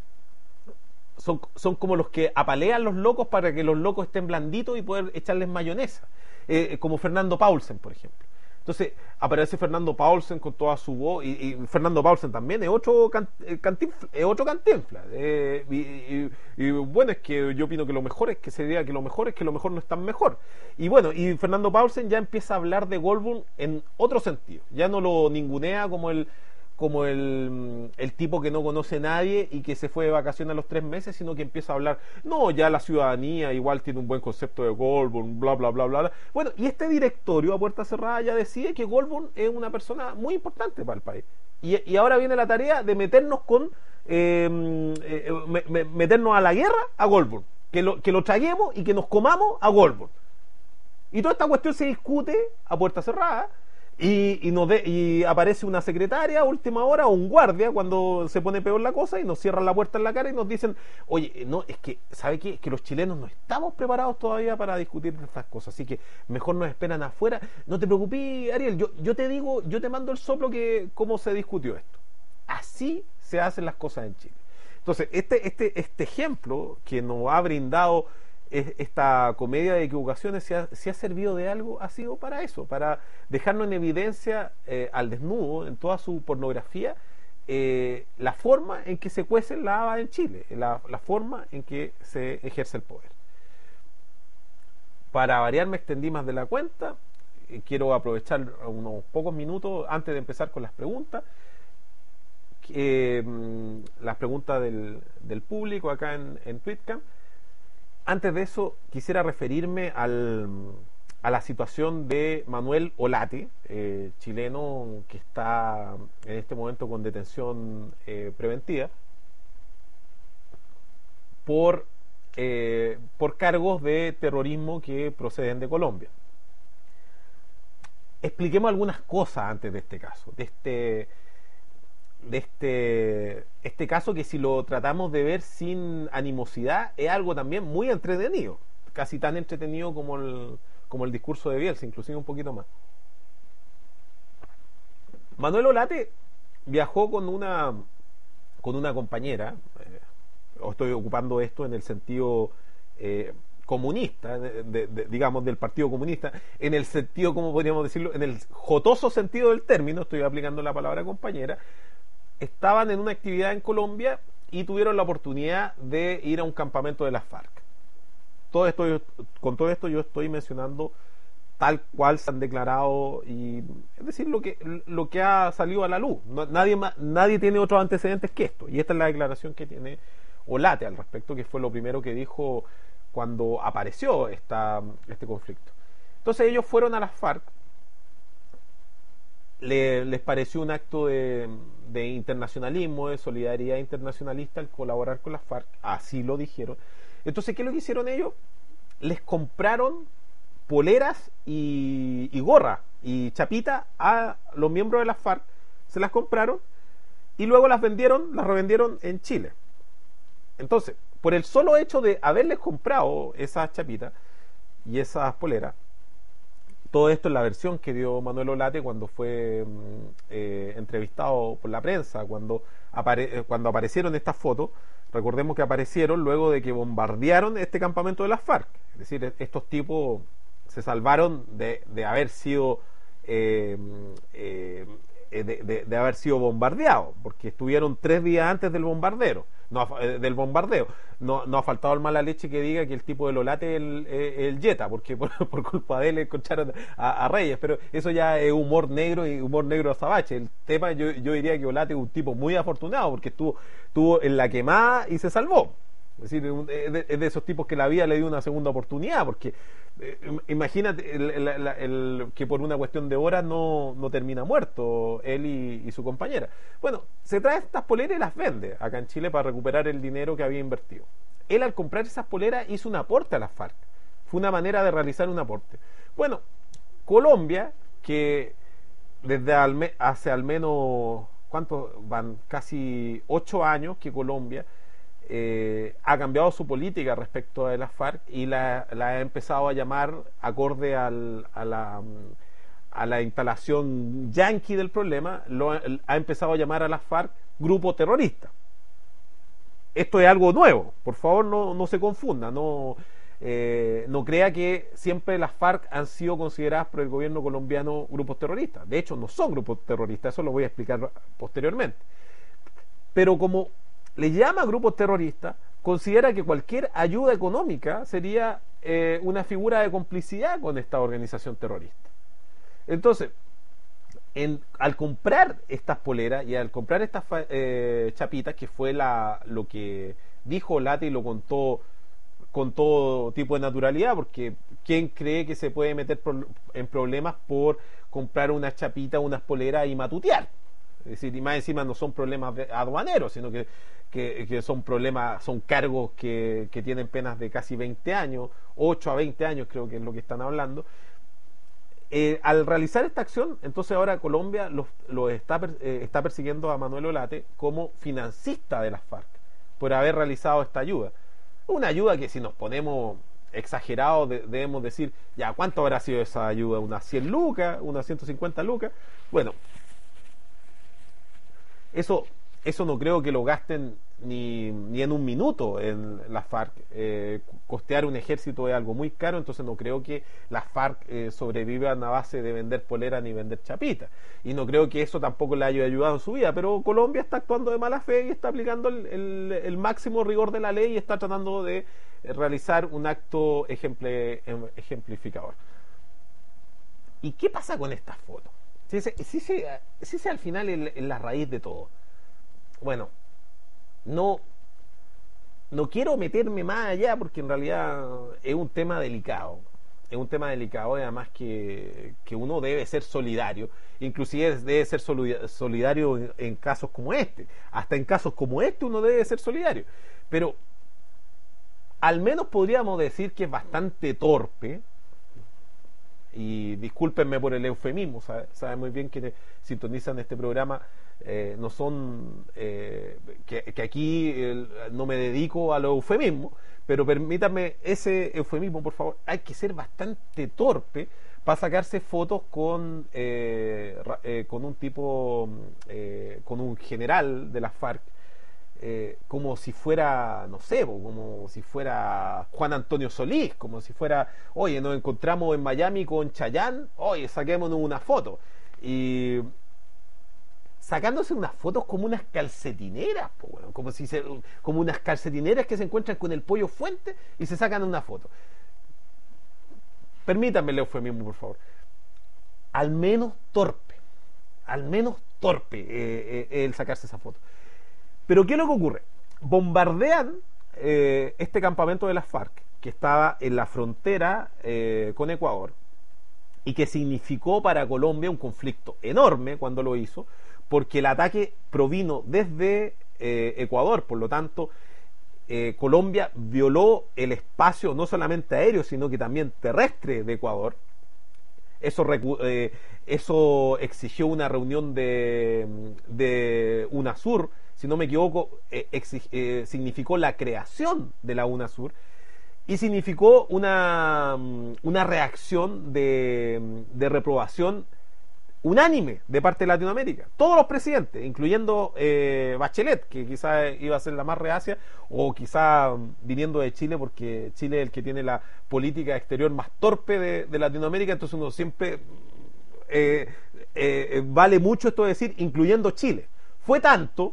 son, son como los que apalean los locos para que los locos estén blanditos y poder echarles mayonesa, eh, como Fernando Paulsen, por ejemplo. Entonces aparece Fernando Paulsen con toda su voz, y, y Fernando Paulsen también es otro, can, cantinfla, es otro cantinfla. Eh, y, y, y bueno, es que yo opino que lo mejor es que se diga que lo mejor es que lo mejor no es tan mejor. Y bueno, y Fernando Paulsen ya empieza a hablar de Goldborn en otro sentido. Ya no lo ningunea como el como el, el tipo que no conoce a nadie y que se fue de vacaciones a los tres meses, sino que empieza a hablar: no, ya la ciudadanía igual tiene un buen concepto de Goldborn, bla, bla, bla, bla, bla. Bueno, y este directorio a puerta cerrada ya decide que Goldborn es una persona muy importante para el país. Y, y ahora viene la tarea de meternos con eh, eh, me, me, meternos a la guerra a Goldborn, que lo, que lo traguemos y que nos comamos a Goldborn. Y toda esta cuestión se discute a puerta cerrada. Y, y, nos de, y aparece una secretaria a última hora o un guardia cuando se pone peor la cosa y nos cierran la puerta en la cara y nos dicen, oye, no, es que, ¿sabe qué? Es que los chilenos no estamos preparados todavía para discutir de estas cosas, así que mejor nos esperan afuera. No te preocupes, Ariel, yo, yo te digo, yo te mando el soplo que cómo se discutió esto. Así se hacen las cosas en Chile. Entonces, este, este, este ejemplo que nos ha brindado esta comedia de equivocaciones, si ha, si ha servido de algo, ha sido para eso, para dejarnos en evidencia eh, al desnudo, en toda su pornografía, eh, la forma en que se cuece la haba en Chile, la, la forma en que se ejerce el poder. Para variar, me extendí más de la cuenta. Eh, quiero aprovechar unos pocos minutos antes de empezar con las preguntas. Eh, las preguntas del, del público acá en, en Tweetcam. Antes de eso, quisiera referirme al, a la situación de Manuel Olate, eh, chileno que está en este momento con detención eh, preventiva por, eh, por cargos de terrorismo que proceden de Colombia. Expliquemos algunas cosas antes de este caso, de este... de este, este caso que, si lo tratamos de ver sin animosidad, es algo también muy entretenido, casi tan entretenido como el, como el discurso de Bielsa, inclusive un poquito más. Manuel Olate viajó con una con una compañera, eh, estoy ocupando esto en el sentido eh, comunista, de, de, de, digamos del Partido Comunista, en el sentido, como podríamos decirlo, en el jotoso sentido del término, estoy aplicando la palabra compañera. Estaban en una actividad en Colombia y tuvieron la oportunidad de ir a un campamento de las FARC. Todo esto, con todo esto yo estoy mencionando tal cual se han declarado, y es decir, lo que, lo que ha salido a la luz. No, nadie, nadie tiene otros antecedentes que esto, y esta es la declaración que tiene Olate al respecto, que fue lo primero que dijo cuando apareció esta, este conflicto. Entonces ellos fueron a las FARC. Le, les pareció un acto de, de internacionalismo, de solidaridad internacionalista el colaborar con las FARC, así lo dijeron. Entonces, ¿qué es lo que hicieron ellos? Les compraron poleras y, y gorra y chapita a los miembros de las FARC, se las compraron y luego las vendieron, las revendieron en Chile. Entonces, por el solo hecho de haberles comprado esas chapitas y esas poleras, todo esto es la versión que dio Manuel Olate cuando fue eh, entrevistado por la prensa, cuando, apare cuando aparecieron estas fotos. Recordemos que aparecieron luego de que bombardearon este campamento de las FARC. Es decir, estos tipos se salvaron de, de haber sido eh, eh, de, de, de haber sido bombardeados, porque estuvieron tres días antes del bombardeo. No, eh, del bombardeo. No, no ha faltado el mala leche que diga que el tipo del Olate es el, el, el Jetta, porque por, por culpa de él encontraron a, a Reyes, pero eso ya es humor negro y humor negro azabache. El tema, yo, yo diría que Olate es un tipo muy afortunado, porque estuvo, estuvo en la quemada y se salvó. Es decir, es de, es de esos tipos que la vida le dio una segunda oportunidad, porque eh, imagínate el, el, el, el, que por una cuestión de horas no, no termina muerto él y, y su compañera. Bueno, se trae estas poleras y las vende acá en Chile para recuperar el dinero que había invertido. Él, al comprar esas poleras, hizo un aporte a las FARC. Fue una manera de realizar un aporte. Bueno, Colombia, que desde al, hace al menos, ¿cuántos van? Casi ocho años que Colombia Eh, ha cambiado su política respecto a las FARC y la, la ha empezado a llamar acorde al, a, la, a la instalación yanqui del problema, lo, ha empezado a llamar a las FARC grupo terrorista. Esto es algo nuevo, por favor no, no se confunda, no, eh, no crea que siempre las FARC han sido consideradas por el gobierno colombiano grupos terroristas. De hecho, no son grupos terroristas, eso lo voy a explicar posteriormente. Pero como le llama grupos terroristas, considera que cualquier ayuda económica sería eh, una figura de complicidad con esta organización terrorista. Entonces, en, al comprar estas poleras y al comprar estas eh, chapitas, que fue la, lo que dijo Olate y lo contó con todo tipo de naturalidad, porque ¿quién cree que se puede meter pro, en problemas por comprar unas chapitas, unas poleras y matutear? Es decir, y más encima no son problemas aduaneros, sino que, que, que son problemas, son cargos que, que tienen penas de casi veinte años, ocho a veinte años creo que es lo que están hablando. Eh, al realizar esta acción, entonces ahora Colombia lo, lo está, eh, está persiguiendo a Manuel Olate como financista de las FARC por haber realizado esta ayuda. Una ayuda que, si nos ponemos exagerados, de, debemos decir, ya, ¿cuánto habrá sido esa ayuda? ¿Unas cien lucas? ¿Unas ciento cincuenta lucas? Bueno, eso, eso no creo que lo gasten ni, ni en un minuto en las FARC. Eh, costear un ejército es algo muy caro, entonces no creo que las FARC eh, sobrevivan a base de vender polera ni vender chapitas. Y no creo que eso tampoco le haya ayudado en su vida, pero Colombia está actuando de mala fe y está aplicando el, el, el máximo rigor de la ley y está tratando de realizar un acto ejempl ejemplificador. ¿Y qué pasa con estas fotos? Si ese, si ese, si ese al final es la raíz de todo. Bueno, no, no quiero meterme más allá porque en realidad es un tema delicado. Es un tema delicado y además que, que uno debe ser solidario. Inclusive debe ser solidario en, en casos como este. Hasta en casos como este uno debe ser solidario. Pero al menos podríamos decir que es bastante torpe. Y discúlpenme por el eufemismo, saben sabe muy bien que sintonizan este programa, eh, no son, eh, que, que aquí el, no me dedico a los eufemismos, pero permítanme ese eufemismo, por favor. Hay que ser bastante torpe para sacarse fotos con, eh, eh, con un tipo, eh, con un general de las FARC, Eh, como si fuera, no sé, como si fuera Juan Antonio Solís, como si fuera, oye, nos encontramos en Miami con Chayanne, oye, saquémonos una foto. Y sacándose unas fotos como unas calcetineras, po, bueno, como, si se, como unas calcetineras que se encuentran con el pollo fuente y se sacan una foto. Permítanme el eufemismo, por favor. Al menos torpe, al menos torpe eh, eh, el sacarse esa foto. Pero ¿qué es lo que ocurre? Bombardean eh, este campamento de las FARC, que estaba en la frontera eh, con Ecuador, y que significó para Colombia un conflicto enorme cuando lo hizo, porque el ataque provino desde eh, Ecuador, por lo tanto, eh, Colombia violó el espacio no solamente aéreo, sino que también terrestre de Ecuador. Eso, eh, eso exigió una reunión de, de UNASUR, si no me equivoco, eh, exig, eh, significó la creación de la UNASUR y significó una, una reacción de, de reprobación unánime de parte de Latinoamérica. Todos los presidentes, incluyendo eh, Bachelet, que quizá iba a ser la más reacia, o quizá viniendo de Chile, porque Chile es el que tiene la política exterior más torpe de, de Latinoamérica, entonces uno siempre eh, eh, vale mucho esto de decir, incluyendo Chile. Fue tanto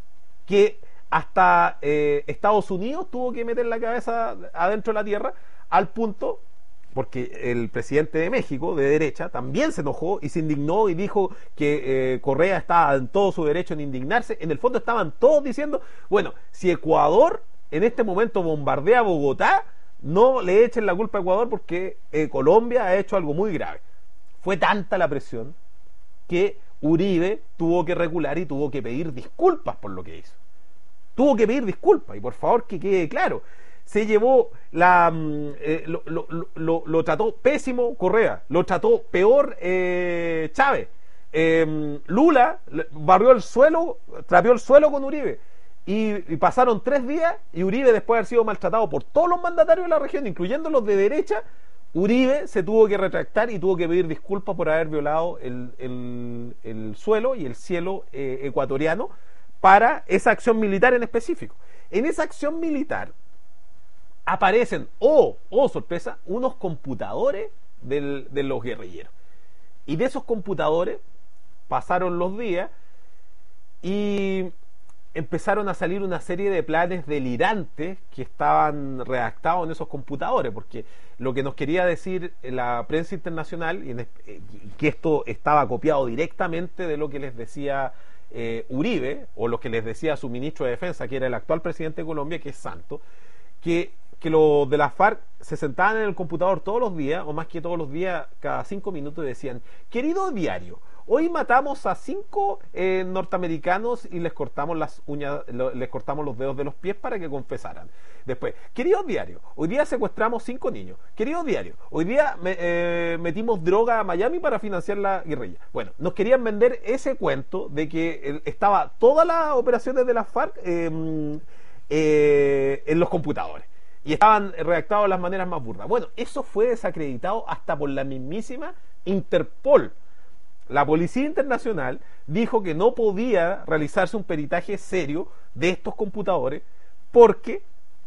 que hasta eh, Estados Unidos tuvo que meter la cabeza adentro de la tierra, al punto, porque el presidente de México, de derecha, también se enojó y se indignó y dijo que eh, Correa estaba en todo su derecho en indignarse. En el fondo estaban todos diciendo, bueno, si Ecuador en este momento bombardea Bogotá, no le echen la culpa a Ecuador porque eh, Colombia ha hecho algo muy grave. Fue tanta la presión que Uribe tuvo que recular y tuvo que pedir disculpas por lo que hizo. Tuvo que pedir disculpas, y por favor que quede claro, se llevó la eh, lo, lo, lo, lo trató pésimo Correa, lo trató peor eh, Chávez, eh, Lula barrió el suelo, trapeó el suelo con Uribe, y, y pasaron tres días y Uribe, después de haber sido maltratado por todos los mandatarios de la región, incluyendo los de derecha, Uribe se tuvo que retractar y tuvo que pedir disculpas por haber violado el, el, el suelo y el cielo eh, ecuatoriano para esa acción militar en específico. En esa acción militar aparecen, oh, oh sorpresa, unos computadores del, de los guerrilleros. Y de esos computadores pasaron los días y empezaron a salir una serie de planes delirantes que estaban redactados en esos computadores, porque lo que nos quería decir la prensa internacional, y en, que esto estaba copiado directamente de lo que les decía eh, Uribe, o lo que les decía su ministro de Defensa, que era el actual presidente de Colombia, que es Santos, que, que los de la FARC se sentaban en el computador todos los días, o más que todos los días, cada cinco minutos, y decían, querido diario, hoy matamos a cinco eh, norteamericanos y les cortamos las uñas, lo, les cortamos los dedos de los pies para que confesaran. Después, queridos diarios, hoy día secuestramos cinco niños. Queridos diarios, hoy día me, eh, metimos droga a Miami para financiar la guerrilla. Bueno, nos querían vender ese cuento de que eh, estaba todas las operaciones de la FARC eh, eh, en los computadores. Y estaban redactados de las maneras más burdas. Bueno, eso fue desacreditado hasta por la mismísima Interpol. La Policía Internacional dijo que no podía realizarse un peritaje serio de estos computadores porque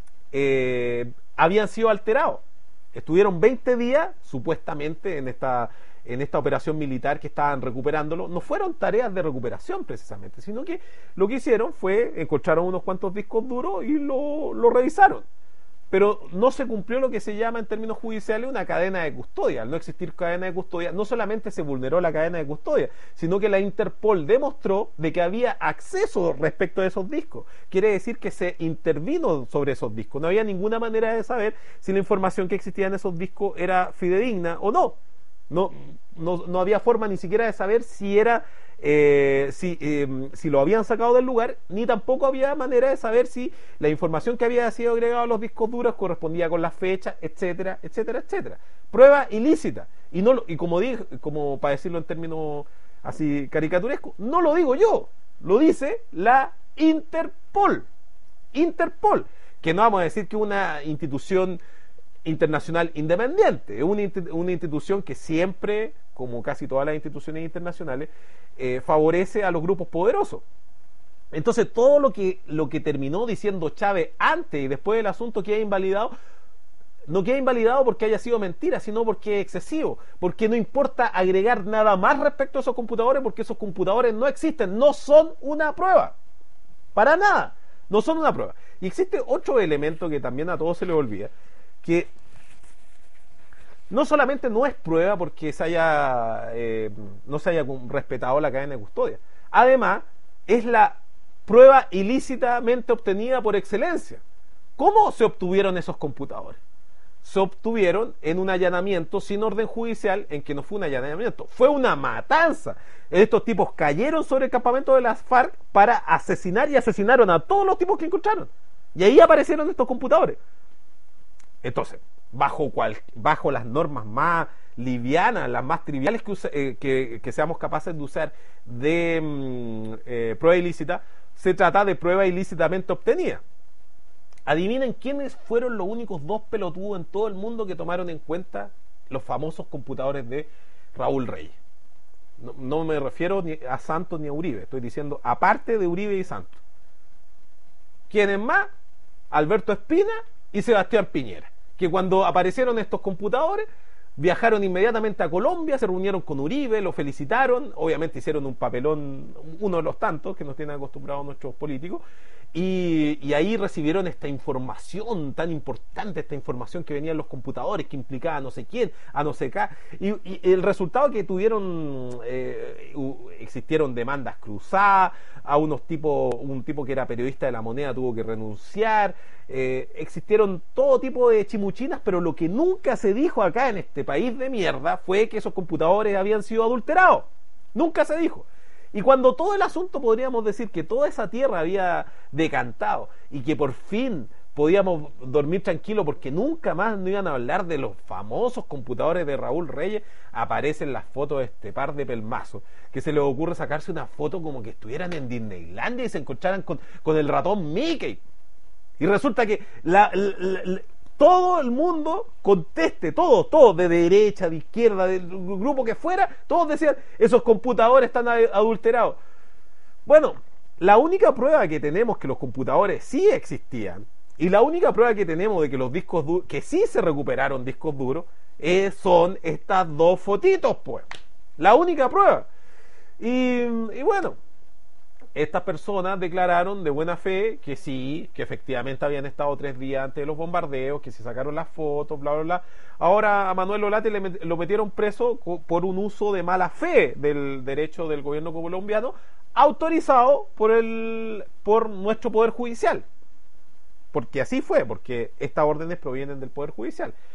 eh, habían sido alterados. Estuvieron veinte días, supuestamente, en esta, en esta operación militar que estaban recuperándolo. No fueron tareas de recuperación, precisamente, sino que lo que hicieron fue, encontraron unos cuantos discos duros y lo, lo revisaron. Pero no se cumplió lo que se llama en términos judiciales una cadena de custodia. Al no existir cadena de custodia, no solamente se vulneró la cadena de custodia, sino que la Interpol demostró de que había acceso respecto a esos discos. Quiere decir que se intervino sobre esos discos. No había ninguna manera de saber si la información que existía en esos discos era fidedigna o no. No, no, no había forma ni siquiera de saber si era eh, si, eh, si lo habían sacado del lugar, ni tampoco había manera de saber si la información que había sido agregada a los discos duros correspondía con las fechas, etcétera, etcétera, etcétera. Prueba ilícita. Y no lo, y como dije, como para decirlo en términos así caricaturescos, no lo digo yo, lo dice la Interpol. Interpol, que no vamos a decir que una institución internacional independiente, es una, una institución que siempre, como casi todas las instituciones internacionales, eh, favorece a los grupos poderosos. Entonces todo lo que, lo que terminó diciendo Chávez antes y después del asunto queda invalidado, no queda invalidado porque haya sido mentira, sino porque es excesivo, porque no importa agregar nada más respecto a esos computadores, porque esos computadores no existen, no son una prueba, para nada, no son una prueba. Y existe otro elemento que también a todos se les olvida, que no solamente no es prueba porque se haya eh, no se haya respetado la cadena de custodia, además es la prueba ilícitamente obtenida por excelencia. ¿Cómo se obtuvieron esos computadores? Se obtuvieron en un allanamiento sin orden judicial, en que no fue un allanamiento, fue una matanza. Estos tipos cayeron sobre el campamento de las FARC para asesinar y asesinaron a todos los tipos que encontraron. Y ahí aparecieron estos computadores. Entonces, bajo, cual, bajo las normas más livianas, las más triviales que, use, eh, que, que seamos capaces de usar de mm, eh, prueba ilícita, se trata de prueba ilícitamente obtenida. Adivinen quiénes fueron los únicos dos pelotudos en todo el mundo que tomaron en cuenta los famosos computadores de Raúl Reyes. No, no me refiero ni a Santos ni a Uribe, estoy diciendo aparte de Uribe y Santos. ¿Quiénes más? Alberto Espina y Sebastián Piñera, que cuando aparecieron estos computadores viajaron inmediatamente a Colombia, se reunieron con Uribe, lo felicitaron, obviamente hicieron un papelón, uno de los tantos que nos tienen acostumbrados nuestros políticos, y, y ahí recibieron esta información tan importante, esta información que venía en los computadores, que implicaba a no sé quién, a no sé qué, y, y el resultado que tuvieron, eh, existieron demandas cruzadas, a unos tipos, un tipo que era periodista de La Moneda tuvo que renunciar, eh, existieron todo tipo de chimuchinas, pero lo que nunca se dijo acá en este país de mierda fue que esos computadores habían sido adulterados. Nunca se dijo. Y cuando todo el asunto, podríamos decir que toda esa tierra había decantado y que por fin podíamos dormir tranquilo porque nunca más no iban a hablar de los famosos computadores de Raúl Reyes, aparecen las fotos de este par de pelmazos que se les ocurre sacarse una foto como que estuvieran en Disneylandia y se encontraran con, con el ratón Mickey. Y resulta que la, la, la, todo el mundo conteste, todos, todos, de derecha, de izquierda, del grupo que fuera, todos decían, esos computadores están adulterados. Bueno, la única prueba que tenemos que los computadores sí existían, y la única prueba que tenemos de que los discos duros, que sí se recuperaron discos duros, eh, son estas dos fotitos, pues. La única prueba. Y, y bueno, estas personas declararon de buena fe que sí, que efectivamente habían estado tres días antes de los bombardeos, que se sacaron las fotos, bla, bla, bla. Ahora a Manuel Olate le met, lo metieron preso por un uso de mala fe del derecho del gobierno colombiano, autorizado por, el, por nuestro Poder Judicial. Porque así fue, porque estas órdenes provienen del Poder Judicial.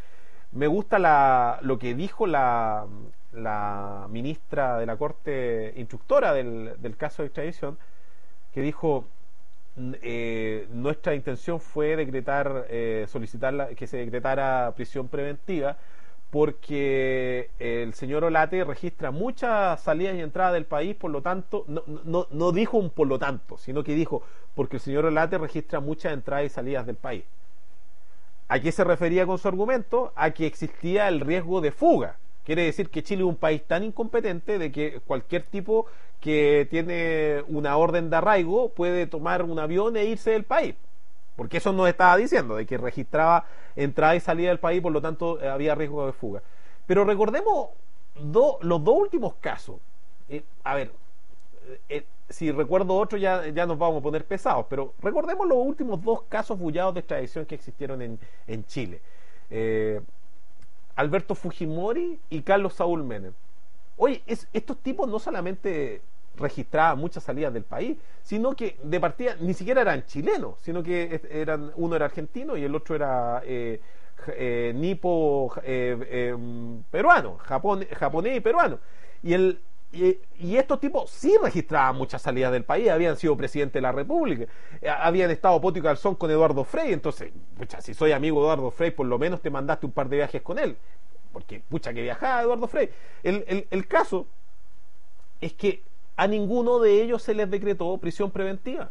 Me gusta la, lo que dijo la, la ministra de la Corte instructora del, del caso de extradición, que dijo, eh, nuestra intención fue decretar, eh, solicitar la, que se decretara prisión preventiva, porque el señor Olate registra muchas salidas y entradas del país, por lo tanto, no, no, no dijo un por lo tanto, sino que dijo, porque el señor Olate registra muchas entradas y salidas del país. ¿A qué se refería con su argumento? A que existía el riesgo de fuga. Quiere decir que Chile es un país tan incompetente de que cualquier tipo que tiene una orden de arraigo puede tomar un avión e irse del país. Porque eso nos estaba diciendo, de que registraba entrada y salida del país, por lo tanto eh, había riesgo de fuga. Pero recordemos do, los dos últimos casos. Eh, a ver, eh, si recuerdo otro ya, ya nos vamos a poner pesados, pero recordemos los últimos dos casos bullados de extradición que existieron en, en Chile. Eh, Alberto Fujimori y Carlos Saúl Menem. Oye, es, estos tipos no solamente registraban muchas salidas del país, sino que de partida ni siquiera eran chilenos, sino que eran, uno era argentino y el otro era eh, eh, nipo eh, eh, peruano, Japón, japonés y peruano. Y, el, y, y estos tipos sí registraban muchas salidas del país, habían sido presidente de la República, habían estado poto y calzón con Eduardo Frei, entonces, pucha, si soy amigo de Eduardo Frei, por lo menos te mandaste un par de viajes con él, porque, pucha, que viajaba Eduardo Frei. El, el, el caso es que a ninguno de ellos se les decretó prisión preventiva.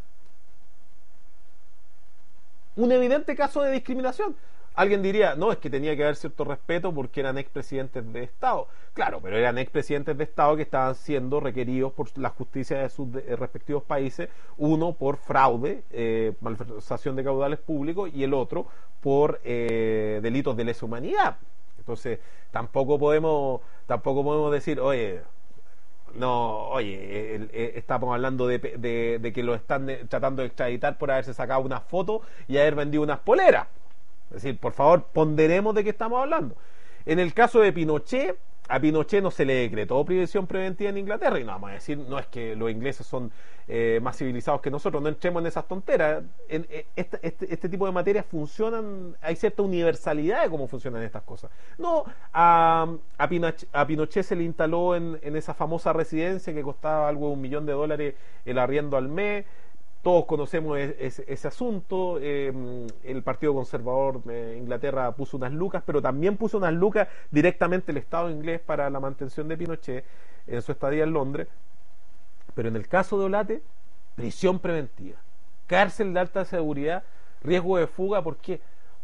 Un evidente caso de discriminación. Alguien diría, no, es que tenía que haber cierto respeto porque eran expresidentes de Estado. Claro, pero eran expresidentes de Estado que estaban siendo requeridos por la justicia de sus de, respectivos países, uno por fraude, eh, malversación de caudales públicos, y el otro por eh, delitos de lesa humanidad. Entonces, tampoco podemos, tampoco podemos decir, oye, no, oye, el, el, estamos hablando de, de, de que lo están tratando de extraditar por haberse sacado unas fotos y haber vendido unas poleras. Es decir, por favor, ponderemos de qué estamos hablando. En el caso de Pinochet, a Pinochet no se le decretó prisión preventiva en Inglaterra, y no vamos a decir, no es que los ingleses son eh, más civilizados que nosotros, no entremos en esas tonteras. En, en, este, este, este tipo de materias funcionan, hay cierta universalidad de cómo funcionan estas cosas. No, a, a, Pinochet, a Pinochet se le instaló en, en esa famosa residencia que costaba algo de un millón de dólares el arriendo al mes. Todos conocemos ese, ese asunto. Eh, el Partido Conservador de Inglaterra puso unas lucas, pero también puso unas lucas directamente el Estado inglés para la mantención de Pinochet en su estadía en Londres. Pero en el caso de Olate, prisión preventiva, cárcel de alta seguridad, riesgo de fuga. ¿Por qué?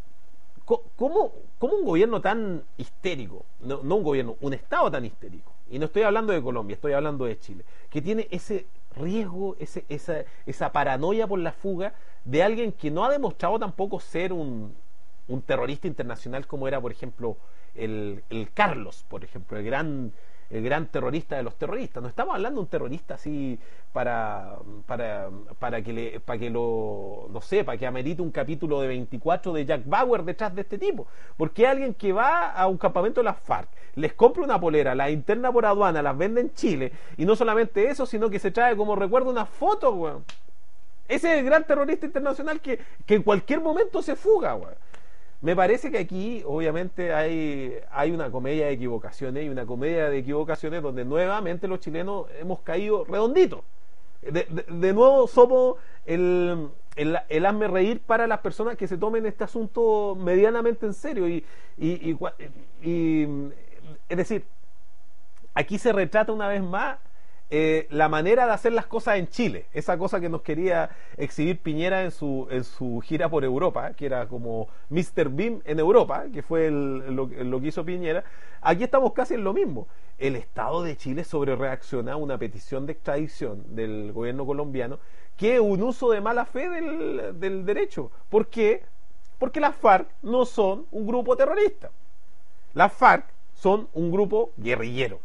¿Cómo, cómo un gobierno tan histérico, no, no un gobierno, un Estado tan histérico, y no estoy hablando de Colombia, estoy hablando de Chile, que tiene ese riesgo, ese, esa, esa paranoia por la fuga de alguien que no ha demostrado tampoco ser un, un terrorista internacional como era, por ejemplo, el, el Carlos, por ejemplo, el gran, el gran terrorista de los terroristas? No estamos hablando de un terrorista así para, para, para que le, para que lo, no sé, para que amerite un capítulo de veinticuatro de Jack Bauer detrás de este tipo, porque alguien que va a un campamento de las FARC, les compra una polera, la interna por aduana, las vende en Chile, y no solamente eso, sino que se trae como recuerdo una foto, weón. Ese es el gran terrorista internacional que, que en cualquier momento se fuga, weón. Me parece que aquí, obviamente, hay, hay una comedia de equivocaciones y una comedia de equivocaciones donde nuevamente los chilenos hemos caído redonditos. De, de, de nuevo somos el, el, el hazme reír para las personas que se tomen este asunto medianamente en serio. Y, y, y, y es decir, aquí se retrata una vez más Eh, la manera de hacer las cosas en Chile, esa cosa que nos quería exhibir Piñera en su, en su gira por Europa, que era como míster Bean en Europa, que fue el, lo, lo que hizo Piñera. Aquí estamos casi en lo mismo. El Estado de Chile sobre reacciona a una petición de extradición del gobierno colombiano, que es un uso de mala fe del, del derecho. ¿Por qué? Porque las FARC no son un grupo terrorista. Las FARC son un grupo guerrillero.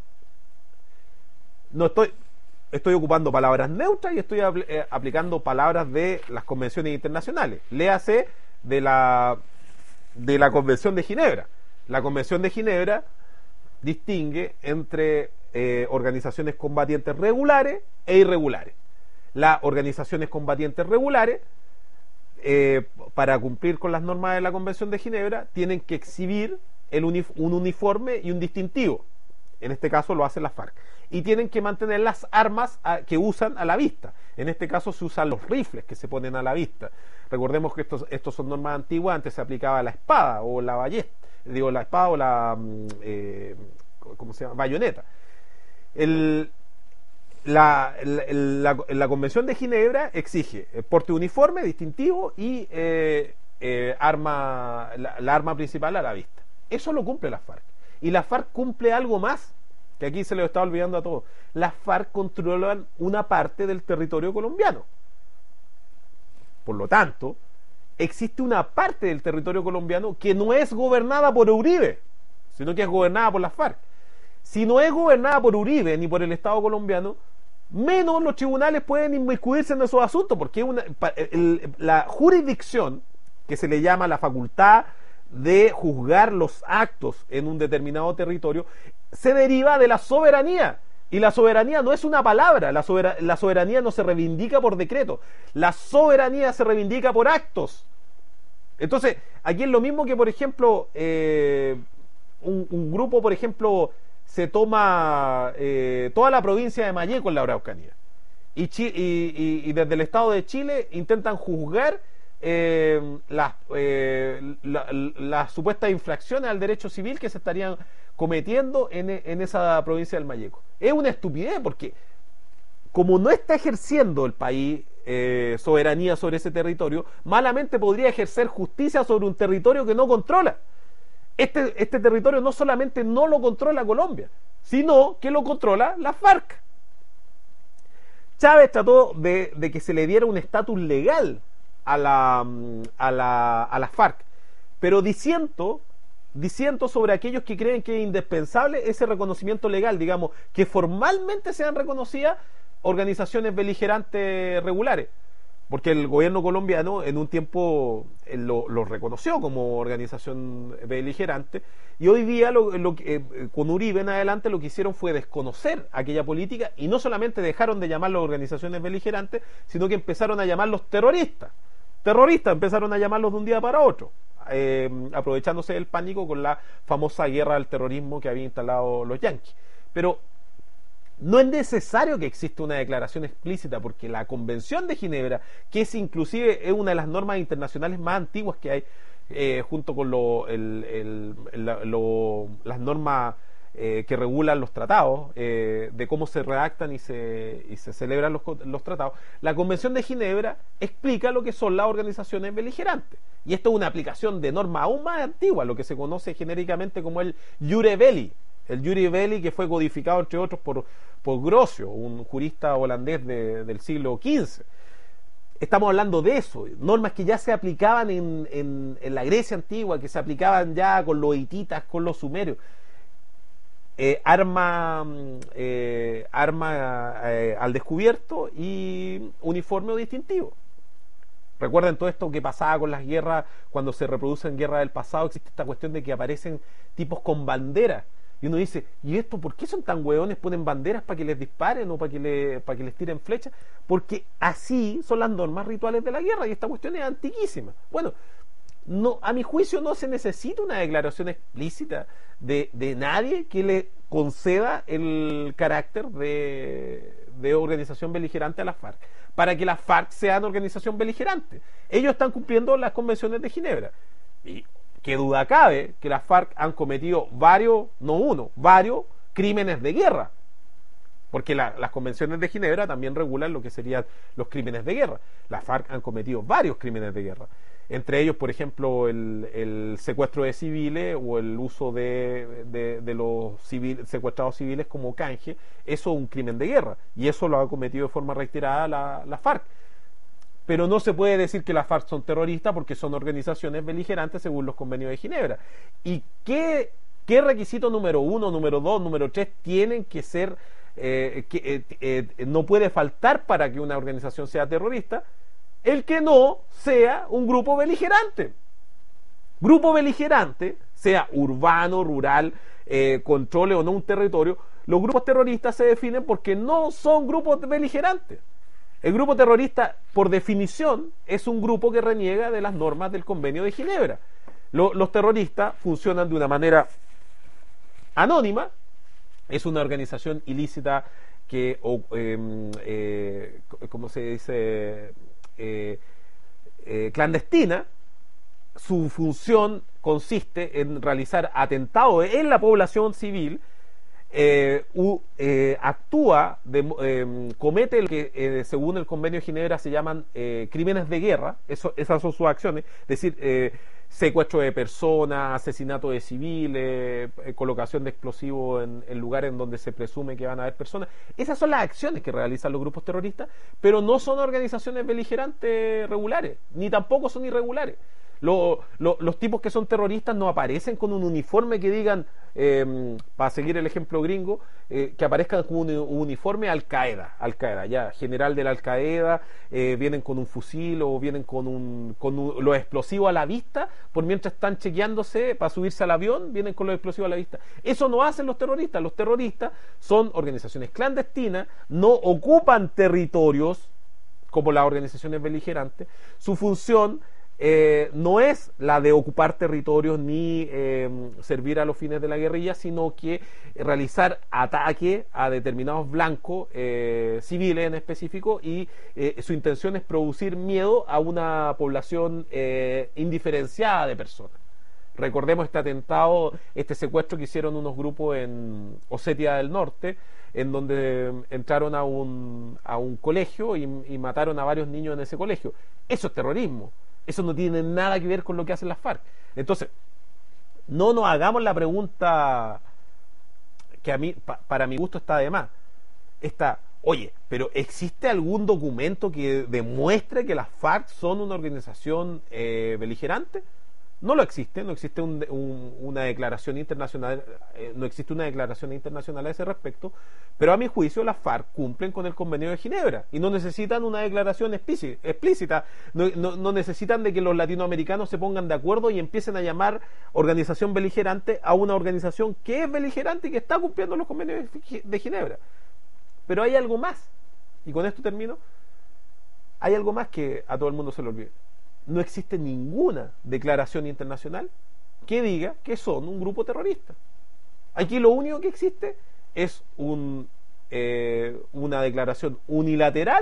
No estoy, estoy ocupando palabras neutras y estoy apl eh, aplicando palabras de las convenciones internacionales. Léase de la, de la Convención de Ginebra. La Convención de Ginebra distingue entre eh, organizaciones combatientes regulares e irregulares. Las organizaciones combatientes regulares, eh, para cumplir con las normas de la Convención de Ginebra, tienen que exhibir el uni un uniforme y un distintivo. En este caso lo hacen las FARC. Y tienen que mantener las armas a, que usan a la vista. En este caso se usan los rifles que se ponen a la vista. Recordemos que estos, estos son normas antiguas. Antes se aplicaba la espada o la ballesta. Digo, la espada o la... Eh, ¿cómo se llama? Bayoneta. El... La, la, la, la Convención de Ginebra exige porte uniforme, distintivo y eh, eh, arma, la, la arma principal a la vista. Eso lo cumple la FARC. Y la FARC cumple algo más, que aquí se lo está olvidando a todos. Las FARC controlan una parte del territorio colombiano. Por lo tanto, existe una parte del territorio colombiano que no es gobernada por Uribe, sino que es gobernada por las FARC. Si no es gobernada por Uribe ni por el Estado colombiano, menos los tribunales pueden inmiscuirse en esos asuntos, porque una, el, la jurisdicción, que se le llama la facultad de juzgar los actos en un determinado territorio, se deriva de la soberanía. Y la soberanía no es una palabra, la, sober la soberanía no se reivindica por decreto, la soberanía se reivindica por actos. Entonces, aquí es lo mismo que, por ejemplo, eh, un, un grupo, por ejemplo, se toma eh, toda la provincia de Malleco en la Araucanía y, y, y, y desde el Estado de Chile intentan juzgar eh, las, eh, la, las supuestas infracciones al derecho civil que se estarían cometiendo en, en esa provincia del Malleco. Es una estupidez, porque como no está ejerciendo el país eh, soberanía sobre ese territorio, malamente podría ejercer justicia sobre un territorio que no controla. Este, este territorio no solamente no lo controla Colombia, sino que lo controla la FARC. Chávez trató de, de que se le diera un estatus legal a la, a la, a la FARC, pero diciendo, diciendo sobre aquellos que creen que es indispensable ese reconocimiento legal, digamos, que formalmente sean reconocidas organizaciones beligerantes regulares. Porque el gobierno colombiano en un tiempo lo, lo reconoció como organización beligerante, y hoy día lo, lo, eh, con Uribe en adelante lo que hicieron fue desconocer aquella política, y no solamente dejaron de llamarlos organizaciones beligerantes, sino que empezaron a llamarlos terroristas. Terroristas empezaron a llamarlos de un día para otro, eh, aprovechándose del pánico con la famosa guerra al terrorismo que habían instalado los yanquis. Pero no es necesario que exista una declaración explícita, porque la Convención de Ginebra, que es inclusive es una de las normas internacionales más antiguas que hay, eh, junto con lo, el, el, el, lo, las normas eh, que regulan los tratados, eh, de cómo se redactan y se, y se celebran los, los tratados, la Convención de Ginebra explica lo que son las organizaciones beligerantes. Y esto es una aplicación de norma aún más antigua, lo que se conoce genéricamente como el Iure Belli. El Iure Belli, que fue codificado entre otros por, por Grocio, un jurista holandés de, del siglo quince. Estamos hablando de eso, normas que ya se aplicaban en, en, en la Grecia antigua, que se aplicaban ya con los hititas, con los sumerios. Eh, arma eh, arma eh, al descubierto y uniforme o distintivo. Recuerden todo esto que pasaba con las guerras, cuando se reproducen guerras del pasado, existe esta cuestión de que aparecen tipos con banderas. Y uno dice, ¿y esto por qué son tan hueones? ¿Ponen banderas para que les disparen o para que, le, para que les tiren flechas? Porque así son las normas rituales de la guerra, y esta cuestión es antiquísima. Bueno, no, a mi juicio no se necesita una declaración explícita de, de nadie que le conceda el carácter de, de organización beligerante a la FARC, para que la FARC sea una organización beligerante. Ellos están cumpliendo las convenciones de Ginebra. Y qué duda cabe que las FARC han cometido varios, no uno, varios crímenes de guerra, porque la, las convenciones de Ginebra también regulan lo que serían los crímenes de guerra. Las FARC han cometido varios crímenes de guerra, entre ellos, por ejemplo, el, el secuestro de civiles o el uso de, de, de los civil, secuestrados civiles como canje. Eso es un crimen de guerra, y eso lo ha cometido de forma reiterada la, la FARC. Pero no se puede decir que las FARC son terroristas, porque son organizaciones beligerantes según los convenios de Ginebra. ¿Y qué, qué requisito número uno, número dos, número tres tienen que ser, eh, que eh, eh, no puede faltar para que una organización sea terrorista? El que no sea un grupo beligerante. Grupo beligerante, sea urbano, rural, eh, controle o no un territorio, los grupos terroristas se definen porque no son grupos beligerantes. El grupo terrorista, por definición, es un grupo que reniega de las normas del Convenio de Ginebra. Lo, los terroristas funcionan de una manera anónima, es una organización ilícita que, o, eh, eh, ¿cómo se dice? Eh, eh, clandestina. Su función consiste en realizar atentados en la población civil, eh, u, eh, actúa, de, eh, comete lo que eh, según el Convenio de Ginebra se llaman eh, crímenes de guerra. Eso, esas son sus acciones, es decir, eh, secuestro de personas, asesinato de civiles, eh, colocación de explosivos en, en lugares en donde se presume que van a haber personas. Esas son las acciones que realizan los grupos terroristas, pero no son organizaciones beligerantes regulares, ni tampoco son irregulares. Lo, lo, los tipos que son terroristas no aparecen con un uniforme que digan, eh, para seguir el ejemplo gringo, eh, que aparezcan con un, un uniforme Al-Qaeda, Al-Qaeda, ya, general de la Al-Qaeda, eh, vienen con un fusil o vienen con, un, con un, los explosivos a la vista, por mientras están chequeándose para subirse al avión, vienen con los explosivos a la vista. Eso no hacen los terroristas. Los terroristas son organizaciones clandestinas, no ocupan territorios como las organizaciones beligerantes. Su función Eh, no es la de ocupar territorios ni eh, servir a los fines de la guerrilla, sino que realizar ataque a determinados blancos eh, civiles en específico, y eh, su intención es producir miedo a una población eh, indiferenciada de personas. Recordemos este atentado, este secuestro que hicieron unos grupos en Osetia del Norte, en donde entraron a un, a un colegio y, y mataron a varios niños en ese colegio. Eso es terrorismo. Eso no tiene nada que ver con lo que hacen las FARC. Entonces, no nos hagamos la pregunta que a mí, pa, para mi gusto, está de más. Está, oye, pero ¿existe algún documento que demuestre que las FARC son una organización eh, beligerante? No lo existe, no existe un, un, una declaración internacional, eh, no existe una declaración internacional a ese respecto, pero a mi juicio las FARC cumplen con el Convenio de Ginebra y no necesitan una declaración explícita, no, no, no necesitan de que los latinoamericanos se pongan de acuerdo y empiecen a llamar organización beligerante a una organización que es beligerante y que está cumpliendo los convenios de Ginebra. Pero hay algo más, y con esto termino, hay algo más que a todo el mundo se le olvida. No existe ninguna declaración internacional que diga que son un grupo terrorista. Aquí lo único que existe es un, eh, una declaración unilateral,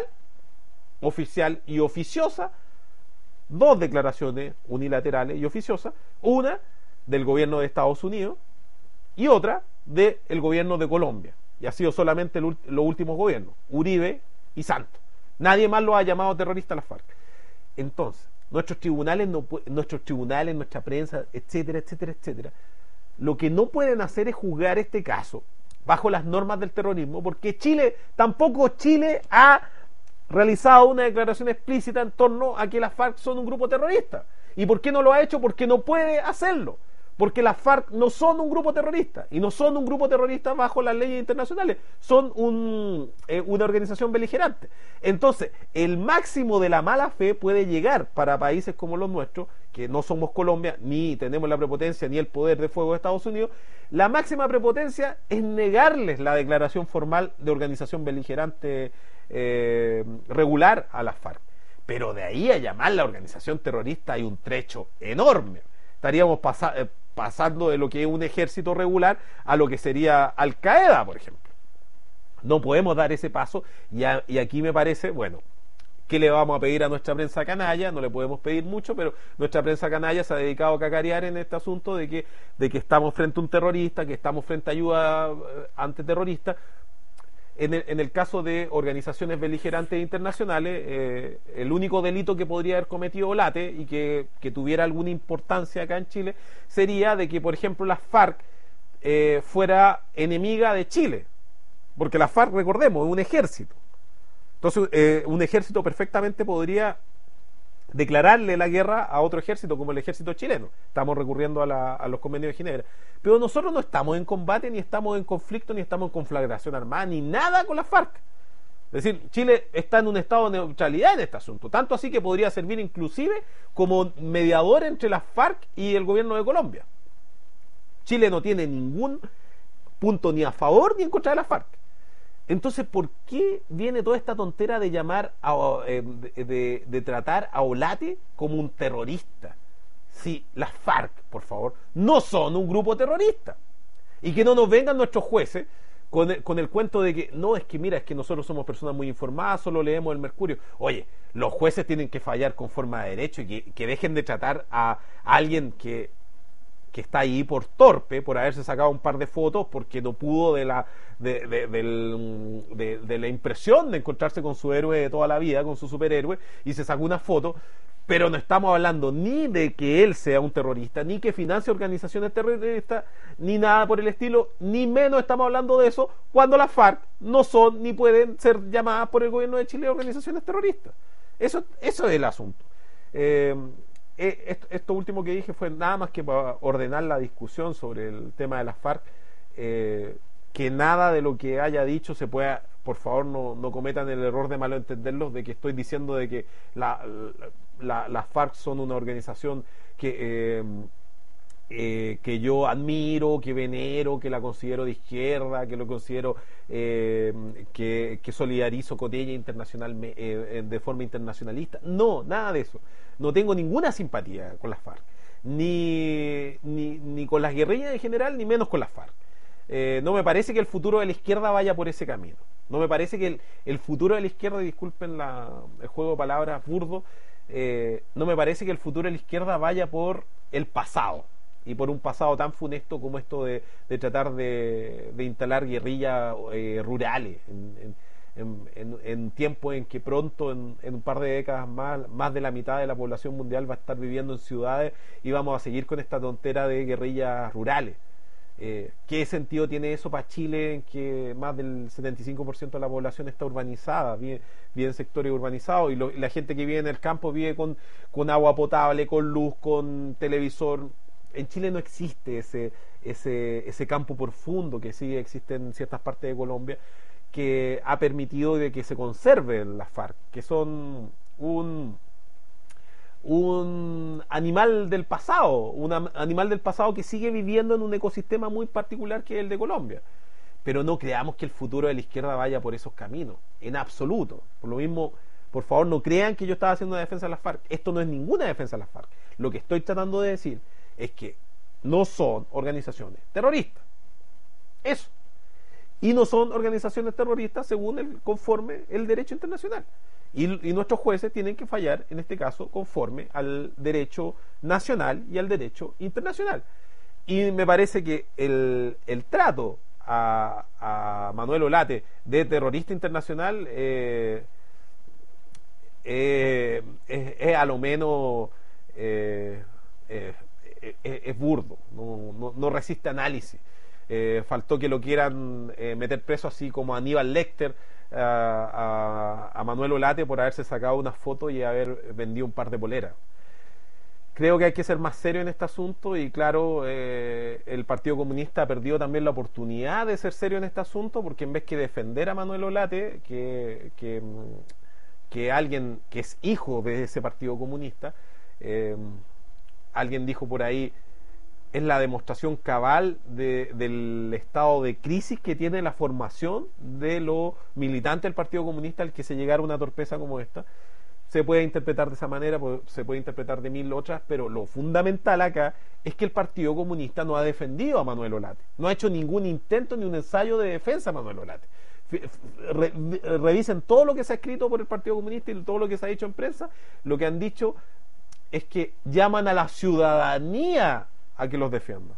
oficial y oficiosa, dos declaraciones unilaterales y oficiosas, una del gobierno de Estados Unidos y otra del gobierno de Colombia. Y ha sido solamente el, los últimos gobiernos, Uribe y Santos. Nadie más lo ha llamado terrorista a las FARC. Entonces, nuestros tribunales, no, nuestros tribunales, nuestra prensa, etcétera, etcétera, etcétera, lo que no pueden hacer es juzgar este caso bajo las normas del terrorismo, porque Chile, tampoco Chile ha realizado una declaración explícita en torno a que las FARC son un grupo terrorista. ¿Y por qué no lo ha hecho? Porque no puede hacerlo. Porque las FARC no son un grupo terrorista, y no son un grupo terrorista bajo las leyes internacionales, son un, eh, una organización beligerante. Entonces, el máximo de la mala fe puede llegar para países como los nuestros, que no somos Colombia, ni tenemos la prepotencia ni el poder de fuego de Estados Unidos. La máxima prepotencia es negarles la declaración formal de organización beligerante eh, regular a las FARC. Pero de ahí a llamar la organización terrorista hay un trecho enorme. Estaríamos pasa, eh, pasando de lo que es un ejército regular a lo que sería Al-Qaeda, por ejemplo. No podemos dar ese paso, y, a, y aquí me parece, bueno, ¿qué le vamos a pedir a nuestra prensa canalla? No le podemos pedir mucho, pero nuestra prensa canalla se ha dedicado a cacarear en este asunto de que, de que estamos frente a un terrorista, que estamos frente a ayuda antiterrorista. En el, en el caso de organizaciones beligerantes internacionales, eh, el único delito que podría haber cometido Olate y que, que tuviera alguna importancia acá en Chile sería de que, por ejemplo, la FARC eh, fuera enemiga de Chile, porque la FARC, recordemos, es un ejército. Entonces, eh, un ejército perfectamente podría declararle la guerra a otro ejército como el ejército chileno. Estamos recurriendo a, la, a los convenios de Ginebra. Pero nosotros no estamos en combate, ni estamos en conflicto, ni estamos en conflagración armada, ni nada con la FARC. Es decir, Chile está en un estado de neutralidad en este asunto, tanto así que podría servir inclusive como mediador entre la FARC y el gobierno de Colombia. Chile no tiene ningún punto ni a favor ni en contra de la FARC. Entonces, ¿por qué viene toda esta tontera de llamar a, eh, de, de, de tratar a Olate como un terrorista? si las FARC, por favor, no son un grupo terrorista. Y que no nos vengan nuestros jueces con el, con el cuento de que, no, es que mira, es que nosotros somos personas muy informadas, solo leemos el Mercurio. Oye, los jueces tienen que fallar con forma de derecho y que, que dejen de tratar a, a alguien que, que está ahí por torpe, por haberse sacado un par de fotos, porque no pudo de la, de, de, del, de, de la impresión de encontrarse con su héroe de toda la vida, con su superhéroe, y se sacó una foto. Pero no estamos hablando ni de que él sea un terrorista, ni que financie organizaciones terroristas, ni nada por el estilo, ni menos estamos hablando de eso cuando las FARC no son ni pueden ser llamadas por el gobierno de Chile organizaciones terroristas. Eso, eso es el asunto. Eh, esto, esto último que dije fue nada más que para ordenar la discusión sobre el tema de las FARC. Eh, que nada de lo que haya dicho se pueda, por favor, no, no cometan el error de malentenderlos, de que estoy diciendo de que la, la, las FARC son una organización que, eh, eh, que yo admiro, que venero, que la considero de izquierda, que lo considero eh, que, que solidarizo con ella internacional, eh, de forma internacionalista. No, nada de eso. No tengo ninguna simpatía con las FARC, ni, ni, ni con las guerrillas en general, ni menos con las FARC. Eh, no me parece que el futuro de la izquierda vaya por ese camino. No me parece que el, el futuro de la izquierda, disculpen la, el juego de palabras burdo, eh, no me parece que el futuro de la izquierda vaya por el pasado, y por un pasado tan funesto como esto de, de tratar de, de instalar guerrillas eh, rurales en, en, en, en tiempos en que pronto, en, en un par de décadas más, más de la mitad de la población mundial va a estar viviendo en ciudades, y vamos a seguir con esta tontera de guerrillas rurales. Eh, ¿Qué sentido tiene eso para Chile, en que más del setenta y cinco por ciento de la población está urbanizada, vive, vive en sectores urbanizados, y, lo, y la gente que vive en el campo vive con, con agua potable, con luz, con televisor? En Chile no existe ese, ese, ese campo profundo que sí existe en ciertas partes de Colombia, que ha permitido de que se conserven las FARC, que son un... un animal del pasado, un animal del pasado que sigue viviendo en un ecosistema muy particular que es el de Colombia. Pero no creamos que el futuro de la izquierda vaya por esos caminos, en absoluto. Por lo mismo, por favor, no crean que yo estaba haciendo una defensa de las FARC. Esto no es ninguna defensa de las FARC. Lo que estoy tratando de decir es que no son organizaciones terroristas. Eso. Y no son organizaciones terroristas según el, conforme el derecho internacional. Y, y nuestros jueces tienen que fallar, en este caso, conforme al derecho nacional y al derecho internacional. Y me parece que el, el trato a, a Manuel Olate de terrorista internacional eh, eh, es, es a lo menos eh, eh, es, es burdo, no, no, no resiste análisis. Eh, faltó que lo quieran eh, meter preso, así como a Aníbal Lecter, a, a, a Manuel Olate, por haberse sacado una foto y haber vendido un par de poleras. Creo que hay que ser más serio en este asunto, y claro, eh, el Partido Comunista ha perdido también la oportunidad de ser serio en este asunto, porque en vez que defender a Manuel Olate, que, que, que alguien que es hijo de ese Partido Comunista, eh, alguien dijo por ahí, es la demostración cabal de, del estado de crisis que tiene la formación de los militantes del Partido Comunista al que se llegara una torpeza como esta. Se puede interpretar de esa manera, se puede interpretar de mil otras, pero lo fundamental acá es que el Partido Comunista no ha defendido a Manuel Olate, no ha hecho ningún intento ni un ensayo de defensa a Manuel Olate. Re, revisen todo lo que se ha escrito por el Partido Comunista y todo lo que se ha dicho en prensa. Lo que han dicho es que llaman a la ciudadanía a que los defienda.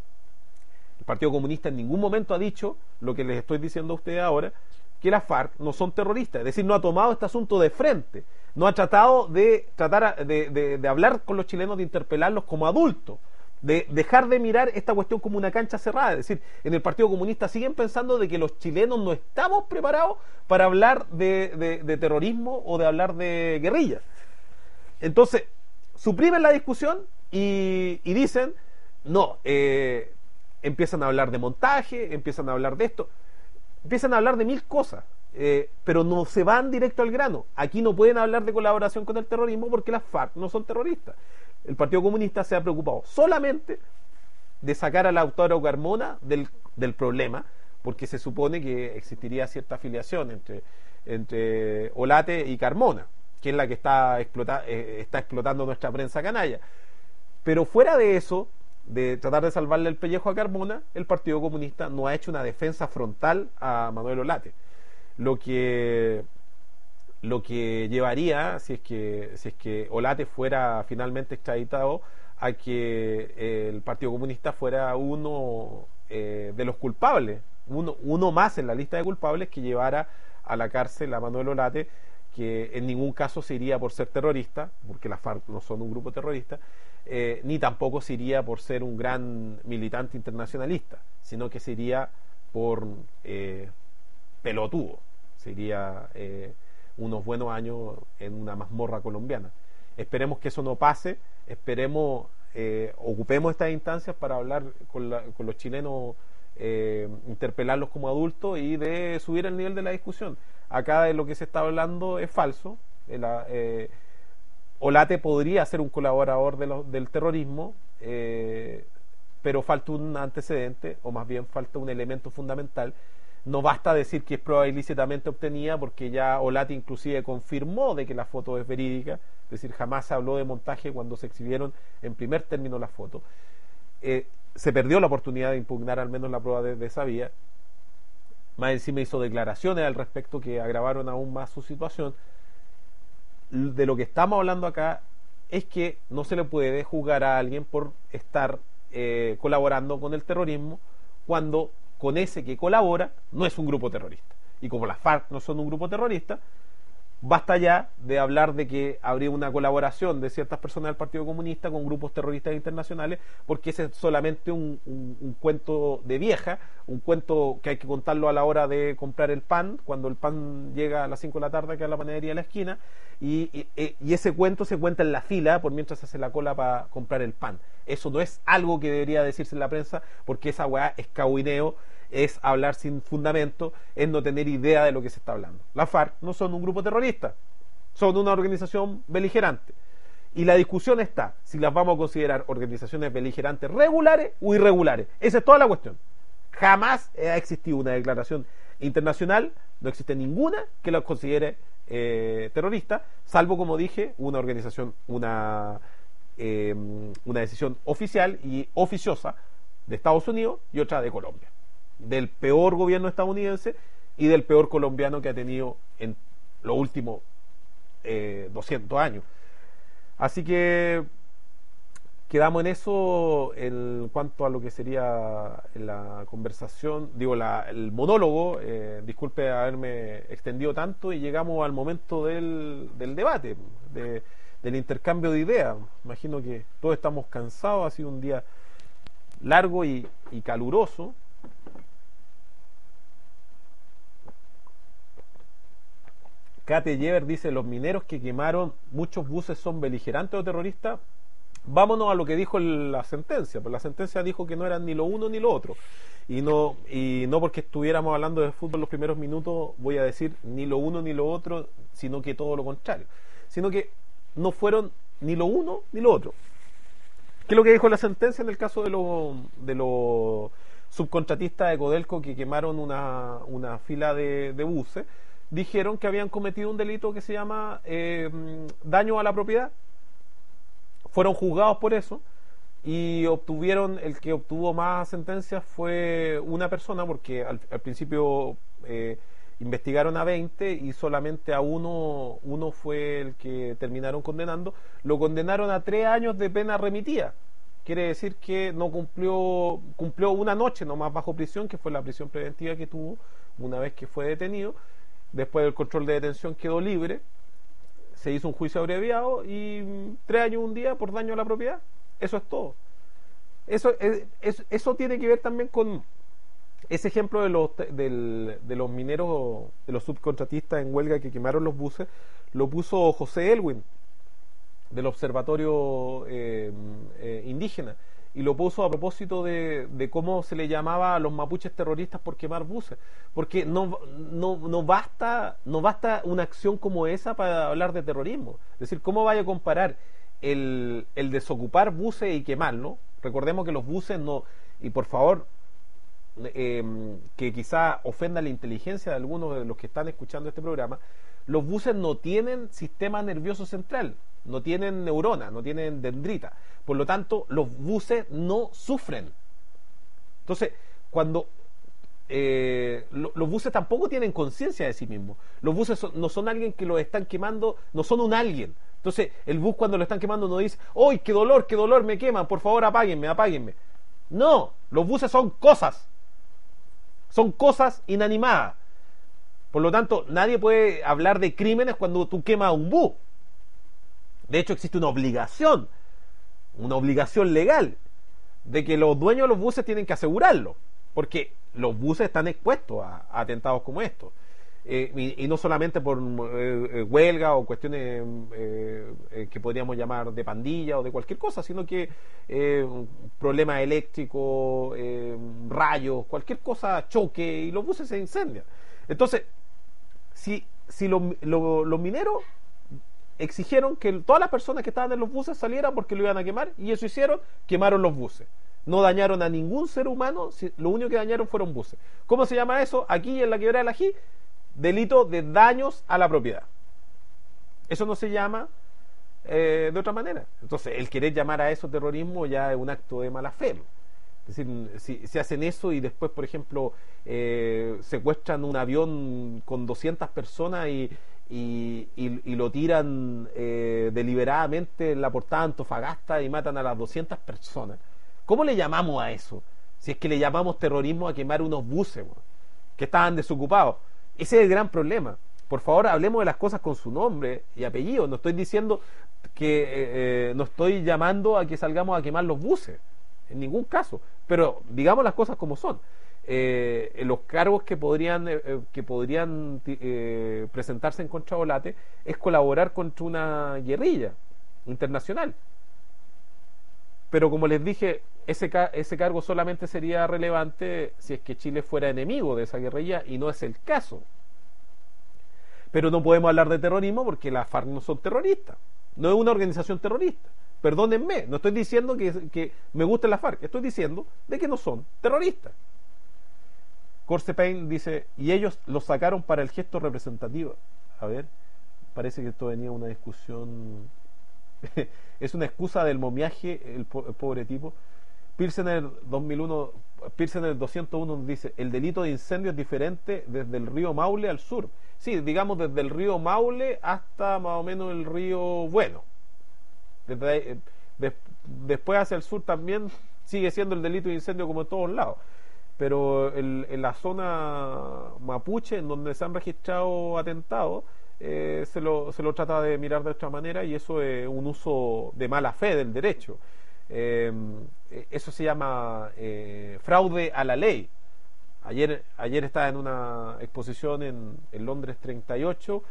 El Partido Comunista en ningún momento ha dicho lo que les estoy diciendo a ustedes ahora, que las FARC no son terroristas. Es decir, no ha tomado este asunto de frente, no ha tratado de tratar de, de, de hablar con los chilenos, de interpelarlos como adultos, de dejar de mirar esta cuestión como una cancha cerrada. Es decir, en el Partido Comunista siguen pensando de que los chilenos no estamos preparados para hablar de, de, de terrorismo o de hablar de guerrillas. Entonces suprimen la discusión y, y dicen no, eh, empiezan a hablar de montaje, empiezan a hablar de esto, empiezan a hablar de mil cosas, eh, pero no se van directo al grano. Aquí no pueden hablar de colaboración con el terrorismo porque las FARC no son terroristas. El Partido Comunista se ha preocupado solamente de sacar a Lautaro Carmona del, del problema, porque se supone que existiría cierta afiliación entre, entre Olate y Carmona, que es la que está, explota, eh, está explotando nuestra prensa canalla. Pero fuera de eso, de tratar de salvarle el pellejo a Carmona, el Partido Comunista no ha hecho una defensa frontal a Manuel Olate. Lo que, lo que llevaría, si es que, si es que Olate fuera finalmente extraditado, a que eh, el Partido Comunista fuera uno eh, de los culpables, uno, uno más en la lista de culpables que llevara a la cárcel a Manuel Olate, que en ningún caso se iría por ser terrorista, porque las FARC no son un grupo terrorista, eh, ni tampoco se iría por ser un gran militante internacionalista, sino que se iría por eh, pelotudo, se iría eh, unos buenos años en una mazmorra colombiana. Esperemos que eso no pase, esperemos, eh, ocupemos estas instancias para hablar con, la, con los chilenos, eh, interpelarlos como adultos y de subir el nivel de la discusión. Acá de lo que se está hablando es falso. El, eh, Olate podría ser un colaborador de lo, del terrorismo, eh, pero falta un antecedente, o más bien falta un elemento fundamental. No basta decir que es prueba ilícitamente obtenida, porque ya Olate inclusive confirmó de que la foto es verídica, es decir, jamás se habló de montaje cuando se exhibieron en primer término las fotos. Eh, se perdió la oportunidad de impugnar al menos la prueba de, de esa vía. Más encima hizo declaraciones al respecto que agravaron aún más su situación. De lo que estamos hablando acá es que no se le puede juzgar a alguien por estar eh, colaborando con el terrorismo cuando con ese que colabora no es un grupo terrorista. Y como las FARC no son un grupo terrorista, basta ya de hablar de que habría una colaboración de ciertas personas del Partido Comunista con grupos terroristas internacionales, porque ese es solamente un, un, un cuento de vieja, un cuento que hay que contarlo a la hora de comprar el pan, cuando el pan llega a las cinco de la tarde, que es la panadería de la esquina, y, y, y ese cuento se cuenta en la fila por mientras se hace la cola para comprar el pan. Eso no es algo que debería decirse en la prensa, porque esa weá es cahuineo, es hablar sin fundamento, es no tener idea de lo que se está hablando. Las FARC no son un grupo terrorista, son una organización beligerante. Y la discusión está si las vamos a considerar organizaciones beligerantes regulares o irregulares. Esa es toda la cuestión. Jamás ha existido una declaración internacional, no existe ninguna que las considere eh, terrorista, salvo, como dije, una organización, una, eh, una decisión oficial y oficiosa de Estados Unidos y otra de Colombia, del peor gobierno estadounidense y del peor colombiano que ha tenido en los últimos eh, doscientos años. Así que quedamos en eso en cuanto a lo que sería la conversación, digo, la, el monólogo. Eh, disculpe haberme extendido tanto, y llegamos al momento del, del debate, de, del intercambio de ideas. Imagino que todos estamos cansados, ha sido un día largo y, y caluroso. Kate Yever dice: los mineros que quemaron muchos buses son beligerantes o terroristas. Vámonos a lo que dijo el, la sentencia. Pues la sentencia dijo que no eran ni lo uno ni lo otro. Y no, y no porque estuviéramos hablando de fútbol los primeros minutos voy a decir ni lo uno ni lo otro, sino que todo lo contrario. Sino que no fueron ni lo uno ni lo otro. ¿Qué es lo que dijo la sentencia en el caso de los de los subcontratistas de Codelco que quemaron una, una fila de, de buses? Dijeron que habían cometido un delito que se llama eh, daño a la propiedad. Fueron juzgados por eso y obtuvieron, el que obtuvo más sentencias fue una persona, porque al, al principio eh, investigaron a veinte y solamente a uno, uno fue el que terminaron condenando. Lo condenaron a tres años de pena remitida. Quiere decir que no cumplió, cumplió una noche nomás bajo prisión, que fue la prisión preventiva que tuvo una vez que fue detenido. Después del control de detención quedó libre, se hizo un juicio abreviado y tres años un día por daño a la propiedad. Eso es todo. Eso, es, es, eso tiene que ver también con ese ejemplo de los, del, de los mineros, de los subcontratistas en huelga que quemaron los buses. Lo puso José Elwin del Observatorio eh, eh, Indígena, y lo puso a propósito de, de cómo se le llamaba a los mapuches terroristas por quemar buses, porque no, no, no basta no basta una acción como esa para hablar de terrorismo. Es decir, ¿cómo vaya a comparar el, el desocupar buses y quemarlo? Recordemos que los buses no, y por favor, eh, que quizá ofenda la inteligencia de algunos de los que están escuchando este programa, los buses no tienen sistema nervioso central. no tienen neuronas, no tienen dendrita. Por lo tanto, los buses no sufren. Entonces, cuando eh, lo, los buses tampoco tienen conciencia de sí mismos. Los buses son, no son alguien que los están quemando, no son un alguien. Entonces, el bus cuando lo están quemando no dice, ¡ay, qué dolor, qué dolor, me queman! Por favor, apáguenme, apáguenme. No, los buses son cosas. Son cosas inanimadas. Por lo tanto, nadie puede hablar de crímenes cuando tú quemas un bus. De hecho, existe una obligación, una obligación legal, de que los dueños de los buses tienen que asegurarlo, porque los buses están expuestos a, a atentados como estos. Eh, y, y no solamente por eh, huelga o cuestiones eh, eh, que podríamos llamar de pandilla o de cualquier cosa, sino que eh, problemas eléctricos, eh, rayos, cualquier cosa choque y los buses se incendian. Entonces, si, si los, lo, los mineros exigieron que todas las personas que estaban en los buses salieran porque lo iban a quemar, y eso hicieron, quemaron los buses. No dañaron a ningún ser humano, lo único que dañaron fueron buses. ¿Cómo se llama eso? Aquí en la Quebrada del Ají, delito de daños a la propiedad. Eso no se llama eh, de otra manera. Entonces, el querer llamar a eso terrorismo ya es un acto de mala fe. Es decir, si, si hacen eso y después, por ejemplo, eh, secuestran un avión con doscientas personas y, y, y, y lo tiran eh, deliberadamente en la portada de Antofagasta y matan a las doscientas personas, ¿cómo le llamamos a eso? Si es que le llamamos terrorismo a quemar unos buses, bueno, que estaban desocupados. Ese es el gran problema. Por favor, hablemos de las cosas con su nombre y apellido. No estoy diciendo que eh, no estoy llamando a que salgamos a quemar los buses, en ningún caso. Pero digamos las cosas como son. Eh, los cargos que podrían eh, que podrían eh, presentarse en contra de Olate es colaborar contra una guerrilla internacional. Pero como les dije, ese, ca ese cargo solamente sería relevante si es que Chile fuera enemigo de esa guerrilla, y no es el caso. Pero no podemos hablar de terrorismo porque las FARC no son terroristas. No es una organización terrorista. Perdónenme, no estoy diciendo que, que me guste la FARC, estoy diciendo de que no son terroristas. Corsepain dice, y ellos lo sacaron para el gesto representativo. A ver, parece que esto venía una discusión... es una excusa del momiaje, el, po el pobre tipo. Pilsener dos mil uno, Pilsener doscientos uno dice, el delito de incendio es diferente desde el río Maule al sur. Sí, digamos desde el río Maule hasta más o menos el río Bueno. Desde ahí, eh, de, después hacia el sur también sigue siendo el delito de incendio como en todos lados. Pero el, en la zona mapuche, en donde se han registrado atentados, Eh, se, lo, se lo trata de mirar de otra manera, y eso es un uso de mala fe del derecho. Eh, eso se llama eh, fraude a la ley. Ayer, ayer estaba en una exposición en, en Londres treinta y ocho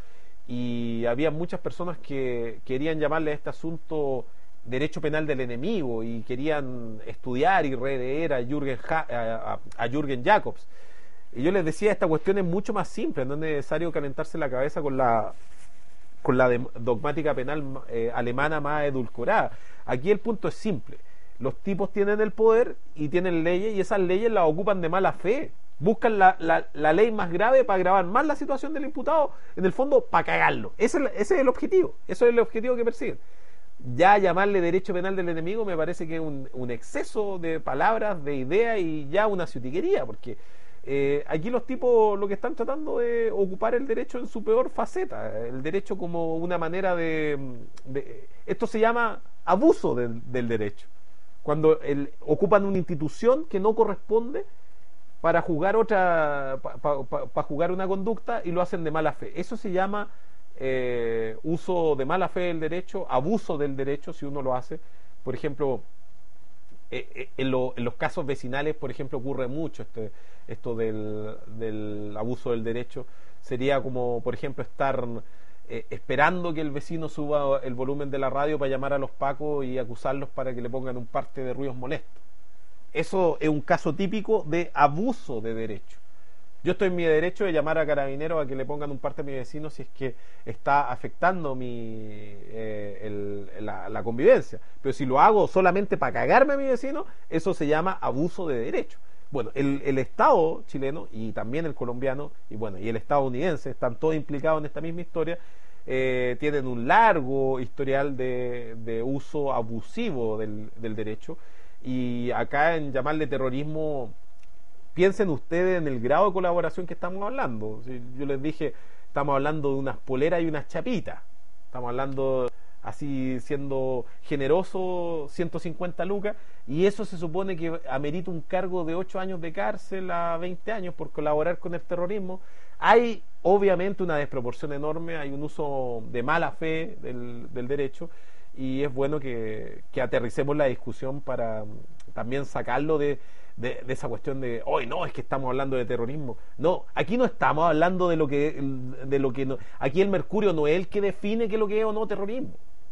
y había muchas personas que querían llamarle a este asunto derecho penal del enemigo y querían estudiar y releer a Jürgen, ha a, a Jürgen Jacobs. Y yo les decía, esta cuestión es mucho más simple, no es necesario calentarse la cabeza con la con la de, dogmática penal eh, alemana más edulcorada. Aquí el punto es simple. Los tipos tienen el poder y tienen leyes, y esas leyes las ocupan de mala fe. Buscan la, la, la ley más grave para agravar más la situación del imputado, en el fondo, para cagarlo. Ese, ese es el objetivo, eso es el objetivo que persiguen. Ya llamarle derecho penal del enemigo me parece que es un, un exceso de palabras, de ideas, y ya una ciutiquería, porque Eh, aquí los tipos lo que están tratando es ocupar el derecho en su peor faceta, el derecho como una manera de, de esto se llama abuso del, del derecho, cuando el, ocupan una institución que no corresponde para jugar otra para pa, pa, pa jugar una conducta, y lo hacen de mala fe. Eso se llama eh, uso de mala fe del derecho, abuso del derecho, si uno lo hace. Por ejemplo, Eh, en, lo, en los casos vecinales, por ejemplo, ocurre mucho este, esto del, del abuso del derecho. Sería como, por ejemplo, estar eh, esperando que el vecino suba el volumen de la radio para llamar a los pacos y acusarlos para que le pongan un parte de ruidos molestos. Eso es un caso típico de abuso de derecho. Yo estoy en mi derecho de llamar a carabineros a que le pongan un parte a mi vecino si es que está afectando mi eh, el, la, la convivencia. Pero si lo hago solamente para cagarme a mi vecino, eso se llama abuso de derecho. Bueno, el, el Estado chileno, y también el colombiano, y bueno, y el estadounidense, están todos implicados en esta misma historia, eh, tienen un largo historial de, de uso abusivo del, del derecho, y acá en llamarle terrorismo, piensen ustedes en el grado de colaboración que estamos hablando. Si yo les dije, estamos hablando de unas poleras y unas chapitas, estamos hablando así, siendo generoso, ciento cincuenta lucas, y eso se supone que amerita un cargo de ocho años de cárcel a veinte años por colaborar con el terrorismo. Hay obviamente una desproporción enorme, hay un uso de mala fe del, del derecho, y es bueno que, que aterricemos la discusión para también sacarlo de, de, de esa cuestión de hoy, no, es que estamos hablando de terrorismo. No, aquí no estamos hablando de lo que, de lo que no, aquí el mercurio no es el que define qué es lo que es o no terrorismo.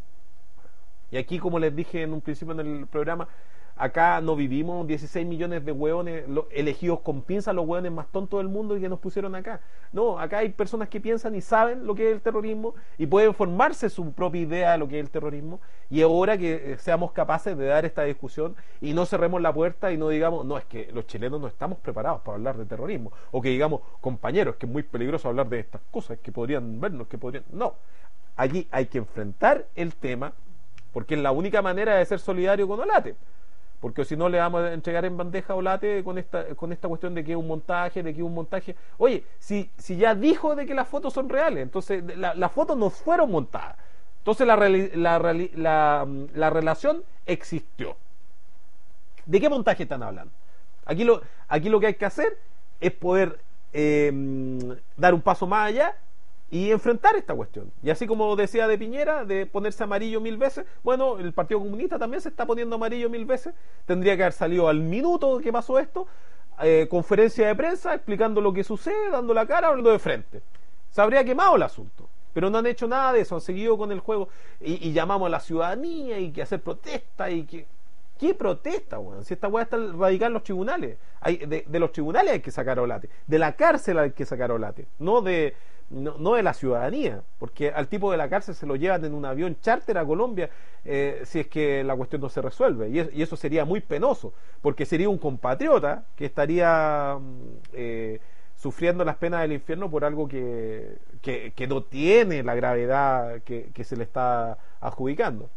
Y aquí, como les dije en un principio en el programa, acá no vivimos dieciséis millones de hueones lo, elegidos con pinzas, los hueones más tontos del mundo y que nos pusieron acá. No, acá hay personas que piensan y saben lo que es el terrorismo y pueden formarse su propia idea de lo que es el terrorismo, y es hora que eh, seamos capaces de dar esta discusión y no cerremos la puerta y no digamos, no, es que los chilenos no estamos preparados para hablar de terrorismo, o que digamos, compañeros, que es muy peligroso hablar de estas cosas, que podrían vernos, que podrían... No, aquí hay que enfrentar el tema, porque es la única manera de ser solidario con Olate, porque si no le vamos a entregar en bandeja a Olate con esta, con esta cuestión de que es un montaje, de que es un montaje. Oye, si, si ya dijo de que las fotos son reales, entonces la, las fotos no fueron montadas, entonces la, la, la, la, la relación existió. ¿De qué montaje están hablando? Aquí lo, aquí lo que hay que hacer es poder eh, dar un paso más allá y enfrentar esta cuestión. Y así como decía de Piñera, de ponerse amarillo mil veces, bueno, el Partido Comunista también se está poniendo amarillo mil veces. Tendría que haber salido al minuto que pasó esto, eh, conferencia de prensa, explicando lo que sucede, dando la cara, hablando de frente. Se habría quemado el asunto, pero no han hecho nada de eso, han seguido con el juego, y, y llamamos a la ciudadanía y que hacer protesta y que... ¿Qué protesta, weón? Si esta weá está radicada en los tribunales. Hay, de, de los tribunales hay que sacar a Olate, de la cárcel hay que sacar a Olate, no de, no, no de la ciudadanía, porque al tipo de la cárcel se lo llevan en un avión charter a Colombia, eh, si es que la cuestión no se resuelve, y, es, y eso sería muy penoso, porque sería un compatriota que estaría eh, sufriendo las penas del infierno por algo que, que, que no tiene la gravedad que, que se le está adjudicando.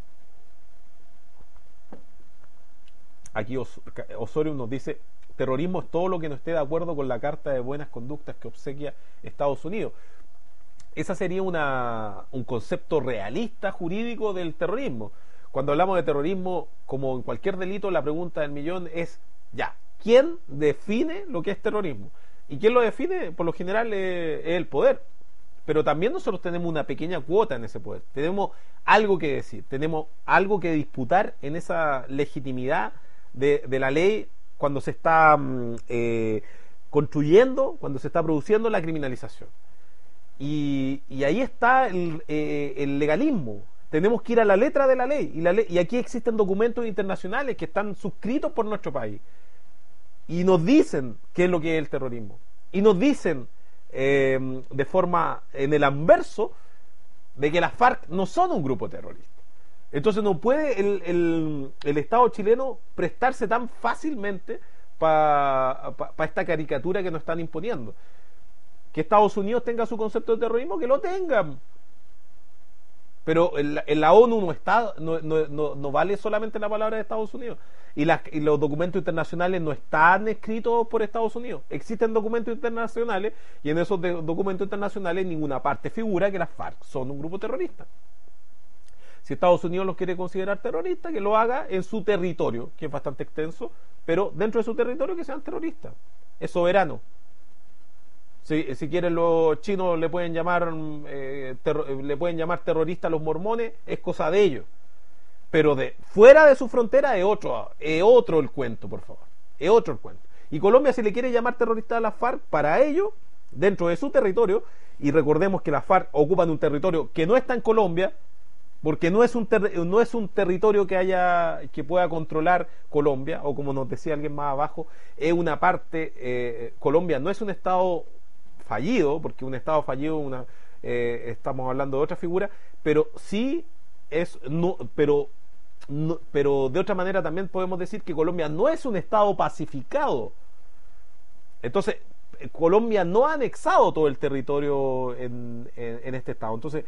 Aquí Osorio nos dice, terrorismo es todo lo que no esté de acuerdo con la Carta de Buenas Conductas que obsequia Estados Unidos. Ese sería una, un concepto realista jurídico del terrorismo. Cuando hablamos de terrorismo, como en cualquier delito, la pregunta del millón es, ya, ¿quién define lo que es terrorismo? ¿Y quién lo define? Por lo general es, es el poder. Pero también nosotros tenemos una pequeña cuota en ese poder. Tenemos algo que decir, tenemos algo que disputar en esa legitimidad De, de la ley cuando se está eh, construyendo, cuando se está produciendo la criminalización. Y, y ahí está el, eh, el legalismo. Tenemos que ir a la letra de la ley. Y, la ley. y aquí existen documentos internacionales que están suscritos por nuestro país. Y nos dicen qué es lo que es el terrorismo. Y nos dicen eh, de forma, en el anverso, de que las FARC no son un grupo terrorista. Entonces no puede el, el, el Estado chileno prestarse tan fácilmente para pa, pa esta caricatura que nos están imponiendo. Que Estados Unidos tenga su concepto de terrorismo, que lo tengan. Pero en la, en la ONU no está, no, no, no, no vale solamente la palabra de Estados Unidos. Y, las, y los documentos internacionales no están escritos por Estados Unidos. Existen documentos internacionales, y en esos de, documentos internacionales en ninguna parte figura que las FARC son un grupo terrorista. Si Estados Unidos los quiere considerar terroristas, que lo haga en su territorio, que es bastante extenso, pero dentro de su territorio que sean terroristas. Es soberano. Si, si quieren los chinos le pueden llamar eh, le pueden llamar terroristas a los mormones, es cosa de ellos. Pero de fuera de su frontera es otro, es otro el cuento, por favor. Es otro el cuento. Y Colombia, si le quiere llamar terrorista a las FARC, para ello, dentro de su territorio, y recordemos que las FARC ocupan un territorio que no está en Colombia, porque no es un ter no es un territorio que haya que pueda controlar Colombia, o como nos decía alguien más abajo, es una parte, eh, Colombia no es un estado fallido, porque un estado fallido una, eh, estamos hablando de otra figura, pero sí es no, pero no, pero de otra manera también podemos decir que Colombia no es un estado pacificado. Entonces Colombia no ha anexado todo el territorio en, en, en este estado. Entonces,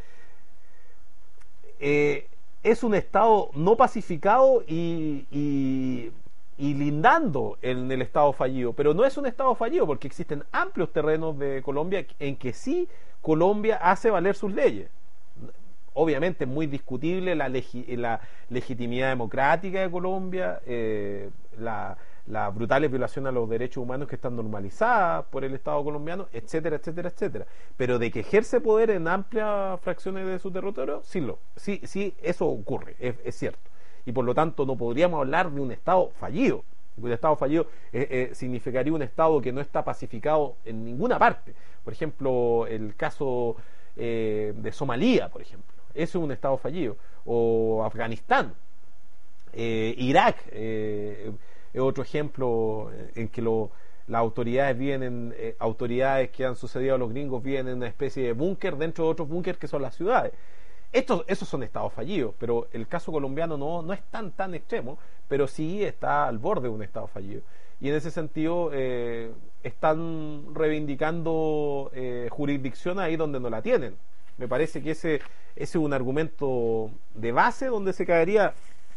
eh, es un estado no pacificado y, y, y lindando en el estado fallido, pero no es un estado fallido porque existen amplios terrenos de Colombia en que sí Colombia hace valer sus leyes. Obviamente es muy discutible la, legi la legitimidad democrática de Colombia, eh, la, las brutales violaciones a los derechos humanos que están normalizadas por el Estado colombiano, etcétera, etcétera, etcétera. Pero de que ejerce poder en amplias fracciones de su territorio, sí, lo, sí, sí eso ocurre, es, es cierto. Y por lo tanto no podríamos hablar de un Estado fallido. Un Estado fallido eh, eh, significaría un Estado que no está pacificado en ninguna parte. Por ejemplo, el caso eh, de Somalia, por ejemplo. Eso es un Estado fallido. O Afganistán, eh, Irak, eh, es otro ejemplo en que lo, las autoridades vienen, eh, autoridades que han sucedido a los gringos viven en una especie de búnker dentro de otros búnkers que son las ciudades. Estos, esos son estados fallidos, pero el caso colombiano no, no es tan tan extremo, pero sí está al borde de un estado fallido. Y en ese sentido eh, están reivindicando eh, jurisdicción ahí donde no la tienen. Me parece que ese, ese es un argumento de base donde se caería,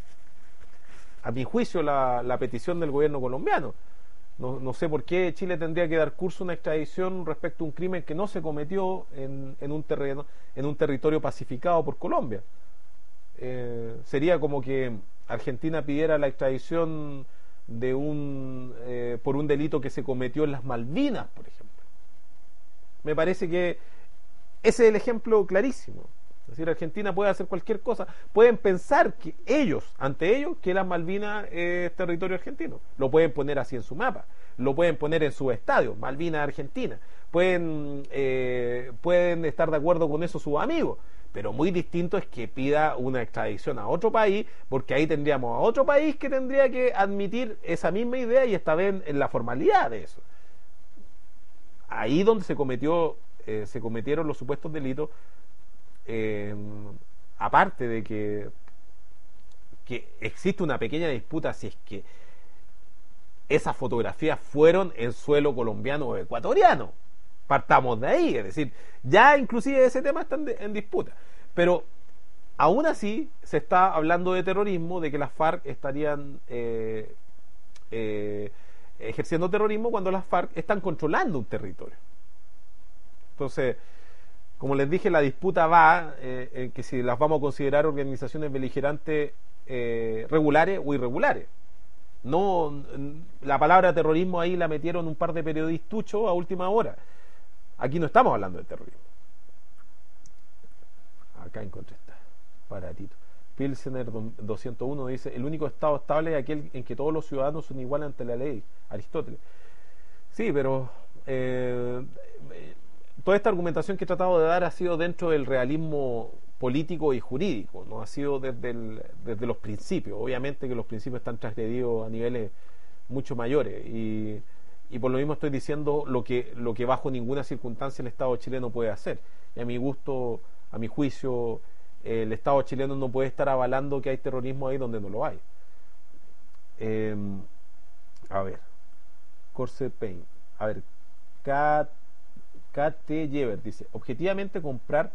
a mi juicio, la, la petición del gobierno colombiano. No, no sé por qué Chile tendría que dar curso a una extradición respecto a un crimen que no se cometió en, en un terreno, en un territorio pacificado por Colombia. Eh, sería como que Argentina pidiera la extradición de un eh, por un delito que se cometió en las Malvinas, por ejemplo. Me parece que ese es el ejemplo clarísimo. Es decir, Argentina puede hacer cualquier cosa. Pueden pensar que ellos, ante ellos, que las Malvinas es territorio argentino. Lo pueden poner así en su mapa. Lo pueden poner en su estadio, Malvinas Argentina. Pueden, eh, pueden estar de acuerdo con eso sus amigos. Pero muy distinto es que pida una extradición a otro país, porque ahí tendríamos a otro país que tendría que admitir esa misma idea y esta vez en la formalidad de eso. Ahí donde se cometió, eh, se cometieron los supuestos delitos. Eh, aparte de que, que existe una pequeña disputa si es que esas fotografías fueron en suelo colombiano o ecuatoriano, partamos de ahí, es decir, ya inclusive ese tema está en, de, en disputa, pero aún así se está hablando de terrorismo, de que las FARC estarían eh, eh, ejerciendo terrorismo cuando las FARC están controlando un territorio. Entonces, como les dije, la disputa va eh, en que si las vamos a considerar organizaciones beligerantes eh, regulares o irregulares. No, la palabra terrorismo ahí la metieron un par de periodistuchos a última hora. Aquí no estamos hablando de terrorismo. Acá encontré esta, baratito. Pilsener doscientos uno dice: el único estado estable es aquel en que todos los ciudadanos son iguales ante la ley. Aristóteles. Sí, pero eh, toda esta argumentación que he tratado de dar ha sido dentro del realismo político y jurídico, no ha sido desde, el, desde los principios. Obviamente que los principios están transgredidos a niveles mucho mayores y, y por lo mismo estoy diciendo lo que, lo que bajo ninguna circunstancia el Estado chileno puede hacer. Y a mi gusto, a mi juicio, el Estado chileno no puede estar avalando que hay terrorismo ahí donde no lo hay. Eh, a ver, Corse Pain, a ver, K T Jever dice: objetivamente comprar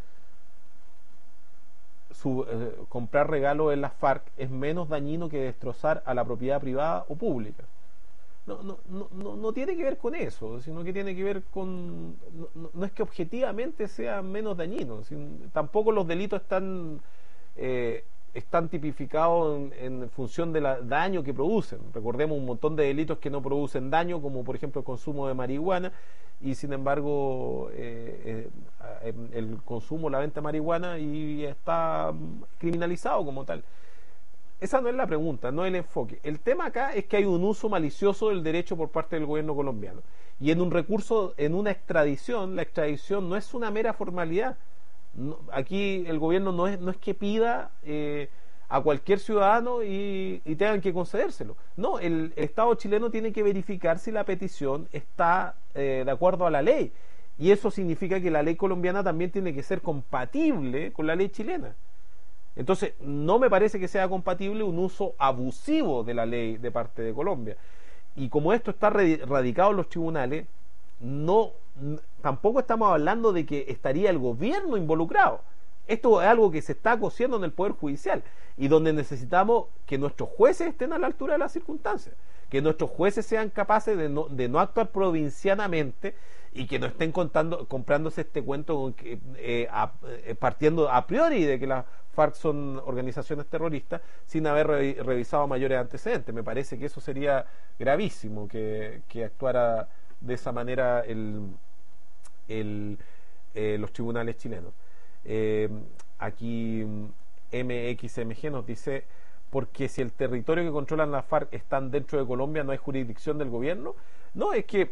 su, eh, comprar regalos en las FARC es menos dañino que destrozar a la propiedad privada o pública. No, no, no, no, no tiene que ver con eso, sino que tiene que ver con no, no, no es que objetivamente sea menos dañino, sino, tampoco los delitos están eh, están tipificados en, en función del daño que producen. Recordemos un montón de delitos que no producen daño, como por ejemplo el consumo de marihuana, y sin embargo eh, eh, el consumo, la venta de marihuana y está criminalizado como tal. Esa no es la pregunta, no es el enfoque. El tema acá es que hay un uso malicioso del derecho por parte del gobierno colombiano, y en un recurso, en una extradición, la extradición no es una mera formalidad. No, aquí el gobierno no es, no es que pida eh, a cualquier ciudadano y, y tengan que concedérselo. No, el, el Estado chileno tiene que verificar si la petición está eh, de acuerdo a la ley, y eso significa que la ley colombiana también tiene que ser compatible con la ley chilena. Entonces no me parece que sea compatible un uso abusivo de la ley de parte de Colombia, y como esto está radicado en los tribunales, no, tampoco estamos hablando de que estaría el gobierno involucrado. Esto es algo que se está cociendo en el Poder Judicial y donde necesitamos que nuestros jueces estén a la altura de las circunstancias, que nuestros jueces sean capaces de no, de no actuar provincianamente y que no estén contando, comprándose este cuento con que, eh, a, eh, partiendo a priori de que las FARC son organizaciones terroristas sin haber re, revisado mayores antecedentes. Me parece que eso sería gravísimo, que, que actuara de esa manera el, el, eh, los tribunales chilenos. Eh, aquí M X M G nos dice: porque si el territorio que controlan las FARC están dentro de Colombia, no hay jurisdicción del gobierno. No, es que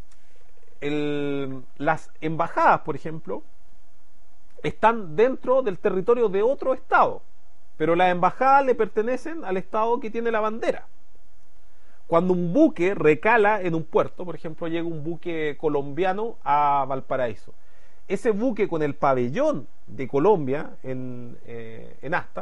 el, las embajadas, por ejemplo, están dentro del territorio de otro estado, pero las embajadas le pertenecen al estado que tiene la bandera. Cuando un buque recala en un puerto, por ejemplo, llega un buque colombiano a Valparaíso, ese buque con el pabellón de Colombia en, eh, en asta,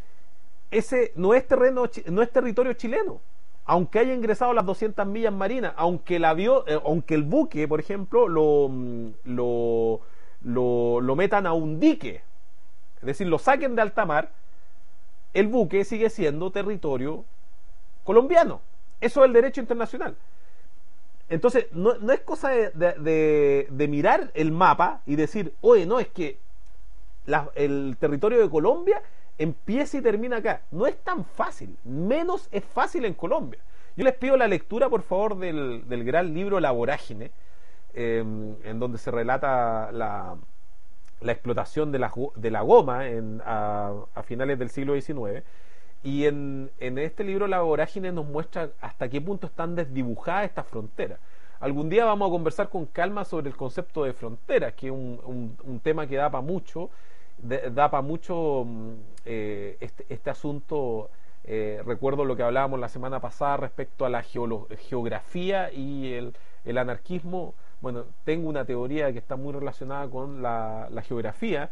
ese no es terreno, no es territorio chileno, aunque haya ingresado las doscientas millas marinas, aunque el avión, eh, aunque el buque, por ejemplo, lo, lo, lo, lo metan a un dique, es decir, lo saquen de alta mar, el buque sigue siendo territorio colombiano. Eso es el derecho internacional. Entonces, no, no es cosa de, de, de mirar el mapa y decir, oye, no, es que la, el territorio de Colombia empieza y termina acá. No es tan fácil, menos es fácil en Colombia. Yo les pido la lectura, por favor, del, del gran libro La Vorágine, eh, en donde se relata la, la explotación de la, de la goma en, a, a finales del siglo diecinueve. Y en, en este libro La Vorágine nos muestra hasta qué punto están desdibujadas estas fronteras. Algún día vamos a conversar con calma sobre el concepto de fronteras, que es un, un, un tema que da para mucho, de, da para mucho eh, este, este asunto. Eh, recuerdo lo que hablábamos la semana pasada respecto a la geolo, geografía y el, el anarquismo. Bueno, tengo una teoría que está muy relacionada con la, la geografía.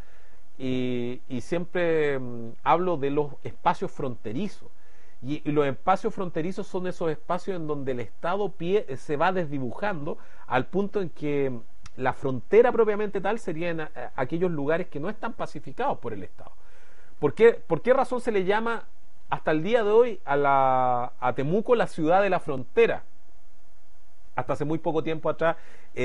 Y, y siempre um, hablo de los espacios fronterizos y, y los espacios fronterizos son esos espacios en donde el Estado pie, se va desdibujando al punto en que la frontera propiamente tal sería en a, a aquellos lugares que no están pacificados por el Estado. ¿Por qué, por qué razón se le llama hasta el día de hoy a, la, a Temuco la ciudad de la frontera? Hasta hace muy poco tiempo atrás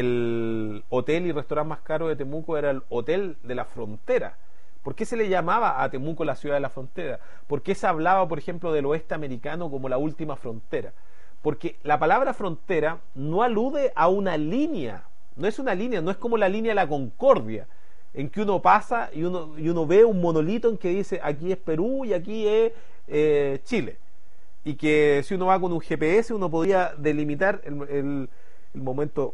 el hotel y restaurante más caro de Temuco era el Hotel de la Frontera. ¿Por qué se le llamaba a Temuco la ciudad de la frontera? ¿Por qué se hablaba, por ejemplo, del oeste americano como la última frontera? Porque la palabra frontera no alude a una línea, no es una línea, no es como la línea de la Concordia, en que uno pasa y uno, y uno ve un monolito en que dice aquí es Perú y aquí es eh, Chile. Y que si uno va con un G P S uno podría delimitar el, el, el momento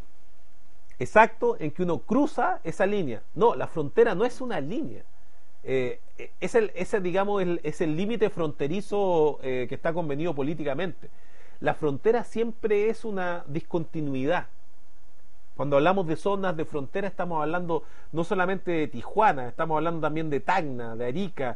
exacto en que uno cruza esa línea. No, la frontera no es una línea. Eh, es el, ese, digamos, el, es el límite fronterizo eh, que está convenido políticamente. La frontera siempre es una discontinuidad. Cuando hablamos de zonas de frontera estamos hablando no solamente de Tijuana, estamos hablando también de Tacna, de Arica,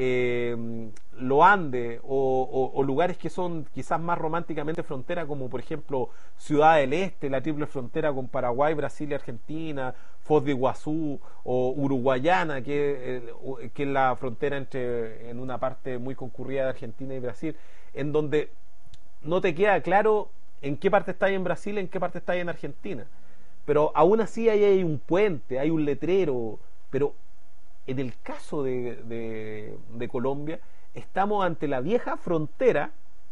eh, Loande o, o, o lugares que son quizás más románticamente frontera, como por ejemplo Ciudad del Este, la triple frontera con Paraguay, Brasil y Argentina, Foz de Iguazú o Uruguayana, que, eh, que es la frontera entre en una parte muy concurrida de Argentina y Brasil, en donde no te queda claro en qué parte está en Brasil, en qué parte está en Argentina. Pero aún así ahí hay un puente, hay un letrero. Pero en el caso de, de, de Colombia, estamos ante la vieja frontera,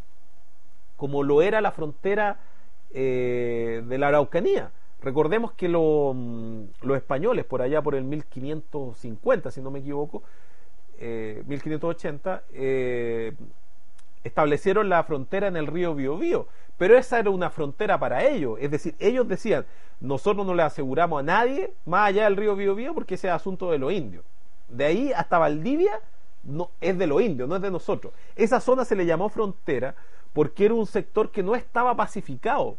como lo era la frontera eh, de la Araucanía. Recordemos que lo, los españoles, por allá por el mil quinientos cincuenta, si no me equivoco, eh, mil quinientos ochenta, eh, establecieron la frontera en el río Biobío, pero esa era una frontera para ellos. Es decir, ellos decían, nosotros no le aseguramos a nadie más allá del río Biobío porque ese es asunto de los indios. De ahí hasta Valdivia no, es de los indios, no es de nosotros. Esa zona se le llamó frontera porque era un sector que no estaba pacificado.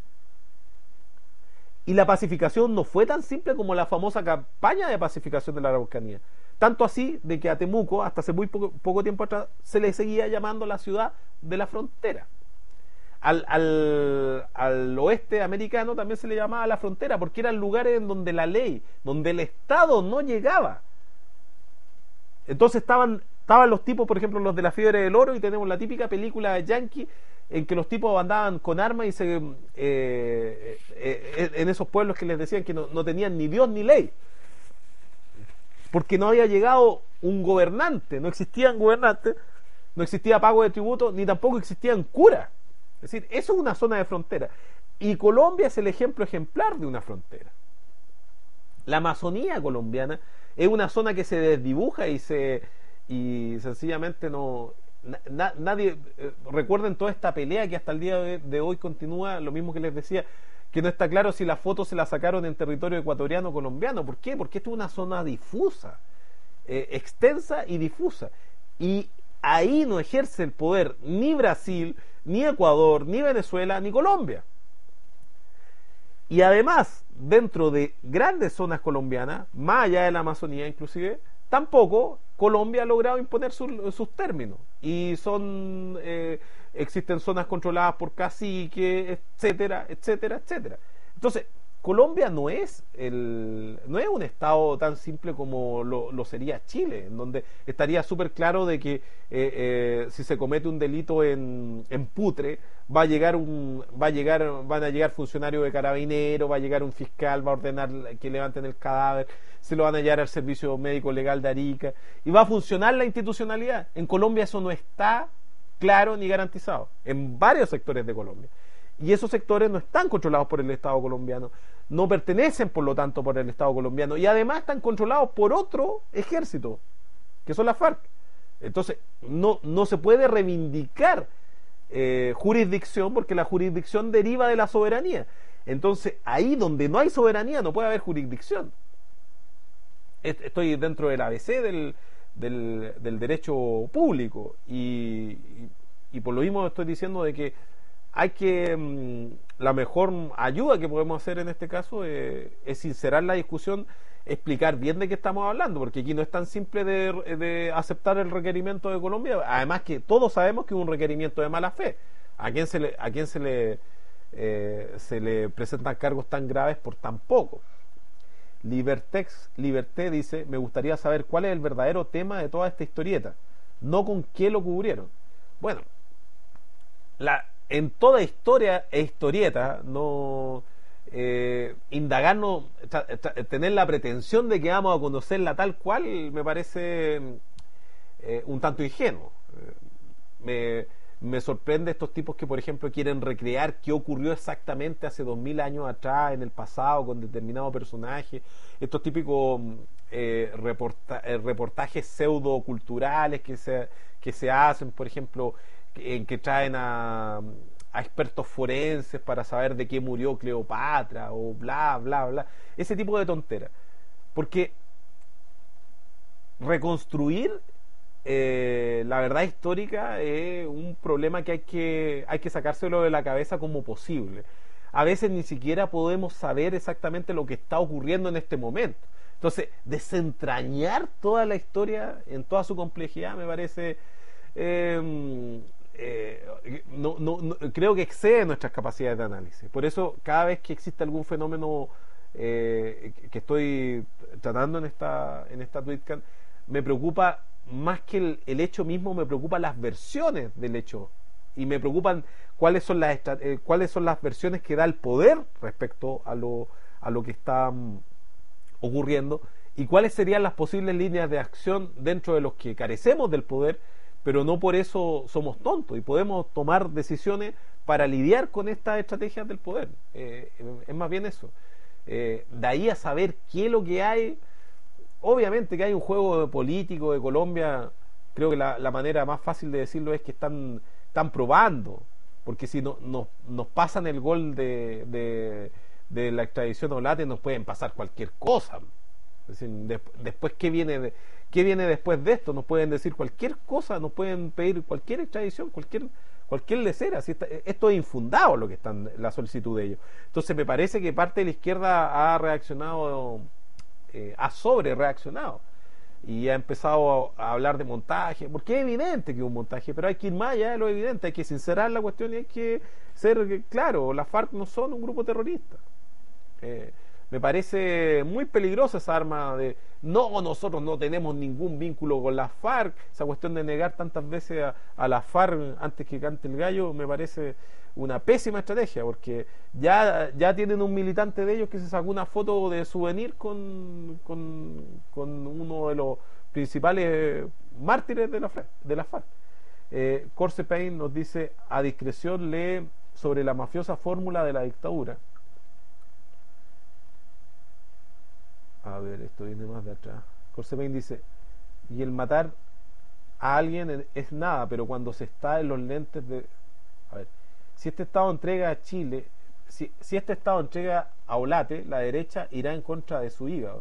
Y la pacificación no fue tan simple como la famosa campaña de pacificación de la Araucanía. Tanto así de que a Temuco, hasta hace muy poco, poco tiempo atrás, se le seguía llamando la ciudad de la frontera. Al, al, al oeste americano también se le llamaba la frontera, porque eran lugares en donde la ley, donde el Estado no llegaba. Entonces estaban, estaban los tipos, por ejemplo, los de la fiebre del oro, y tenemos la típica película yankee en que los tipos andaban con armas y se eh, eh, eh, en esos pueblos que les decían que no, no tenían ni Dios ni ley, porque no había llegado un gobernante, no existían gobernantes, no existía pago de tributo, ni tampoco existían curas. Es decir, eso es una zona de frontera. Y Colombia es el ejemplo ejemplar de una frontera. La Amazonía colombiana es una zona que se desdibuja y se y sencillamente no na, nadie eh, recuerden toda esta pelea que hasta el día de, de hoy continúa, lo mismo que les decía, que no está claro si las fotos se las sacaron en territorio ecuatoriano o colombiano. ¿Por qué? Porque esto es una zona difusa, eh, extensa y difusa, y ahí no ejerce el poder ni Brasil, ni Ecuador, ni Venezuela, ni Colombia. Y además, dentro de grandes zonas colombianas, más allá de la Amazonía inclusive, tampoco Colombia ha logrado imponer su, sus términos. Y son eh, existen zonas controladas por caciques, etcétera, etcétera, etcétera. Entonces, Colombia no es el no es un estado tan simple como lo, lo sería Chile, en donde estaría súper claro de que eh, eh, si se comete un delito en, en Putre, va a llegar un va a llegar van a llegar funcionarios de carabineros, va a llegar un fiscal, va a ordenar que levanten el cadáver, se lo van a llevar al servicio médico legal de Arica y va a funcionar la institucionalidad. En Colombia eso no está claro ni garantizado en varios sectores de Colombia. Y esos sectores no están controlados por el Estado colombiano, no pertenecen por lo tanto por el Estado colombiano, y además están controlados por otro ejército, que son las FARC. Entonces no, no se puede reivindicar eh, jurisdicción, porque la jurisdicción deriva de la soberanía. Entonces ahí donde no hay soberanía no puede haber jurisdicción. Estoy dentro del A B C del, del, del derecho público, y, y, y por lo mismo estoy diciendo de que hay que, la mejor ayuda que podemos hacer en este caso eh, es sincerar la discusión, explicar bien de qué estamos hablando, porque aquí no es tan simple de, de aceptar el requerimiento de Colombia, además que todos sabemos que es un requerimiento de mala fe. ¿A quién se le, a quién se le, eh, se le presentan cargos tan graves por tan poco? Libertex, Liberté dice: me gustaría saber cuál es el verdadero tema de toda esta historieta, no con qué lo cubrieron. Bueno, la en toda historia e historieta, no eh, indagarnos, tener la pretensión de que vamos a conocerla tal cual, me parece eh, un tanto ingenuo. Me, me sorprende estos tipos que, por ejemplo, quieren recrear qué ocurrió exactamente hace dos mil años atrás, en el pasado, con determinado personaje. Estos típicos eh, reporta, eh, reportajes pseudo-culturales que se, que se hacen, por ejemplo, en que traen a, a expertos forenses para saber de qué murió Cleopatra o bla, bla, bla. Ese tipo de tonteras. Porque reconstruir eh, la verdad histórica es un problema que hay que hay que sacárselo de la cabeza como posible. A veces ni siquiera podemos saber exactamente lo que está ocurriendo en este momento. Entonces, desentrañar toda la historia en toda su complejidad me parece... Eh, Eh, no, no, no, creo que excede nuestras capacidades de análisis. Por eso, cada vez que existe algún fenómeno eh, que estoy tratando en esta en esta TweetCam, me preocupa más que el, el hecho mismo, me preocupan las versiones del hecho, y me preocupan cuáles son las eh, cuáles son las versiones que da el poder respecto a lo a lo que está um, ocurriendo, y cuáles serían las posibles líneas de acción dentro de los que carecemos del poder, pero no por eso somos tontos y podemos tomar decisiones para lidiar con estas estrategias del poder. Eh, es más bien eso. Eh, de ahí a saber qué es lo que hay. Obviamente que hay un juego político de Colombia. Creo que la, la manera más fácil de decirlo es que están, están probando, porque si no, no, nos pasan el gol de, de, de la extradición o late, nos pueden pasar cualquier cosa. Es decir, de, después qué viene de, qué viene después de esto, nos pueden decir cualquier cosa, nos pueden pedir cualquier extradición, cualquier cualquier lecera. Si esto es infundado lo que están la solicitud de ellos. Entonces me parece que parte de la izquierda ha reaccionado, eh, ha sobre reaccionado. y ha empezado a, a hablar de montaje, porque es evidente que es un montaje, pero hay que ir más allá de lo evidente, hay que sincerar la cuestión y hay que ser claro, las FARC no son un grupo terrorista. Eh, me parece muy peligrosa esa arma de no, nosotros no tenemos ningún vínculo con las FARC, esa cuestión de negar tantas veces a, a las FARC antes que cante el gallo me parece una pésima estrategia, porque ya, ya tienen un militante de ellos que se sacó una foto de souvenir con, con, con uno de los principales mártires de la, de la FARC. eh, Corse Payne nos dice: a discreción lee sobre la mafiosa fórmula de la dictadura. A ver, esto viene más de atrás. Corse Payne dice: y el matar a alguien es nada, pero cuando se está en los lentes de... A ver, si este Estado entrega a Chile, si, si este Estado entrega a Olate, la derecha irá en contra de su hígado.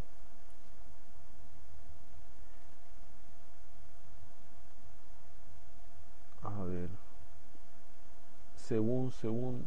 A ver, según, según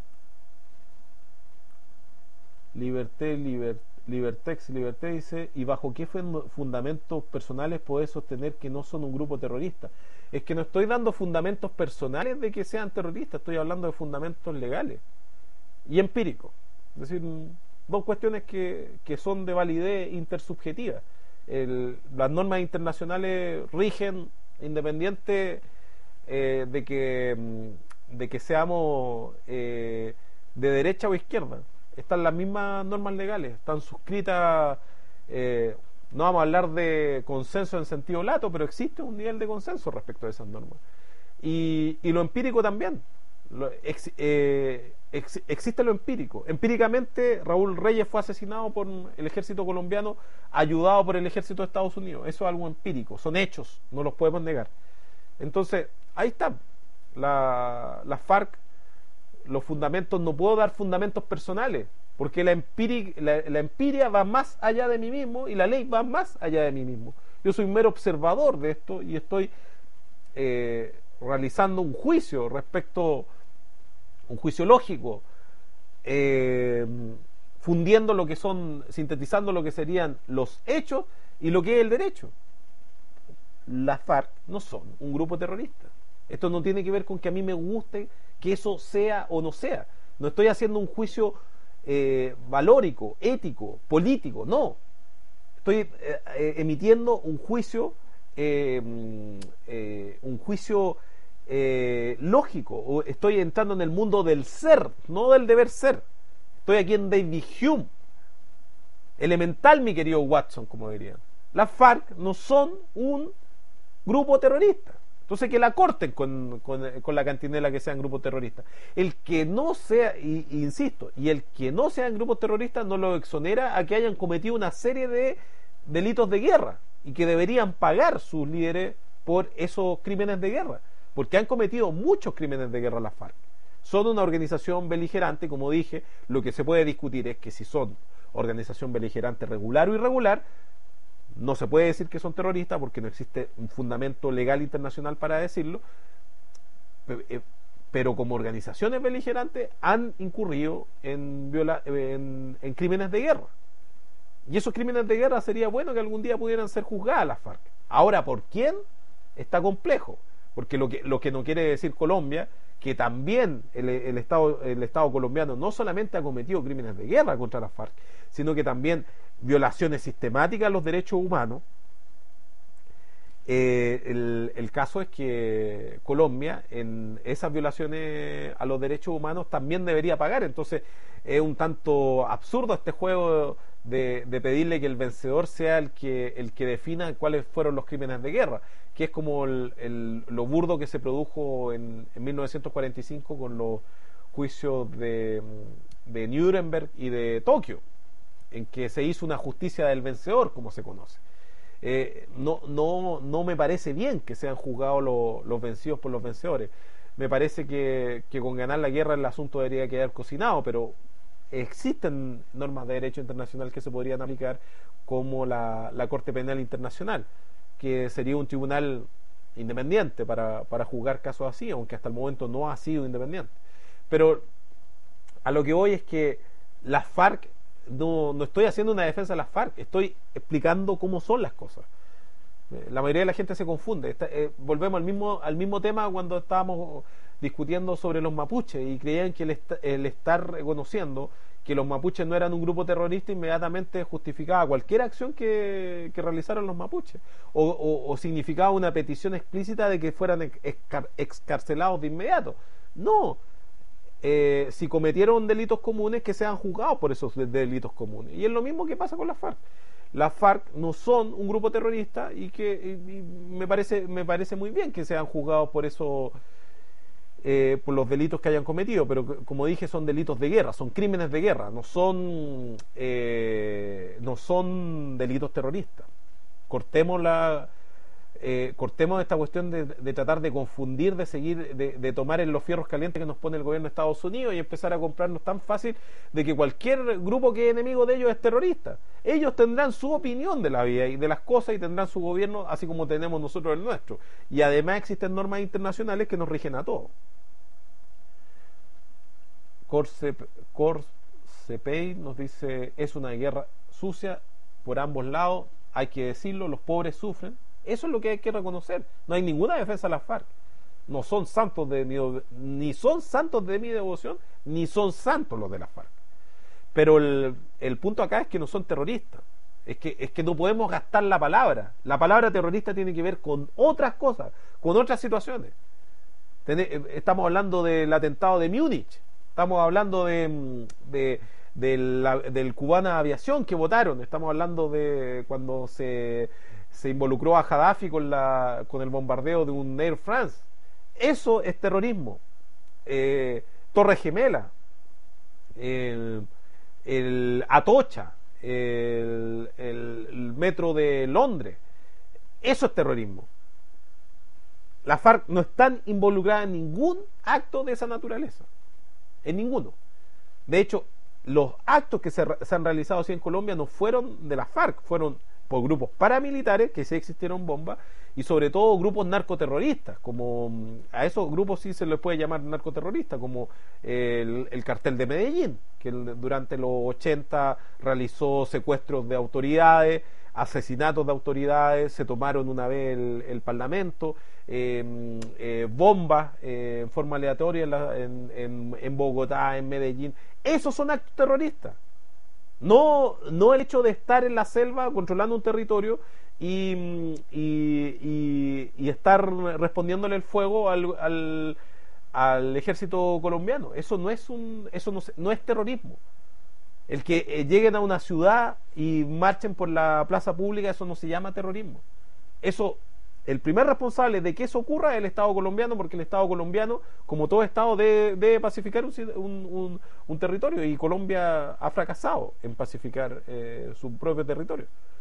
Liberté, Liber, Libertex, Liberté dice: ¿y bajo qué fundamentos personales podés sostener que no son un grupo terrorista? Es que no estoy dando fundamentos personales de que sean terroristas, estoy hablando de fundamentos legales y empíricos. Es decir, dos cuestiones que, que son de validez intersubjetiva. El, las normas internacionales rigen independiente eh, de que de que seamos eh, de derecha o izquierda. Están las mismas normas legales, están suscritas. eh, no vamos a hablar de consenso en sentido lato, pero existe un nivel de consenso respecto a esas normas. Y, y lo empírico también. Lo, ex, eh, ex, existe lo empírico. Empíricamente, Raúl Reyes fue asesinado por el ejército colombiano, ayudado por el ejército de Estados Unidos. Eso es algo empírico, son hechos, no los podemos negar. Entonces, ahí está. La, la FARC, los fundamentos, no puedo dar fundamentos personales, porque la, empírica, la, la empiria va más allá de mí mismo y la ley va más allá de mí mismo. Yo soy un mero observador de esto y estoy eh, realizando un juicio respecto, un juicio lógico, eh, fundiendo lo que son, sintetizando lo que serían los hechos y lo que es el derecho. Las FARC no son un grupo terrorista. Esto no tiene que ver con que a mí me guste que eso sea o no sea. No estoy haciendo un juicio eh, valórico, ético, político, no. Estoy eh, eh, emitiendo un juicio, eh, eh, un juicio eh, lógico. O estoy entrando en el mundo del ser, no del deber ser. Estoy aquí en David Hume. Elemental, mi querido Watson, como dirían. Las FARC no son un grupo terrorista. Entonces que la corten con, con, con la cantinela que sean grupos terroristas. El que no sea, y, y insisto, y el que no sean grupos terroristas no lo exonera a que hayan cometido una serie de delitos de guerra y que deberían pagar sus líderes por esos crímenes de guerra, porque han cometido muchos crímenes de guerra las FARC. Son una organización beligerante, como dije. Lo que se puede discutir es que si son organización beligerante regular o irregular, no se puede decir que son terroristas porque no existe un fundamento legal internacional para decirlo, pero como organizaciones beligerantes han incurrido en, viola, en, en crímenes de guerra. Y esos crímenes de guerra sería bueno que algún día pudieran ser juzgadas las FARC. Ahora, ¿por quién? Está complejo, porque lo que, lo que no quiere decir Colombia, que también el, el, Estado, el Estado colombiano no solamente ha cometido crímenes de guerra contra las FARC, sino que también violaciones sistemáticas a los derechos humanos. Eh, el, el caso es que Colombia en esas violaciones a los derechos humanos también debería pagar. Entonces es un tanto absurdo este juego de, de pedirle que el vencedor sea el que, el que defina cuáles fueron los crímenes de guerra, que es como el, el, lo burdo que se produjo en, en mil novecientos cuarenta y cinco con los juicios de, de Nuremberg y de Tokio, en que se hizo una justicia del vencedor, como se conoce. Eh, no, no, no me parece bien que sean juzgados lo, los vencidos por los vencedores. Me parece que, que con ganar la guerra el asunto debería quedar cocinado, pero existen normas de derecho internacional que se podrían aplicar, como la, la Corte Penal Internacional, que sería un tribunal independiente para, para juzgar casos así, aunque hasta el momento no ha sido independiente. Pero a lo que voy es que las FARC, No, no estoy haciendo una defensa de las FARC, estoy explicando cómo son las cosas. Eh, La mayoría de la gente se confunde. Está- eh, volvemos al mismo, al mismo tema cuando estábamos discutiendo sobre los mapuches y creían que el, est- el estar reconociendo que los mapuches no eran un grupo terrorista inmediatamente justificaba cualquier acción que, que realizaron los mapuches o, o- o significaba una petición explícita de que fueran ex- excar- excarcelados de inmediato. No, eh, si cometieron delitos comunes, que sean juzgados por esos de- delitos comunes. Y es lo mismo que pasa con las FARC. Las FARC no son un grupo terrorista y que y- y me parece me parece muy bien que sean juzgados por eso, eh, por los delitos que hayan cometido, pero que, como dije, son delitos de guerra, son crímenes de guerra, no son eh, no son delitos terroristas. Cortemos la eh, cortemos esta cuestión de, de tratar de confundir, de seguir, de, de tomar en los fierros calientes que nos pone el gobierno de Estados Unidos y empezar a comprarnos tan fácil de que cualquier grupo que es enemigo de ellos es terrorista. Ellos tendrán su opinión de la vida y de las cosas y tendrán su gobierno así como tenemos nosotros el nuestro. Y además existen normas internacionales que nos rigen a todos. Corsepey nos dice, es una guerra sucia por ambos lados, hay que decirlo, los pobres sufren. Eso es lo que hay que reconocer. No hay ninguna defensa de las FARC. No son santos de mi, ni son santos de mi devoción, ni son santos los de las FARC. Pero el, el punto acá es que no son terroristas. Es que, es que no podemos gastar la palabra. La palabra terrorista tiene que ver con otras cosas, con otras situaciones. Estamos hablando del atentado de Múnich. Estamos hablando de, de, de la, del Cubana Aviación que votaron. Estamos hablando de cuando se, se involucró a Gaddafi con, la, con el bombardeo de un Air France. Eso es terrorismo. Eh, Torre Gemela, el, el Atocha, el, el, el metro de Londres. Eso es terrorismo. Las FARC no están involucradas en ningún acto de esa naturaleza. En ninguno. De hecho, los actos que se, se han realizado así en Colombia no fueron de las FARC, fueron por grupos paramilitares, que sí existieron bombas, y sobre todo grupos narcoterroristas, como a esos grupos sí se les puede llamar narcoterroristas, como el, el cartel de Medellín, que el, durante los ochenta realizó secuestros de autoridades, asesinatos de autoridades, se tomaron una vez el, el parlamento, eh, eh, bombas eh, en forma aleatoria en, la, en, en, en Bogotá, en Medellín. Esos son actos terroristas. No, no el hecho de estar en la selva controlando un territorio y, y, y, y estar respondiéndole el fuego al, al, al ejército colombiano. Eso no es un, eso no, no es terrorismo. El que eh, lleguen a una ciudad y marchen por la plaza pública, eso no se llama terrorismo. Eso, el primer responsable de que eso ocurra es el Estado colombiano, porque el Estado colombiano, como todo Estado, debe, debe pacificar un, un, un territorio, y Colombia ha fracasado en pacificar eh, su propio territorio.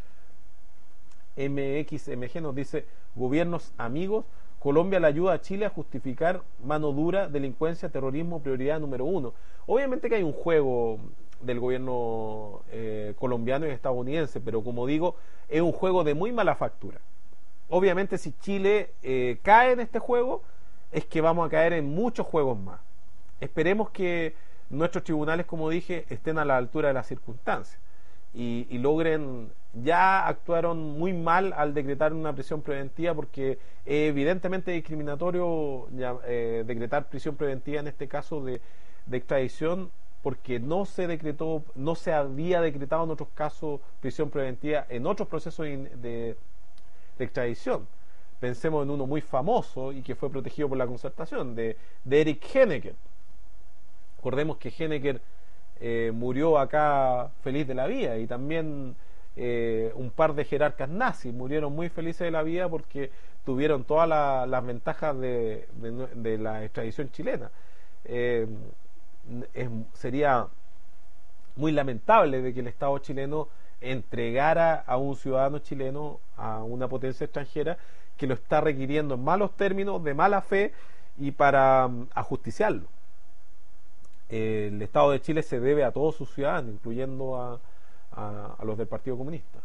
M X M G nos dice, gobiernos amigos, Colombia le ayuda a Chile a justificar mano dura, delincuencia, terrorismo, prioridad número uno. Obviamente que hay un juego del gobierno eh, colombiano y estadounidense, pero como digo, es un juego de muy mala factura. Obviamente si Chile eh, cae en este juego, es que vamos a caer en muchos juegos más. Esperemos que nuestros tribunales, como dije, estén a la altura de las circunstancias y, y logren. Ya actuaron muy mal al decretar una prisión preventiva, porque es evidentemente discriminatorio ya, eh, decretar prisión preventiva en este caso de, de extradición, porque no se decretó, no se había decretado en otros casos prisión preventiva en otros procesos de, de, de extradición. Pensemos en uno muy famoso y que fue protegido por la concertación, de, de Eric Honecker. Recordemos que Honecker eh, murió acá feliz de la vida, y también eh, un par de jerarcas nazis murieron muy felices de la vida porque tuvieron todas la, las ventajas de, de, de la extradición chilena. Eh, es, sería muy lamentable de que el Estado chileno entregara a un ciudadano chileno a una potencia extranjera que lo está requiriendo en malos términos, de mala fe, y para um, ajusticiarlo. Eh, el Estado de Chile se debe a todos sus ciudadanos, incluyendo a, a, a los del Partido Comunista.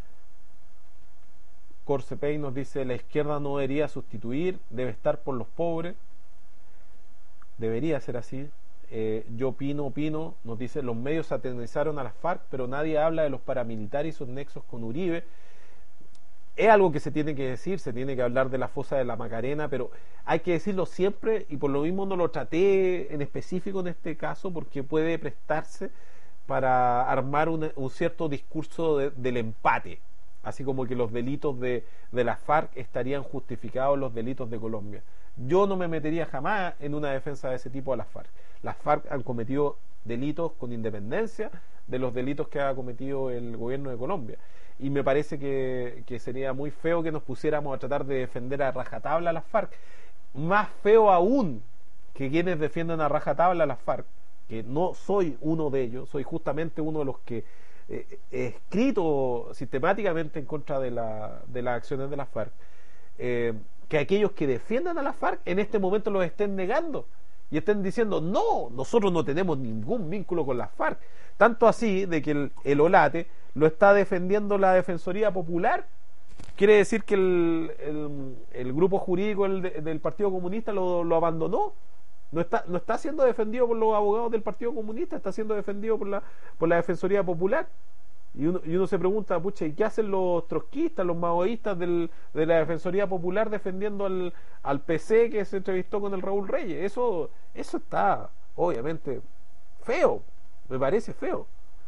Corsepey nos dice, la izquierda no debería sustituir, debe estar por los pobres. Debería ser así. Eh, yo opino, opino, nos dice, los medios satanizaron a las FARC, pero nadie habla de los paramilitares y sus nexos con Uribe. es algo que se tiene que decir, se tiene que hablar de la fosa de la Macarena, pero hay que decirlo siempre, y por lo mismo no lo traté en específico en este caso, porque puede prestarse para armar un, un cierto discurso de, del empate, así como que los delitos de, de las FARC estarían justificados los delitos de Colombia. Yo no me metería jamás en una defensa de ese tipo a las FARC. Las FARC han cometido delitos con independencia de los delitos que ha cometido el gobierno de Colombia. Y me parece que, que sería muy feo que nos pusiéramos a tratar de defender a rajatabla a las FARC. Más feo aún que quienes defienden a rajatabla a las FARC, que no soy uno de ellos, soy justamente uno de los que eh, he escrito sistemáticamente en contra de, la, de las acciones de las FARC, eh, que aquellos que defiendan a las FARC en este momento los estén negando y estén diciendo, no, nosotros no tenemos ningún vínculo con las FARC. Tanto así de que el, el Olate lo está defendiendo la Defensoría Popular. Quiere decir que el, el, el grupo jurídico el de, del Partido Comunista lo, lo abandonó. No está, no está siendo defendido por los abogados del Partido Comunista, está siendo defendido por la, por la Defensoría Popular. Y uno, y uno se pregunta, pucha, ¿y qué hacen los trotskistas, los maoístas del, de la Defensoría Popular defendiendo al, al P C que se entrevistó con el Raúl Reyes? Eso, eso está, obviamente, feo. Me parece feo.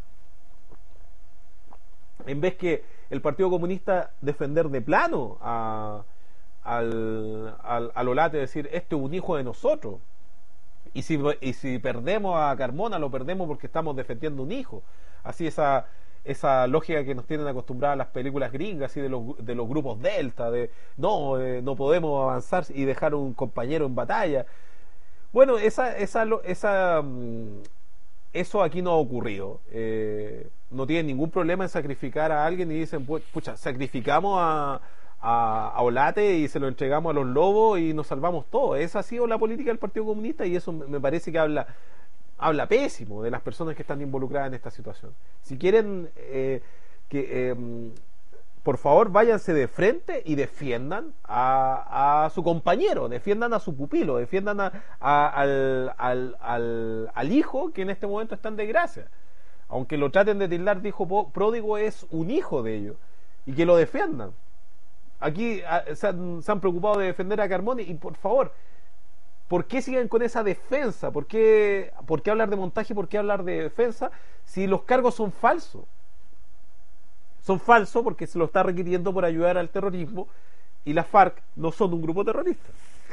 En vez que el Partido Comunista defender de plano a, al, al, al Olate, decir, este es un hijo de nosotros. Y si, y si perdemos a Carmona, lo perdemos porque estamos defendiendo un hijo. Así esa, esa lógica que nos tienen acostumbradas las películas gringas, así de los, de los grupos Delta, de no, eh, no podemos avanzar y dejar un compañero en batalla. Bueno, esa, esa, esa eso aquí no ha ocurrido. Eh, no tienen ningún problema en sacrificar a alguien y dicen, pucha, sacrificamos a, a, a Olate y se lo entregamos a los lobos y nos salvamos todos. Esa ha sido la política del Partido Comunista y eso me parece que habla, habla pésimo de las personas que están involucradas en esta situación. Si quieren eh, que... Eh, por favor, váyanse de frente y defiendan a, a su compañero, defiendan a su pupilo, defiendan a, a, al, al, al, al hijo que en este momento está en desgracia. Aunque lo traten de tildar de hijo pródigo, es un hijo de ellos. Y que lo defiendan. Aquí a, se, han, se han preocupado de defender a Carmona y, por favor, ¿por qué siguen con esa defensa? ¿Por qué, por qué hablar de montaje? ¿Por qué hablar de defensa? Si los cargos son falsos. Son falsos porque se lo está requiriendo por ayudar al terrorismo y las FARC no son un grupo terrorista.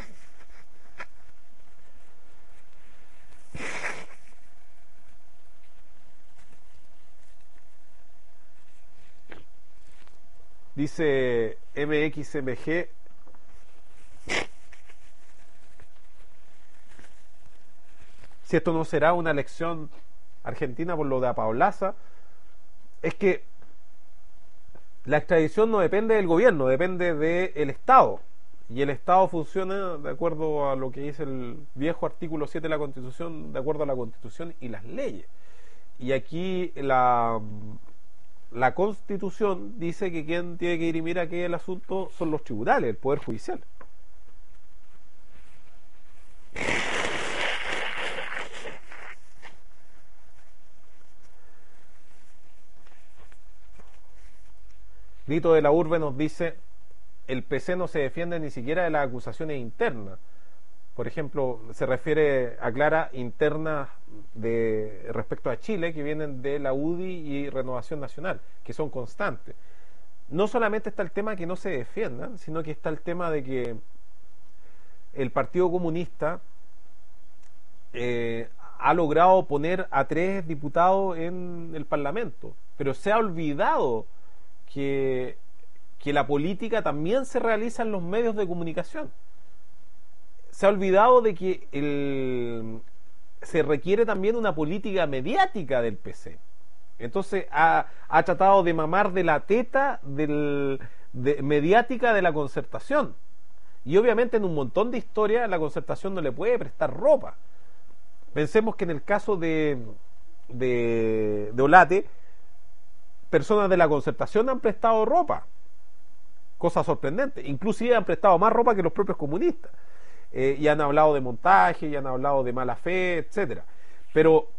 Dice M X M G, si esto no será una elección argentina por lo de Apaolaza, es que la extradición no depende del gobierno, depende del Estado. Y el Estado funciona de acuerdo a lo que dice el viejo artículo siete de la Constitución, de acuerdo a la Constitución y las leyes. Y aquí la, la Constitución dice que quien tiene que dirimir aquí el asunto son los tribunales, el Poder Judicial. Grito de la Urbe nos dice, el P C no se defiende ni siquiera de las acusaciones internas. Por ejemplo, se refiere, aclara, internas de respecto a Chile, que vienen de la U D I y Renovación Nacional, que son constantes. No solamente está el tema que no se defiendan, sino que está el tema de que el Partido Comunista eh, ha logrado poner a tres diputados en el Parlamento, pero se ha olvidado Que, que la política también se realiza en los medios de comunicación. Se ha olvidado de que el, se requiere también una política mediática del P C. Entonces ha, ha tratado de mamar de la teta del, de, mediática de la Concertación. Y obviamente en un montón de historias la Concertación no le puede prestar ropa. Pensemos que en el caso de, de, de Olate, personas de la Concertación han prestado ropa, cosa sorprendente, inclusive han prestado más ropa que los propios comunistas, eh, y han hablado de montaje, y han hablado de mala fe, etcétera. Pero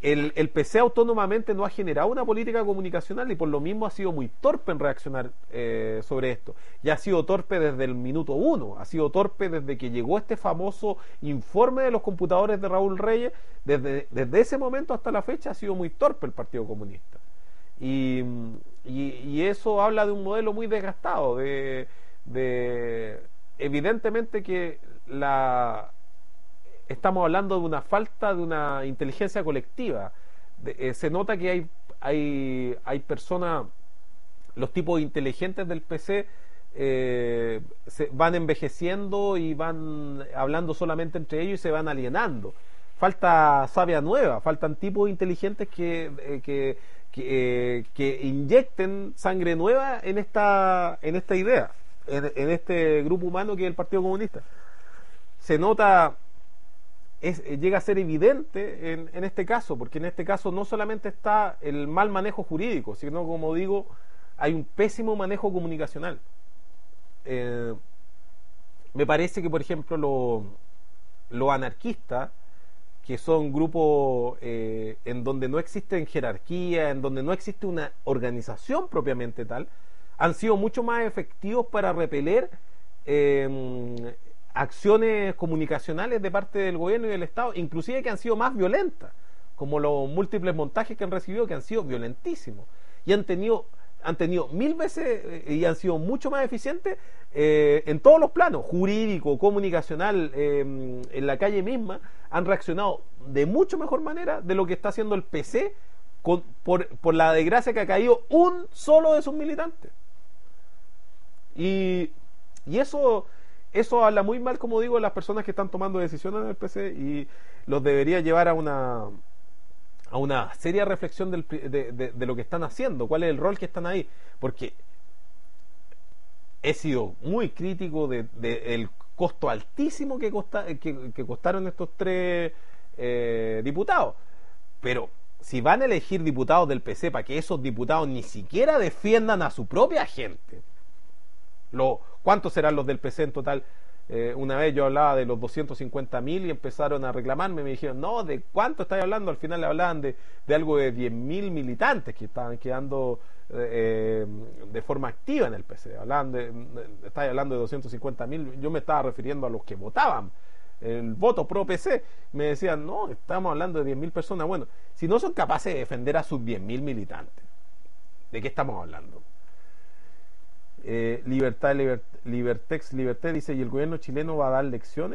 el, el P C autónomamente no ha generado una política comunicacional y por lo mismo ha sido muy torpe en reaccionar eh, sobre esto. Y ha sido torpe desde el minuto uno, ha sido torpe desde que llegó este famoso informe de los computadores de Raúl Reyes. Desde, desde ese momento hasta la fecha ha sido muy torpe el Partido Comunista. Y, y, y eso habla de un modelo muy desgastado, de, de evidentemente que la... estamos hablando de una falta de una inteligencia colectiva. De, eh, se nota que hay, hay, hay personas, los tipos inteligentes del P C eh, se van envejeciendo y van hablando solamente entre ellos y se van alienando. Falta savia nueva, faltan tipos inteligentes que, eh, que, que, eh, que inyecten sangre nueva en esta, en esta idea, en, en este grupo humano que es el Partido Comunista. Se nota... Es, llega a ser evidente en, en este caso, porque en este caso no solamente está el mal manejo jurídico, sino, como digo, hay un pésimo manejo comunicacional. Eh, me parece que, por ejemplo, los lo anarquistas, que son grupos eh, en donde no existe jerarquía, en donde no existe una organización propiamente tal, han sido mucho más efectivos para repeler eh, acciones comunicacionales de parte del gobierno y del Estado, inclusive que han sido más violentas, como los múltiples montajes que han recibido, que han sido violentísimos y han tenido han tenido mil veces eh, y han sido mucho más eficientes eh, en todos los planos, jurídico, comunicacional, eh, en la calle misma, han reaccionado de mucho mejor manera de lo que está haciendo el P C con, por, por la desgracia que ha caído un solo de sus militantes. Y, y eso Eso habla muy mal, como digo, de las personas que están tomando decisiones en el P C y los debería llevar a una a una seria reflexión del, de, de, de lo que están haciendo, cuál es el rol que están ahí, porque he sido muy crítico del de, de costo altísimo que, costa, que, que costaron estos tres eh, diputados, pero si van a elegir diputados del P C para que esos diputados ni siquiera defiendan a su propia gente, lo ¿cuántos serán los del P C en total? Eh, una vez yo hablaba de los doscientos cincuenta mil y empezaron a reclamarme, me dijeron, no, ¿de cuánto estáis hablando? Al final le hablaban de, de algo de diez mil militantes que estaban quedando eh, de forma activa en el P C. Hablaban de, de, estáis hablando de doscientos cincuenta mil, yo me estaba refiriendo a los que votaban, el voto pro P C. Me decían, no, estamos hablando de diez mil personas. Bueno, si no son capaces de defender a sus diez mil militantes, ¿de qué estamos hablando? Eh, Libertad, Libert, Libertex, Liberté dice, ¿y el gobierno chileno va a dar lecciones?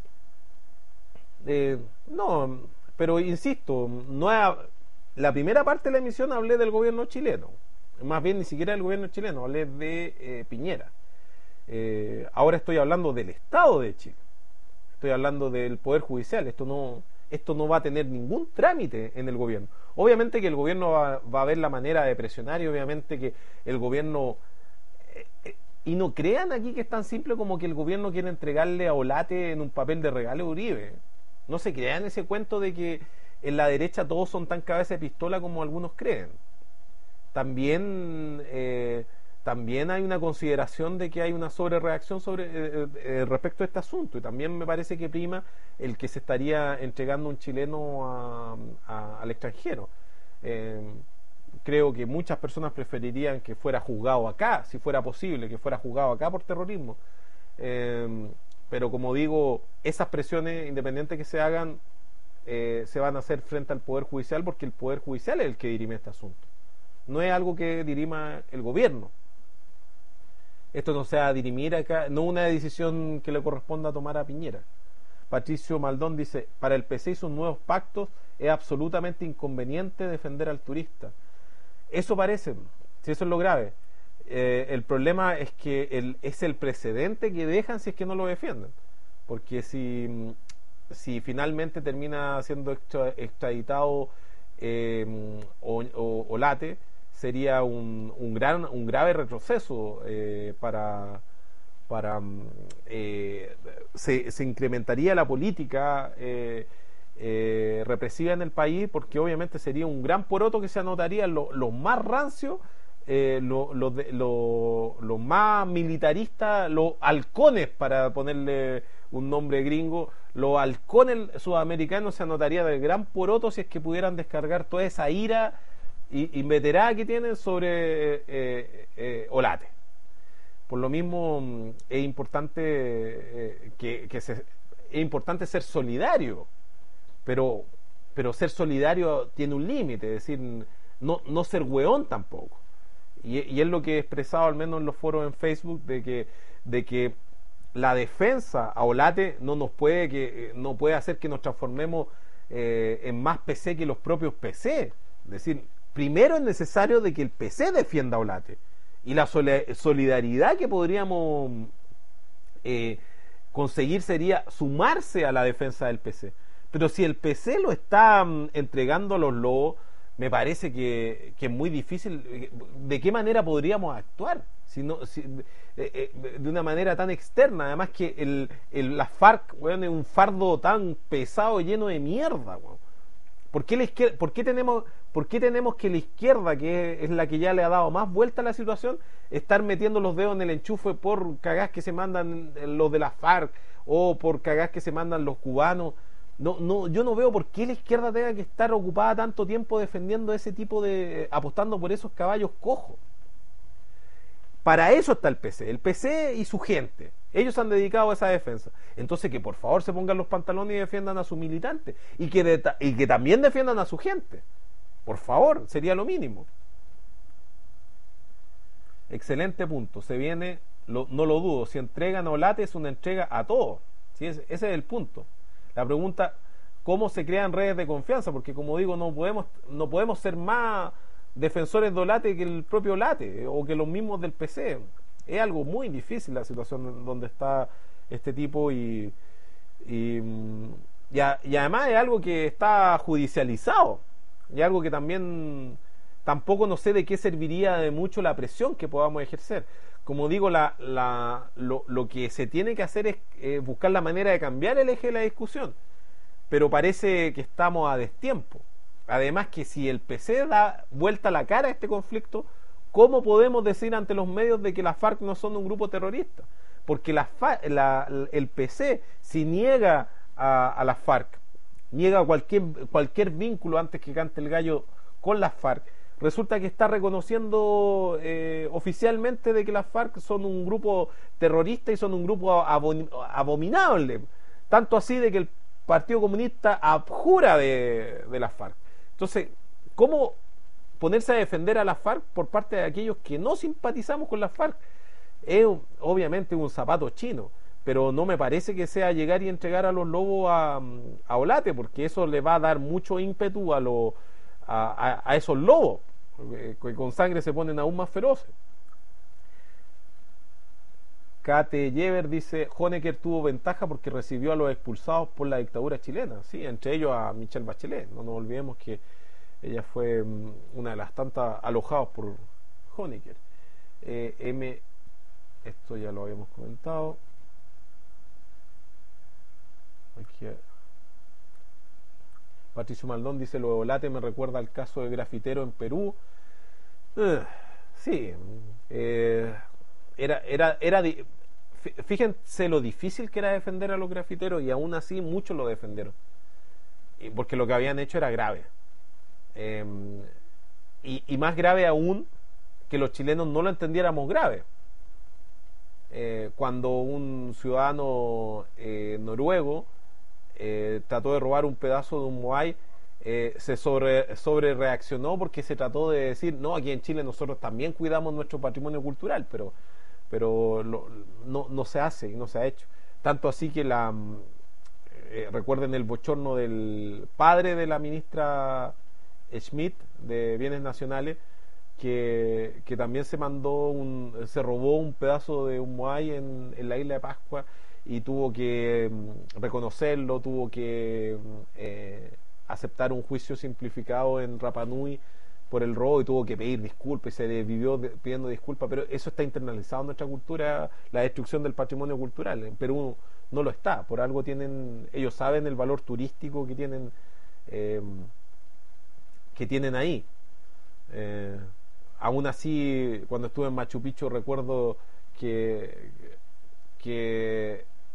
Eh, no, pero insisto, no ha, la primera parte de la emisión hablé del gobierno chileno, más bien ni siquiera del gobierno chileno, hablé de eh, Piñera. Eh, ahora estoy hablando del Estado de Chile, estoy hablando del Poder Judicial. Esto no, esto no va a tener ningún trámite en el gobierno. Obviamente que el gobierno va, va a ver la manera de presionar y obviamente que el gobierno... Y no crean aquí que es tan simple como que el gobierno quiere entregarle a Olate en un papel de regalo a Uribe. No se crean ese cuento de que en la derecha todos son tan cabeza de pistola como algunos creen. También eh, también hay una consideración de que hay una sobrereacción sobre, eh, eh, respecto a este asunto, y también me parece que prima el que se estaría entregando un chileno a, a, al extranjero. Eh, creo que muchas personas preferirían que fuera juzgado acá, si fuera posible, que fuera juzgado acá por terrorismo. Eh, pero como digo, esas presiones, independientes que se hagan, eh, se van a hacer frente al Poder Judicial, porque el Poder Judicial es el que dirime este asunto. No es algo que dirima el gobierno. Esto no se va a dirimir acá, no una decisión que le corresponda tomar a Piñera. Patricio Maldón dice, para el P C y sus nuevos pactos es absolutamente inconveniente defender al turista. Eso parece, si eso es lo grave. Eh, el problema es que el, es el precedente que dejan si es que no lo defienden. Porque si, si finalmente termina siendo extra, extraditado eh, o, o, o Late, sería un, un, gran, un grave retroceso eh, para... para eh, se, se incrementaría la política eh, eh, represiva en el país, porque obviamente sería un gran poroto que se anotaría los lo más rancios, eh, los lo, lo, lo más militaristas, los halcones, para ponerle un nombre gringo, los halcones sudamericanos se anotarían del gran poroto si es que pudieran descargar toda esa ira y, y meterá que tienen sobre eh, eh, Olate. Por lo mismo es importante eh, que, que se, es importante ser solidario, pero pero ser solidario tiene un límite, es decir, no, no ser hueón tampoco. Y, y es lo que he expresado al menos en los foros en Facebook, de que, de que la defensa a Olate no nos puede, que, no puede hacer que nos transformemos eh, en más P C que los propios P C. Es decir, primero es necesario de que el P C defienda a Olate. Y la solidaridad que podríamos eh, conseguir sería sumarse a la defensa del P C. Pero si el P C lo está um, entregando a los lobos, me parece que, que es muy difícil. ¿De qué manera podríamos actuar? Si no, si, eh, eh, de una manera tan externa. Además que el, el, la FARC, bueno, es un fardo tan pesado, lleno de mierda. Bueno. ¿Por qué, la izquierda, por, qué tenemos, ¿Por qué tenemos que la izquierda, que es la que ya le ha dado más vuelta a la situación, estar metiendo los dedos en el enchufe por cagás que se mandan los de la FARC o por cagás que se mandan los cubanos? No, no, yo no veo por qué la izquierda tenga que estar ocupada tanto tiempo defendiendo ese tipo de, apostando por esos caballos cojos. Para eso está el P C, el P C y su gente. Ellos han dedicado a esa defensa. Entonces que por favor se pongan los pantalones y defiendan a sus militantes. Y que, de, y que también defiendan a su gente. Por favor, sería lo mínimo. Excelente punto. Se viene, lo, no lo dudo, si entregan a Olate es una entrega a todos. ¿Sí? Ese, ese es el punto. La pregunta, ¿cómo se crean redes de confianza? Porque como digo, no podemos, no podemos ser más defensores de Olate que el propio Olate o que los mismos del P C. Es algo muy difícil la situación donde está este tipo y, y, y, a, y además es algo que está judicializado y algo que también tampoco no sé de qué serviría de mucho la presión que podamos ejercer. Como digo, la, la, lo, lo que se tiene que hacer es eh, buscar la manera de cambiar el eje de la discusión, pero parece que estamos a destiempo. Además que si el P C da vuelta la cara a este conflicto, ¿cómo podemos decir ante los medios de que las FARC no son un grupo terrorista? Porque la, la, el P C, si niega a, a las FARC, niega cualquier, cualquier vínculo antes que cante el gallo con las FARC, resulta que está reconociendo eh, oficialmente de que las FARC son un grupo terrorista y son un grupo abominable. Tanto así de que el Partido Comunista abjura de, de las FARC. Entonces, ¿cómo ponerse a defender a las FARC por parte de aquellos que no simpatizamos con las FARC? Es obviamente un zapato chino, pero no me parece que sea llegar y entregar a los lobos a, a Olate, porque eso le va a dar mucho ímpetu a, lo, a, a, a esos lobos, que con sangre se ponen aún más feroces. Kate Yever dice, Honecker tuvo ventaja porque recibió a los expulsados por la dictadura chilena, sí, entre ellos a Michelle Bachelet. No nos olvidemos que ella fue um, una de las tantas alojadas por Honecker. eh, M esto ya lo habíamos comentado. Aquí. Patricio Maldón dice, lo de Olate me recuerda al caso de grafitero en Perú. Uh, sí, eh, era, era, era di- fíjense lo difícil que era defender a los grafiteros, y aún así muchos lo defendieron, y porque lo que habían hecho era grave, eh, y, y más grave aún que los chilenos no lo entendiéramos grave. Eh, cuando un ciudadano eh, noruego eh, trató de robar un pedazo de un moai, eh, se sobre, sobre reaccionó porque se trató de decir, no, aquí en Chile nosotros también cuidamos nuestro patrimonio cultural, pero pero lo, no, no se hace y no se ha hecho. Tanto así que la eh, recuerden el bochorno del padre de la ministra Schmidt de Bienes Nacionales, que, que también se mandó un, se robó un pedazo de un moai en, en la isla de Pascua y tuvo que mm, reconocerlo, tuvo que mm, eh, aceptar un juicio simplificado en Rapa Nui por el robo y tuvo que pedir disculpas y se vivió de, pidiendo disculpas, pero eso está internalizado en nuestra cultura, la destrucción del patrimonio cultural. En Perú no lo está, por algo tienen, ellos saben el valor turístico que tienen eh, que tienen ahí. Eh, aún así, cuando estuve en Machu Picchu recuerdo que que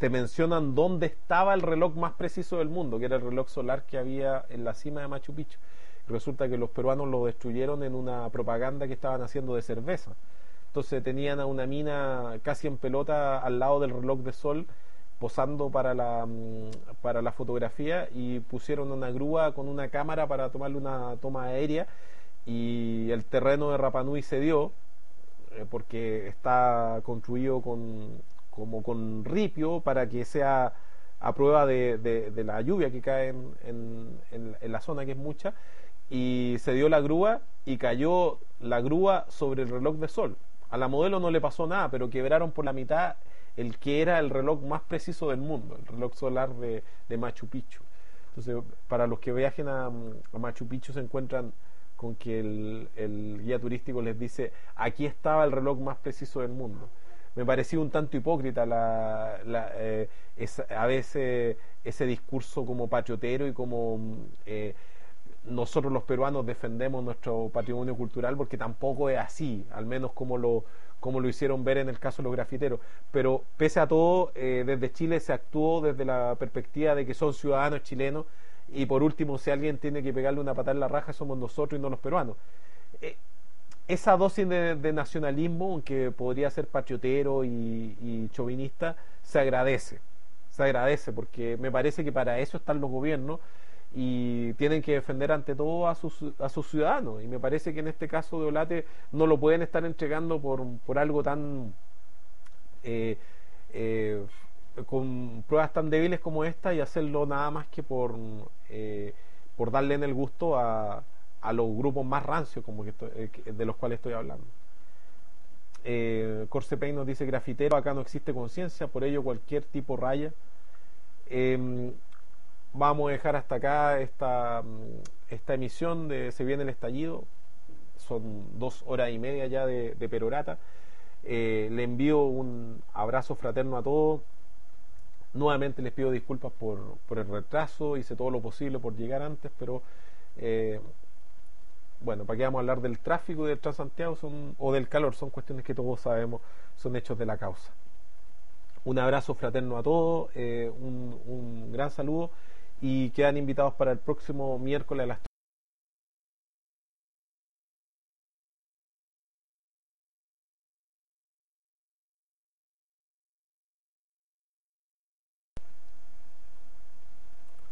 te mencionan dónde estaba el reloj más preciso del mundo, que era el reloj solar que había en la cima de Machu Picchu. Resulta que los peruanos lo destruyeron en una propaganda que estaban haciendo de cerveza. Entonces tenían a una mina casi en pelota al lado del reloj de sol, posando para la, para la fotografía, y pusieron una grúa con una cámara para tomarle una toma aérea, y el terreno de Rapa Nui se dio, eh, porque está construido con, como con ripio para que sea a prueba de, de, de la lluvia que cae en, en, en, en la zona, que es mucha, y se dio la grúa y cayó la grúa sobre el reloj de sol. A la modelo no le pasó nada, pero quebraron por la mitad el que era el reloj más preciso del mundo, el reloj solar de, de Machu Picchu. Entonces, para los que viajen a, a Machu Picchu se encuentran con que el, el guía turístico les dice: aquí estaba el reloj más preciso del mundo. Me parecía un tanto hipócrita la, la, eh, esa, a veces ese discurso como patriotero y como eh, nosotros los peruanos defendemos nuestro patrimonio cultural, porque tampoco es así, al menos como lo, como lo hicieron ver en el caso de los grafiteros. Pero pese a todo, eh, desde Chile se actuó desde la perspectiva de que son ciudadanos chilenos, y por último, si alguien tiene que pegarle una patada en la raja, somos nosotros y no los peruanos. Eh, esa dosis de, de nacionalismo, aunque podría ser patriotero y, y chauvinista, se agradece, se agradece, porque me parece que para eso están los gobiernos, y tienen que defender ante todo a sus, a sus ciudadanos, y me parece que en este caso de Olate no lo pueden estar entregando por, por algo tan eh, eh, con pruebas tan débiles como esta, y hacerlo nada más que por eh, por darle en el gusto a, a los grupos más rancios como que estoy, eh, de los cuales estoy hablando. eh, Corsepein nos dice: grafitero, acá no existe conciencia, por ello cualquier tipo raya. eh, Vamos a dejar hasta acá esta, esta emisión de Se Viene el Estallido. Son dos horas y media ya de, de perorata. Eh, le envío un abrazo fraterno a todos. Nuevamente les pido disculpas por, por el retraso. Hice todo lo posible por llegar antes, pero eh, bueno, ¿para qué vamos a hablar del tráfico y del Transantiago son, o del calor? Son cuestiones que todos sabemos, son hechos de la causa. Un abrazo fraterno a todos, eh, un, un gran saludo, y quedan invitados para el próximo miércoles a las